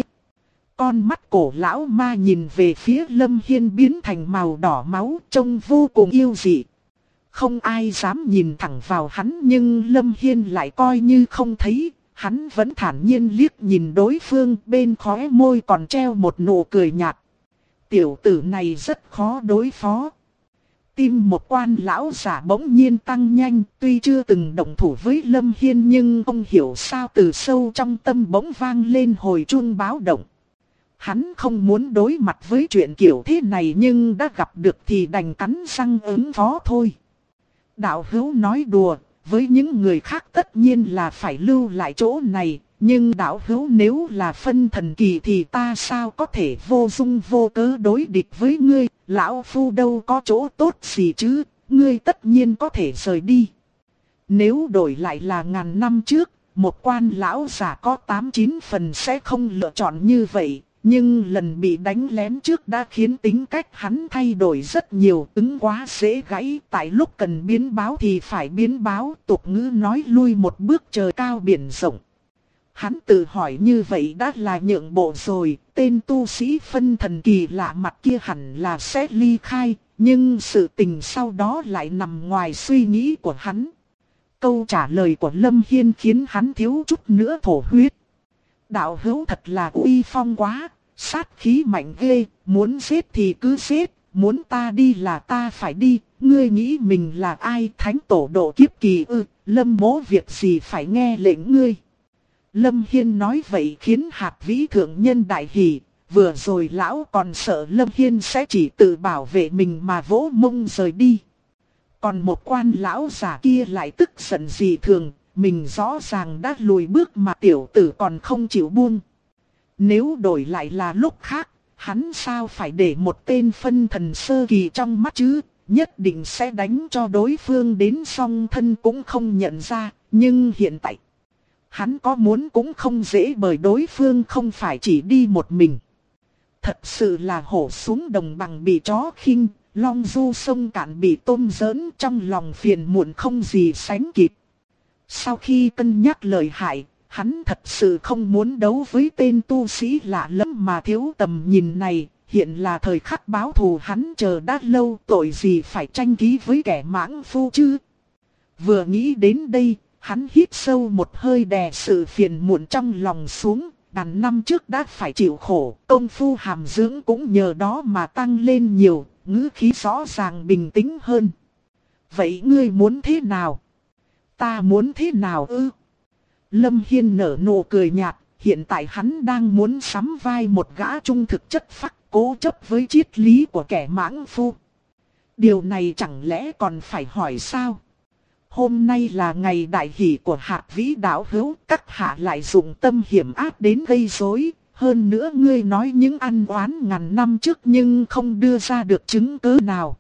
Con mắt cổ lão ma nhìn về phía Lâm Hiên biến thành màu đỏ máu, trông vô cùng yêu dị. Không ai dám nhìn thẳng vào hắn nhưng Lâm Hiên lại coi như không thấy. Hắn vẫn thản nhiên liếc nhìn đối phương, bên khóe môi còn treo một nụ cười nhạt. Tiểu tử này rất khó đối phó. Tim một quan lão giả bỗng nhiên tăng nhanh, tuy chưa từng động thủ với Lâm Hiên nhưng không hiểu sao từ sâu trong tâm bỗng vang lên hồi chuông báo động. Hắn không muốn đối mặt với chuyện kiểu thế này nhưng đã gặp được thì đành cắn răng ứng phó thôi. Đạo hữu nói đùa, với những người khác tất nhiên là phải lưu lại chỗ này, nhưng đạo hữu nếu là phân thần kỳ thì ta sao có thể vô dung vô cớ đối địch với ngươi, lão phu đâu có chỗ tốt gì chứ, ngươi tất nhiên có thể rời đi. Nếu đổi lại là ngàn năm trước, một quan lão giả có 8-9 phần sẽ không lựa chọn như vậy. Nhưng lần bị đánh lén trước đã khiến tính cách hắn thay đổi rất nhiều, ứng quá dễ gãy, tại lúc cần biến báo thì phải biến báo, tục ngữ nói lui một bước trời cao biển rộng. Hắn tự hỏi như vậy đã là nhượng bộ rồi, tên tu sĩ phân thần kỳ lạ mặt kia hẳn là sẽ ly khai, nhưng sự tình sau đó lại nằm ngoài suy nghĩ của hắn. Câu trả lời của Lâm Hiên khiến hắn thiếu chút nữa thổ huyết. Đạo hữu thật là uy phong quá, sát khí mạnh ghê, muốn giết thì cứ giết, muốn ta đi là ta phải đi, ngươi nghĩ mình là ai, thánh tổ độ kiếp kỳ ư, Lâm mỗ việc gì phải nghe lệnh ngươi. Lâm Hiên nói vậy khiến Hạt Vĩ Thượng Nhân đại hỉ, vừa rồi lão còn sợ Lâm Hiên sẽ chỉ tự bảo vệ mình mà vỗ mông rời đi. Còn một quan lão già kia lại tức giận dị thường, mình rõ ràng đã lùi bước mà tiểu tử còn không chịu buông. Nếu đổi lại là lúc khác, hắn sao phải để một tên phân thần sơ kỳ trong mắt chứ, nhất định sẽ đánh cho đối phương đến song thân cũng không nhận ra, nhưng hiện tại, hắn có muốn cũng không dễ bởi đối phương không phải chỉ đi một mình. Thật sự là hổ xuống đồng bằng bị chó khinh, long du sông cạn bị tôm giỡn, trong lòng phiền muộn không gì sánh kịp. Sau khi cân nhắc lời hại, hắn thật sự không muốn đấu với tên tu sĩ lạ lẫm mà thiếu tầm nhìn này, hiện là thời khắc báo thù hắn chờ đã lâu, tội gì phải tranh ký với kẻ mãng phu chứ. Vừa nghĩ đến đây, hắn hít sâu một hơi đè sự phiền muộn trong lòng xuống, ngàn năm trước đã phải chịu khổ, công phu hàm dưỡng cũng nhờ đó mà tăng lên nhiều, ngữ khí rõ ràng bình tĩnh hơn. Vậy ngươi muốn thế nào? Ta muốn thế nào ư? Lâm Hiên nở nụ cười nhạt, hiện tại hắn đang muốn sắm vai một gã trung thực chất phác, cố chấp với triết lý của kẻ mãng phu. Điều này chẳng lẽ còn phải hỏi sao? Hôm nay là ngày đại hỷ của Hạt Vĩ đạo hữu, các hạ lại dùng tâm hiểm ác đến gây rối. Hơn nữa ngươi nói những ăn oán ngàn năm trước nhưng không đưa ra được chứng cứ nào.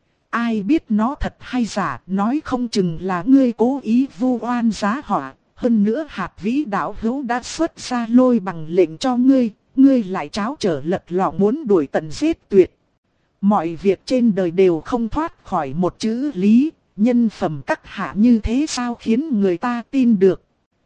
Ai biết nó thật hay giả, nói không chừng là ngươi cố ý vu oan giá họa. Hơn nữa Hạt Vĩ đạo hữu đã xuất ra lôi bằng lệnh cho ngươi, ngươi lại tráo trở lật lọng muốn đuổi tận giết tuyệt. Mọi việc trên đời đều không thoát khỏi một chữ lý, nhân phẩm các hạ như thế sao khiến người ta tin được.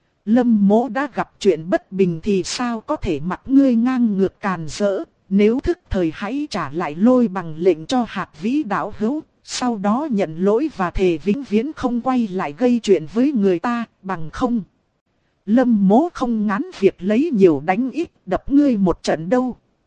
Lâm mỗ đã gặp chuyện bất bình thì sao có thể mặc ngươi ngang ngược càn rỡ, nếu thức thời hãy trả lại lôi bằng lệnh cho Hạt Vĩ đạo hữu, sau đó nhận lỗi và thề vĩnh viễn không quay lại gây chuyện với người ta, bằng không. Lâm mỗ không ngán việc lấy nhiều đánh ít đập ngươi một trận đâu.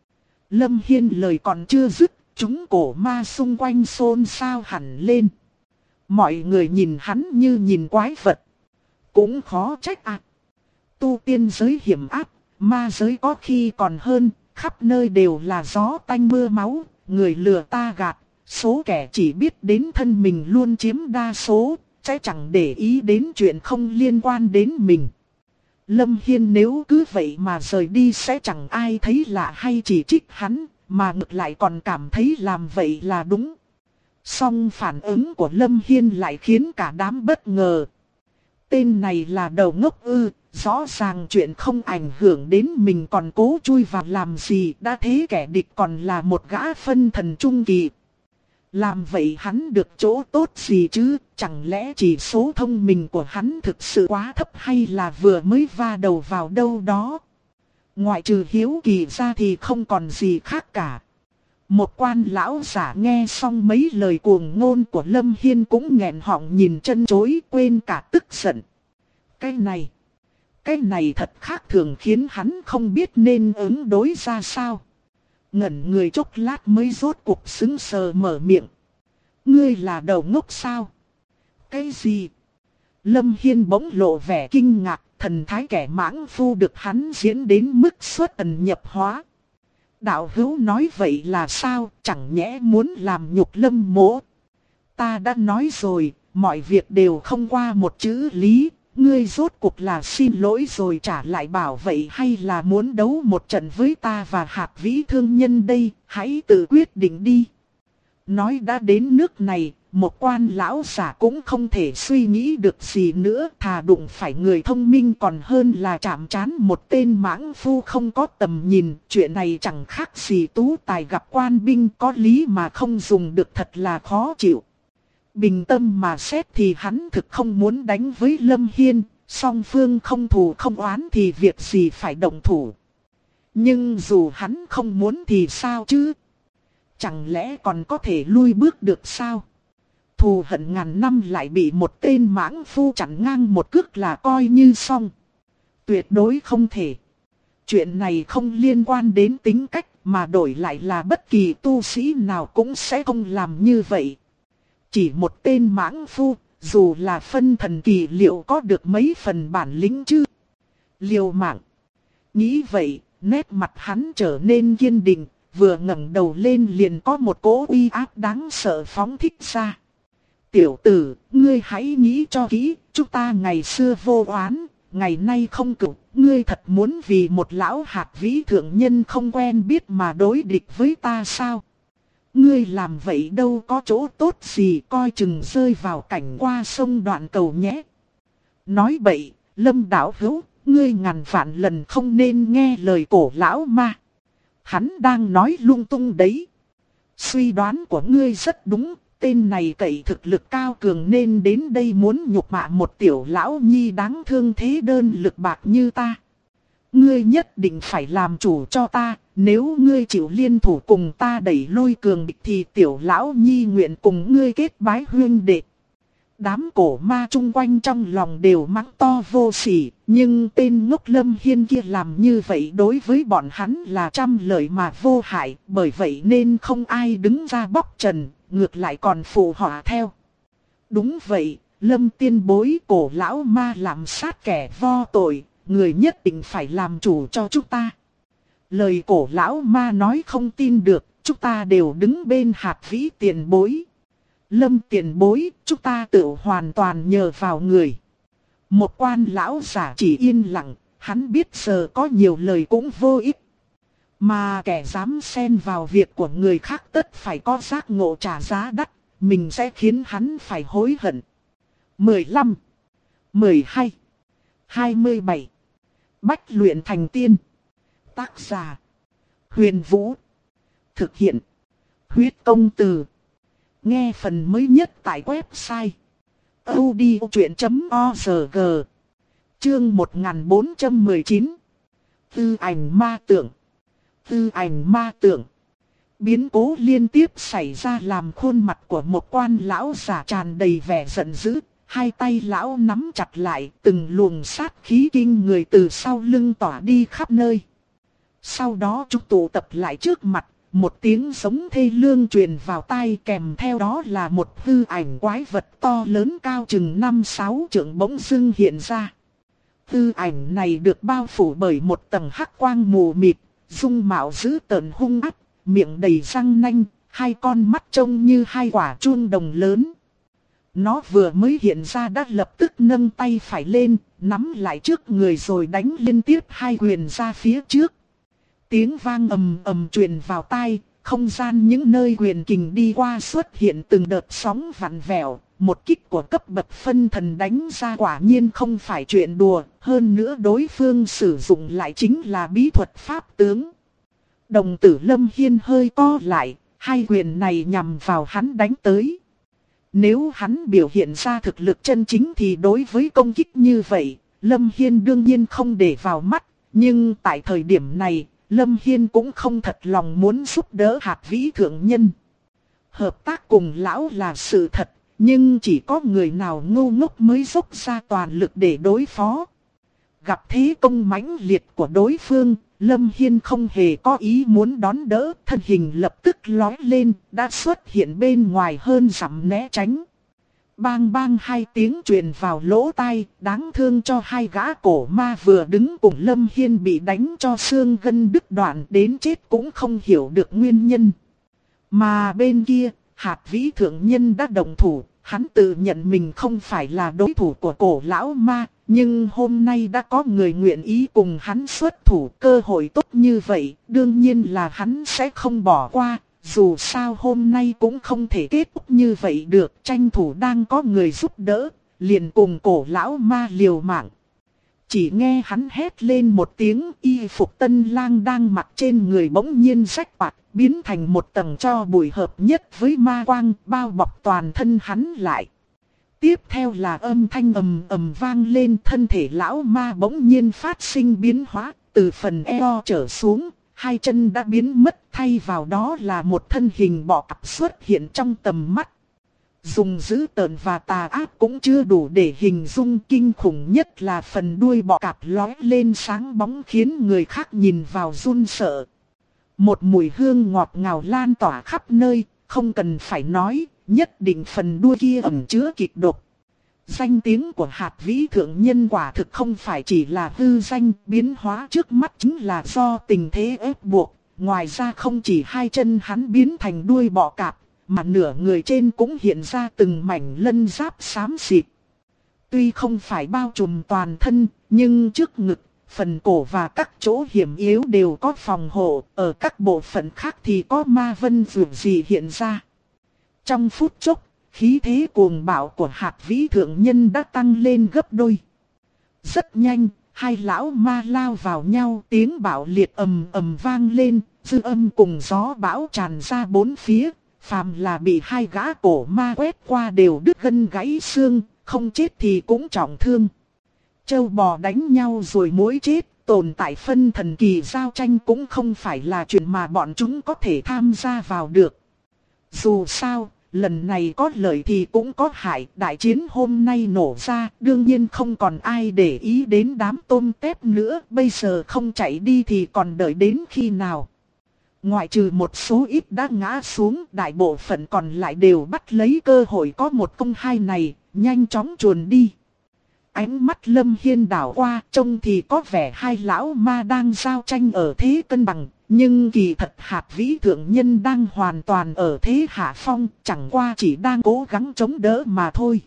Lâm Hiên lời còn chưa dứt, chúng cổ ma xung quanh xôn xao hẳn lên. Mọi người nhìn hắn như nhìn quái vật. Cũng khó trách ạ. Tu tiên giới hiểm áp, ma giới có khi còn hơn, khắp nơi đều là gió tanh mưa máu, người lừa ta gạt. Số kẻ chỉ biết đến thân mình luôn chiếm đa số, sẽ chẳng để ý đến chuyện không liên quan đến mình. Lâm Hiên nếu cứ vậy mà rời đi sẽ chẳng ai thấy lạ hay chỉ trích hắn, mà ngược lại còn cảm thấy làm vậy là đúng. Song phản ứng của Lâm Hiên lại khiến cả đám bất ngờ. Tên này là đầu ngốc ư, rõ ràng chuyện không ảnh hưởng đến mình còn cố chui vào làm gì, đã thế kẻ địch còn là một gã phân thần trung kỳ. Làm vậy hắn được chỗ tốt gì chứ, chẳng lẽ chỉ số thông minh của hắn thực sự quá thấp hay là vừa mới va đầu vào đâu đó. Ngoại trừ hiếu kỳ ra thì không còn gì khác cả. Một quan lão giả nghe xong mấy lời cuồng ngôn của Lâm Hiên cũng nghẹn họng nhìn chân chối, quên cả tức giận. Cái này thật khác thường khiến hắn không biết nên ứng đối ra sao. Ngẩn người chốc lát mới rốt cuộc sững sờ mở miệng. Ngươi là đầu ngốc sao? Cái gì? Lâm Hiên bỗng lộ vẻ kinh ngạc, thần thái kẻ mãng phu được hắn diễn đến mức xuất thần nhập hóa. Đạo hữu nói vậy là sao, chẳng nhẽ muốn làm nhục Lâm mỗ? Ta đã nói rồi, mọi việc đều không qua một chữ lý. Ngươi rốt cuộc là xin lỗi rồi trả lại bảo vậy hay là muốn đấu một trận với ta và Hạc Vĩ thương nhân đây, hãy tự quyết định đi. Nói đã đến nước này, một quan lão giả cũng không thể suy nghĩ được gì nữa, thà đụng phải người thông minh còn hơn là chạm trán một tên mãng phu không có tầm nhìn. Chuyện này chẳng khác gì tú tài gặp quan binh, có lý mà không dùng được thật là khó chịu. Bình tâm mà xét thì hắn thực không muốn đánh với Lâm Hiên, song phương không thù không oán thì việc gì phải động thủ. Nhưng dù hắn không muốn thì sao chứ? Chẳng lẽ còn có thể lui bước được sao? Thù hận ngàn năm lại bị một tên mãng phu chặn ngang một cước là coi như xong. Tuyệt đối không thể. Chuyện này không liên quan đến tính cách mà đổi lại là bất kỳ tu sĩ nào cũng sẽ không làm như vậy. Chỉ một tên mãng phu, dù là phân thần kỳ liệu có được mấy phần bản lĩnh chứ? Liều mạng. Nghĩ vậy, nét mặt hắn trở nên kiên định, vừa ngẩng đầu lên liền có một cỗ uy áp đáng sợ phóng thích ra. Tiểu tử, ngươi hãy nghĩ cho kỹ, chúng ta ngày xưa vô oán, ngày nay không cựu, ngươi thật muốn vì một lão Hạc Vĩ thượng nhân không quen biết mà đối địch với ta sao? Ngươi làm vậy đâu có chỗ tốt gì, coi chừng rơi vào cảnh qua sông đoạn cầu nhé. Nói bậy, Lâm đạo hữu, ngươi ngàn vạn lần không nên nghe lời cổ lão ma. Hắn đang nói lung tung đấy. Suy đoán của ngươi rất đúng, tên này cậy thực lực cao cường nên đến đây muốn nhục mạ một tiểu lão nhi đáng thương thế đơn lực bạc như ta. Ngươi nhất định phải làm chủ cho ta, nếu ngươi chịu liên thủ cùng ta đẩy lôi cường địch thì tiểu lão nhi nguyện cùng ngươi kết bái huyên đệ. Đám cổ ma chung quanh trong lòng đều mắng to vô sỉ, nhưng tên ngốc Lâm Hiên kia làm như vậy đối với bọn hắn là trăm lợi mà vô hại, bởi vậy nên không ai đứng ra bóc trần, ngược lại còn phụ họa theo. Đúng vậy, Lâm tiên bối cổ lão ma làm sát kẻ vo tội, người nhất định phải làm chủ cho chúng ta. Lời cổ lão ma nói không tin được, chúng ta đều đứng bên Hạc Vĩ tiền bối. Lâm tiền bối, chúng ta tự hoàn toàn nhờ vào người. Một quan lão giả chỉ yên lặng, hắn biết giờ có nhiều lời cũng vô ích. Mà kẻ dám xen vào việc của người khác tất phải có giác ngộ trả giá đắt, mình sẽ khiến hắn phải hối hận. 15, 12, 27. Bách luyện thành tiên. Tác giả: Huyền Vũ. Thực hiện: Huyết Công Từ. Nghe phần mới nhất tại website audiochuyen.org. Chương 1419. Tư ảnh ma tượng. Tư ảnh ma tượng. Biến cố liên tiếp xảy ra làm khuôn mặt của một quan lão giả tràn đầy vẻ giận dữ. Hai tay lão nắm chặt lại, từng luồng sát khí kinh người từ sau lưng tỏa đi khắp nơi. Sau đó chúng tụ tập lại trước mặt, một tiếng giống thê lương truyền vào tai, kèm theo đó là một hư ảnh quái vật to lớn cao chừng 5-6 trượng bỗng dưng hiện ra. Hư ảnh này được bao phủ bởi một tầng hắc quang mù mịt, dung mạo dữ tợn hung ác, miệng đầy răng nanh, hai con mắt trông như hai quả chuông đồng lớn. Nó vừa mới hiện ra đã lập tức nâng tay phải lên, nắm lại trước người rồi đánh liên tiếp hai quyền ra phía trước. Tiếng vang ầm ầm truyền vào tai, không gian những nơi quyền kình đi qua xuất hiện từng đợt sóng vặn vẹo. Một kích của cấp bậc phân thần đánh ra quả nhiên không phải chuyện đùa, hơn nữa đối phương sử dụng lại chính là bí thuật pháp tướng. Đồng tử Lâm Hiên hơi co lại, hai quyền này nhằm vào hắn đánh tới. Nếu hắn biểu hiện ra thực lực chân chính thì đối với công kích như vậy, Lâm Hiên đương nhiên không để vào mắt, nhưng tại thời điểm này, Lâm Hiên cũng không thật lòng muốn giúp đỡ Hạt Vĩ Thượng Nhân. Hợp tác cùng lão là sự thật, nhưng chỉ có người nào ngu ngốc mới dốc ra toàn lực để đối phó. Gặp thế công mãnh liệt của đối phương, Lâm Hiên không hề có ý muốn đón đỡ, thân hình lập tức lói lên, đã xuất hiện bên ngoài hơn dặm né tránh. Bang bang hai tiếng truyền vào lỗ tai, đáng thương cho hai gã cổ ma vừa đứng cùng Lâm Hiên bị đánh cho xương gân đứt đoạn đến chết cũng không hiểu được nguyên nhân. Mà bên kia, Hạt Vĩ Thượng Nhân đã đồng thủ, hắn tự nhận mình không phải là đối thủ của cổ lão ma, nhưng hôm nay đã có người nguyện ý cùng hắn xuất thủ, cơ hội tốt như vậy, đương nhiên là hắn sẽ không bỏ qua. Dù sao hôm nay cũng không thể kết thúc như vậy được, tranh thủ đang có người giúp đỡ, liền cùng cổ lão ma liều mạng. Chỉ nghe hắn hét lên một tiếng, y phục Tân Lang đang mặc trên người bỗng nhiên rách toạc, biến thành một tầng tro bụi hợp nhất với ma quang, bao bọc toàn thân hắn lại. Tiếp theo là âm thanh ầm ầm vang lên, thân thể lão ma bỗng nhiên phát sinh biến hóa, từ phần eo trở xuống, hai chân đã biến mất, thay vào đó là một thân hình bọ cạp xuất hiện trong tầm mắt. Dùng dữ tợn và tà ác cũng chưa đủ để hình dung, kinh khủng nhất là phần đuôi bọ cạp lói lên sáng bóng khiến người khác nhìn vào run sợ. Một mùi hương ngọt ngào lan tỏa khắp nơi, không cần phải nói, nhất định phần đuôi kia ẩn chứa kịch độc. Danh tiếng của Hạt Vĩ Thượng Nhân quả thực không phải chỉ là hư danh, biến hóa trước mắt chính là do tình thế ép buộc. Ngoài ra không chỉ hai chân hắn biến thành đuôi bọ cạp, mà nửa người trên cũng hiện ra từng mảnh lân giáp xám xịt. Tuy không phải bao trùm toàn thân, nhưng trước ngực, phần cổ và các chỗ hiểm yếu đều có phòng hộ, ở các bộ phận khác thì có ma vân vượt gì hiện ra. Trong phút chốc, khí thế cuồng bạo của Hạt Vĩ Thượng Nhân đã tăng lên gấp đôi. Rất nhanh, hai lão ma lao vào nhau, tiếng bạo liệt ầm ầm vang lên, dư âm cùng gió bão tràn ra bốn phía, phàm là bị hai gã cổ ma quét qua đều đứt gân gãy xương, không chết thì cũng trọng thương. Trâu bò đánh nhau rồi mỗi chết, tồn tại phân thần kỳ giao tranh cũng không phải là chuyện mà bọn chúng có thể tham gia vào được. Dù sao, lần này có lợi thì cũng có hại, đại chiến hôm nay nổ ra, đương nhiên không còn ai để ý đến đám tôm tép nữa, bây giờ không chạy đi thì còn đợi đến khi nào. Ngoại trừ một số ít đã ngã xuống, đại bộ phận còn lại đều bắt lấy cơ hội có một công hai này, nhanh chóng chuồn đi. Ánh mắt Lâm Hiên đảo qua, trông thì có vẻ hai lão ma đang giao tranh ở thế cân bằng, nhưng kỳ thật Hạt Vĩ Thượng Nhân đang hoàn toàn ở thế hạ phong, chẳng qua chỉ đang cố gắng chống đỡ mà thôi.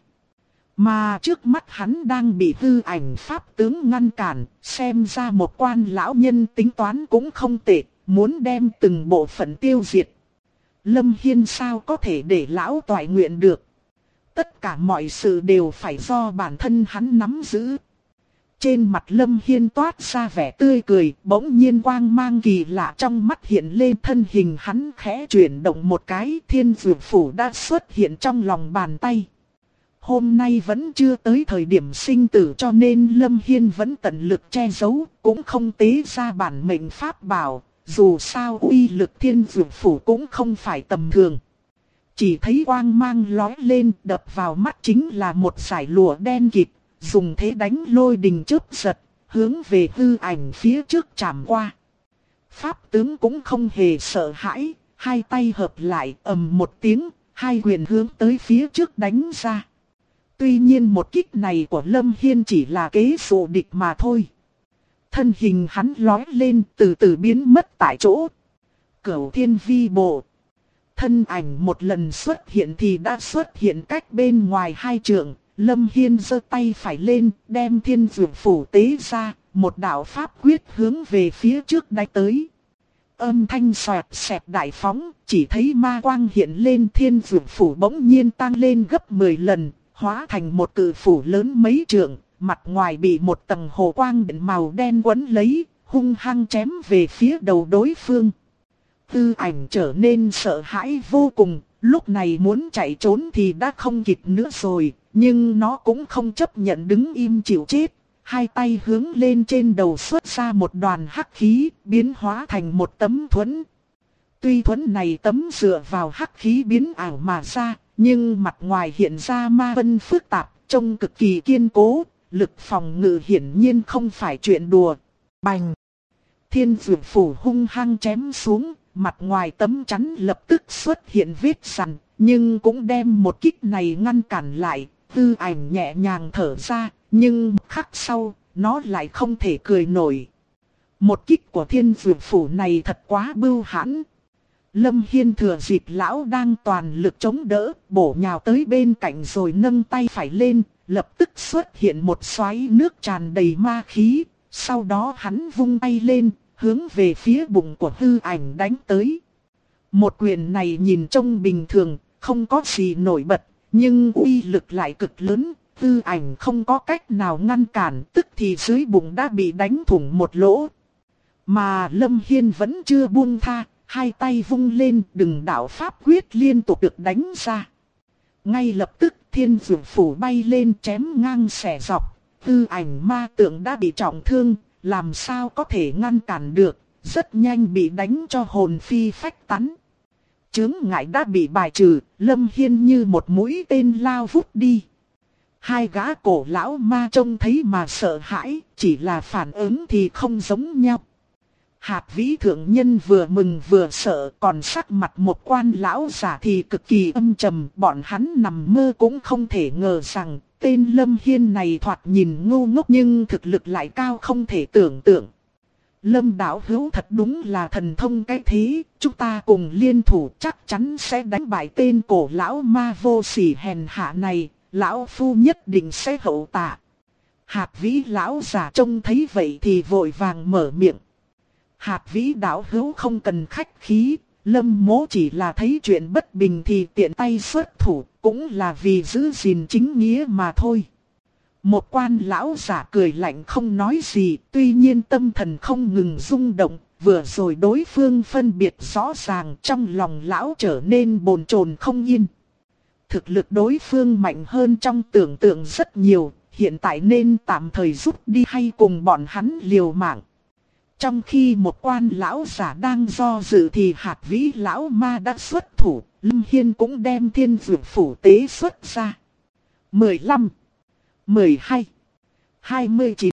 Mà trước mắt hắn đang bị hư ảnh pháp tướng ngăn cản, xem ra một quan lão nhân tính toán cũng không tệ, muốn đem từng bộ phận tiêu diệt. Lâm Hiên sao có thể để lão toại nguyện được. Tất cả mọi sự đều phải do bản thân hắn nắm giữ. Trên mặt Lâm Hiên toát ra vẻ tươi cười, bỗng nhiên quang mang kỳ lạ trong mắt hiện lên, thân hình hắn khẽ chuyển động một cái, Thiên Dược Phủ đã xuất hiện trong lòng bàn tay. Hôm nay vẫn chưa tới thời điểm sinh tử cho nên Lâm Hiên vẫn tận lực che giấu, cũng không tế ra bản mệnh pháp bảo, dù sao uy lực Thiên Dược Phủ cũng không phải tầm thường. Chỉ thấy quang mang lói lên, đập vào mắt chính là một dải lụa đen kịt, dùng thế đánh lôi đình chớp giật, hướng về hư ảnh phía trước chạm qua. Pháp tướng cũng không hề sợ hãi, hai tay hợp lại ầm một tiếng, hai quyền hướng tới phía trước đánh ra. Tuy nhiên một kích này của Lâm Hiên chỉ là kế dụ địch mà thôi. Thân hình hắn lói lên từ từ biến mất tại chỗ. Cửu thiên vi bộ. Thân ảnh một lần xuất hiện thì đã xuất hiện cách bên ngoài hai trượng. Lâm Hiên giơ tay phải lên, đem thiên dược phủ tế ra, một đạo pháp quyết hướng về phía trước đánh tới. Âm thanh xoẹt xẹt đại phóng, chỉ thấy ma quang hiện lên, thiên dược phủ bỗng nhiên tăng lên gấp 10 lần, hóa thành một cự phủ lớn mấy trượng, mặt ngoài bị một tầng hồ quang điện màu đen quấn lấy, hung hăng chém về phía đầu đối phương. Tư ảnh trở nên sợ hãi vô cùng, lúc này muốn chạy trốn thì đã không kịp nữa rồi, nhưng nó cũng không chấp nhận đứng im chịu chết. Hai tay hướng lên trên đầu xuất ra một đoàn hắc khí, biến hóa thành một tấm thuẫn. Tuy thuẫn này tấm dựa vào hắc khí biến ảo mà ra, nhưng mặt ngoài hiện ra ma vân phức tạp, trông cực kỳ kiên cố, lực phòng ngự hiển nhiên không phải chuyện đùa. Bành! Thiên dược phủ hung hăng chém xuống, mặt ngoài tấm chắn lập tức xuất hiện vết sằn, nhưng cũng đem một kích này ngăn cản lại. Tư ảnh nhẹ nhàng thở ra, nhưng khắc sau, nó lại không thể cười nổi. Một kích của thiên dược phủ này thật quá bưu hãn. Lâm Hiên thừa dịp lão đang toàn lực chống đỡ, bổ nhào tới bên cạnh rồi nâng tay phải lên, lập tức xuất hiện một xoáy nước tràn đầy ma khí. Sau đó hắn vung tay lên, hướng về phía bụng của hư ảnh đánh tới. Một quyền này nhìn trông bình thường, không có gì nổi bật, nhưng uy lực lại cực lớn. Hư ảnh không có cách nào ngăn cản, tức thì dưới bụng đã bị đánh thủng một lỗ. Mà Lâm Hiên vẫn chưa buông tha, hai tay vung lên, từng đạo pháp quyết liên tục được đánh ra. Ngay lập tức thiên dược phủ bay lên chém ngang xẻ dọc. Hư ảnh ma tượng đã bị trọng thương, làm sao có thể ngăn cản được, rất nhanh bị đánh cho hồn phi phách tán. Chướng ngại đã bị bài trừ, Lâm Hiên như một mũi tên lao vút đi. Hai gã cổ lão ma trông thấy mà sợ hãi, chỉ là phản ứng thì không giống nhau. Hạt vĩ thượng nhân vừa mừng vừa sợ, còn sắc mặt một quan lão giả thì cực kỳ âm trầm. Bọn hắn nằm mơ cũng không thể ngờ rằng tên Lâm Hiên này thoạt nhìn ngu ngốc nhưng thực lực lại cao không thể tưởng tượng. Lâm đạo hữu thật đúng là thần thông cái thế, chúng ta cùng liên thủ chắc chắn sẽ đánh bại tên cổ lão ma vô sỉ hèn hạ này, lão phu nhất định sẽ hậu tạ. Hạt vĩ lão giả trông thấy vậy thì vội vàng mở miệng. Hạt vĩ đạo hữu không cần khách khí, Lâm mỗ chỉ là thấy chuyện bất bình thì tiện tay xuất thủ, cũng là vì giữ gìn chính nghĩa mà thôi. Một quan lão giả cười lạnh không nói gì, tuy nhiên tâm thần không ngừng rung động, vừa rồi đối phương phân biệt rõ ràng, trong lòng lão trở nên bồn chồn không yên. Thực lực đối phương mạnh hơn trong tưởng tượng rất nhiều, hiện tại nên tạm thời rút đi hay cùng bọn hắn liều mạng. Trong khi một quan lão giả đang do dự thì hạt vĩ lão ma đã xuất thủ, Lâm Hiên cũng đem thiên dược phủ tế xuất ra. 15, 12, 29.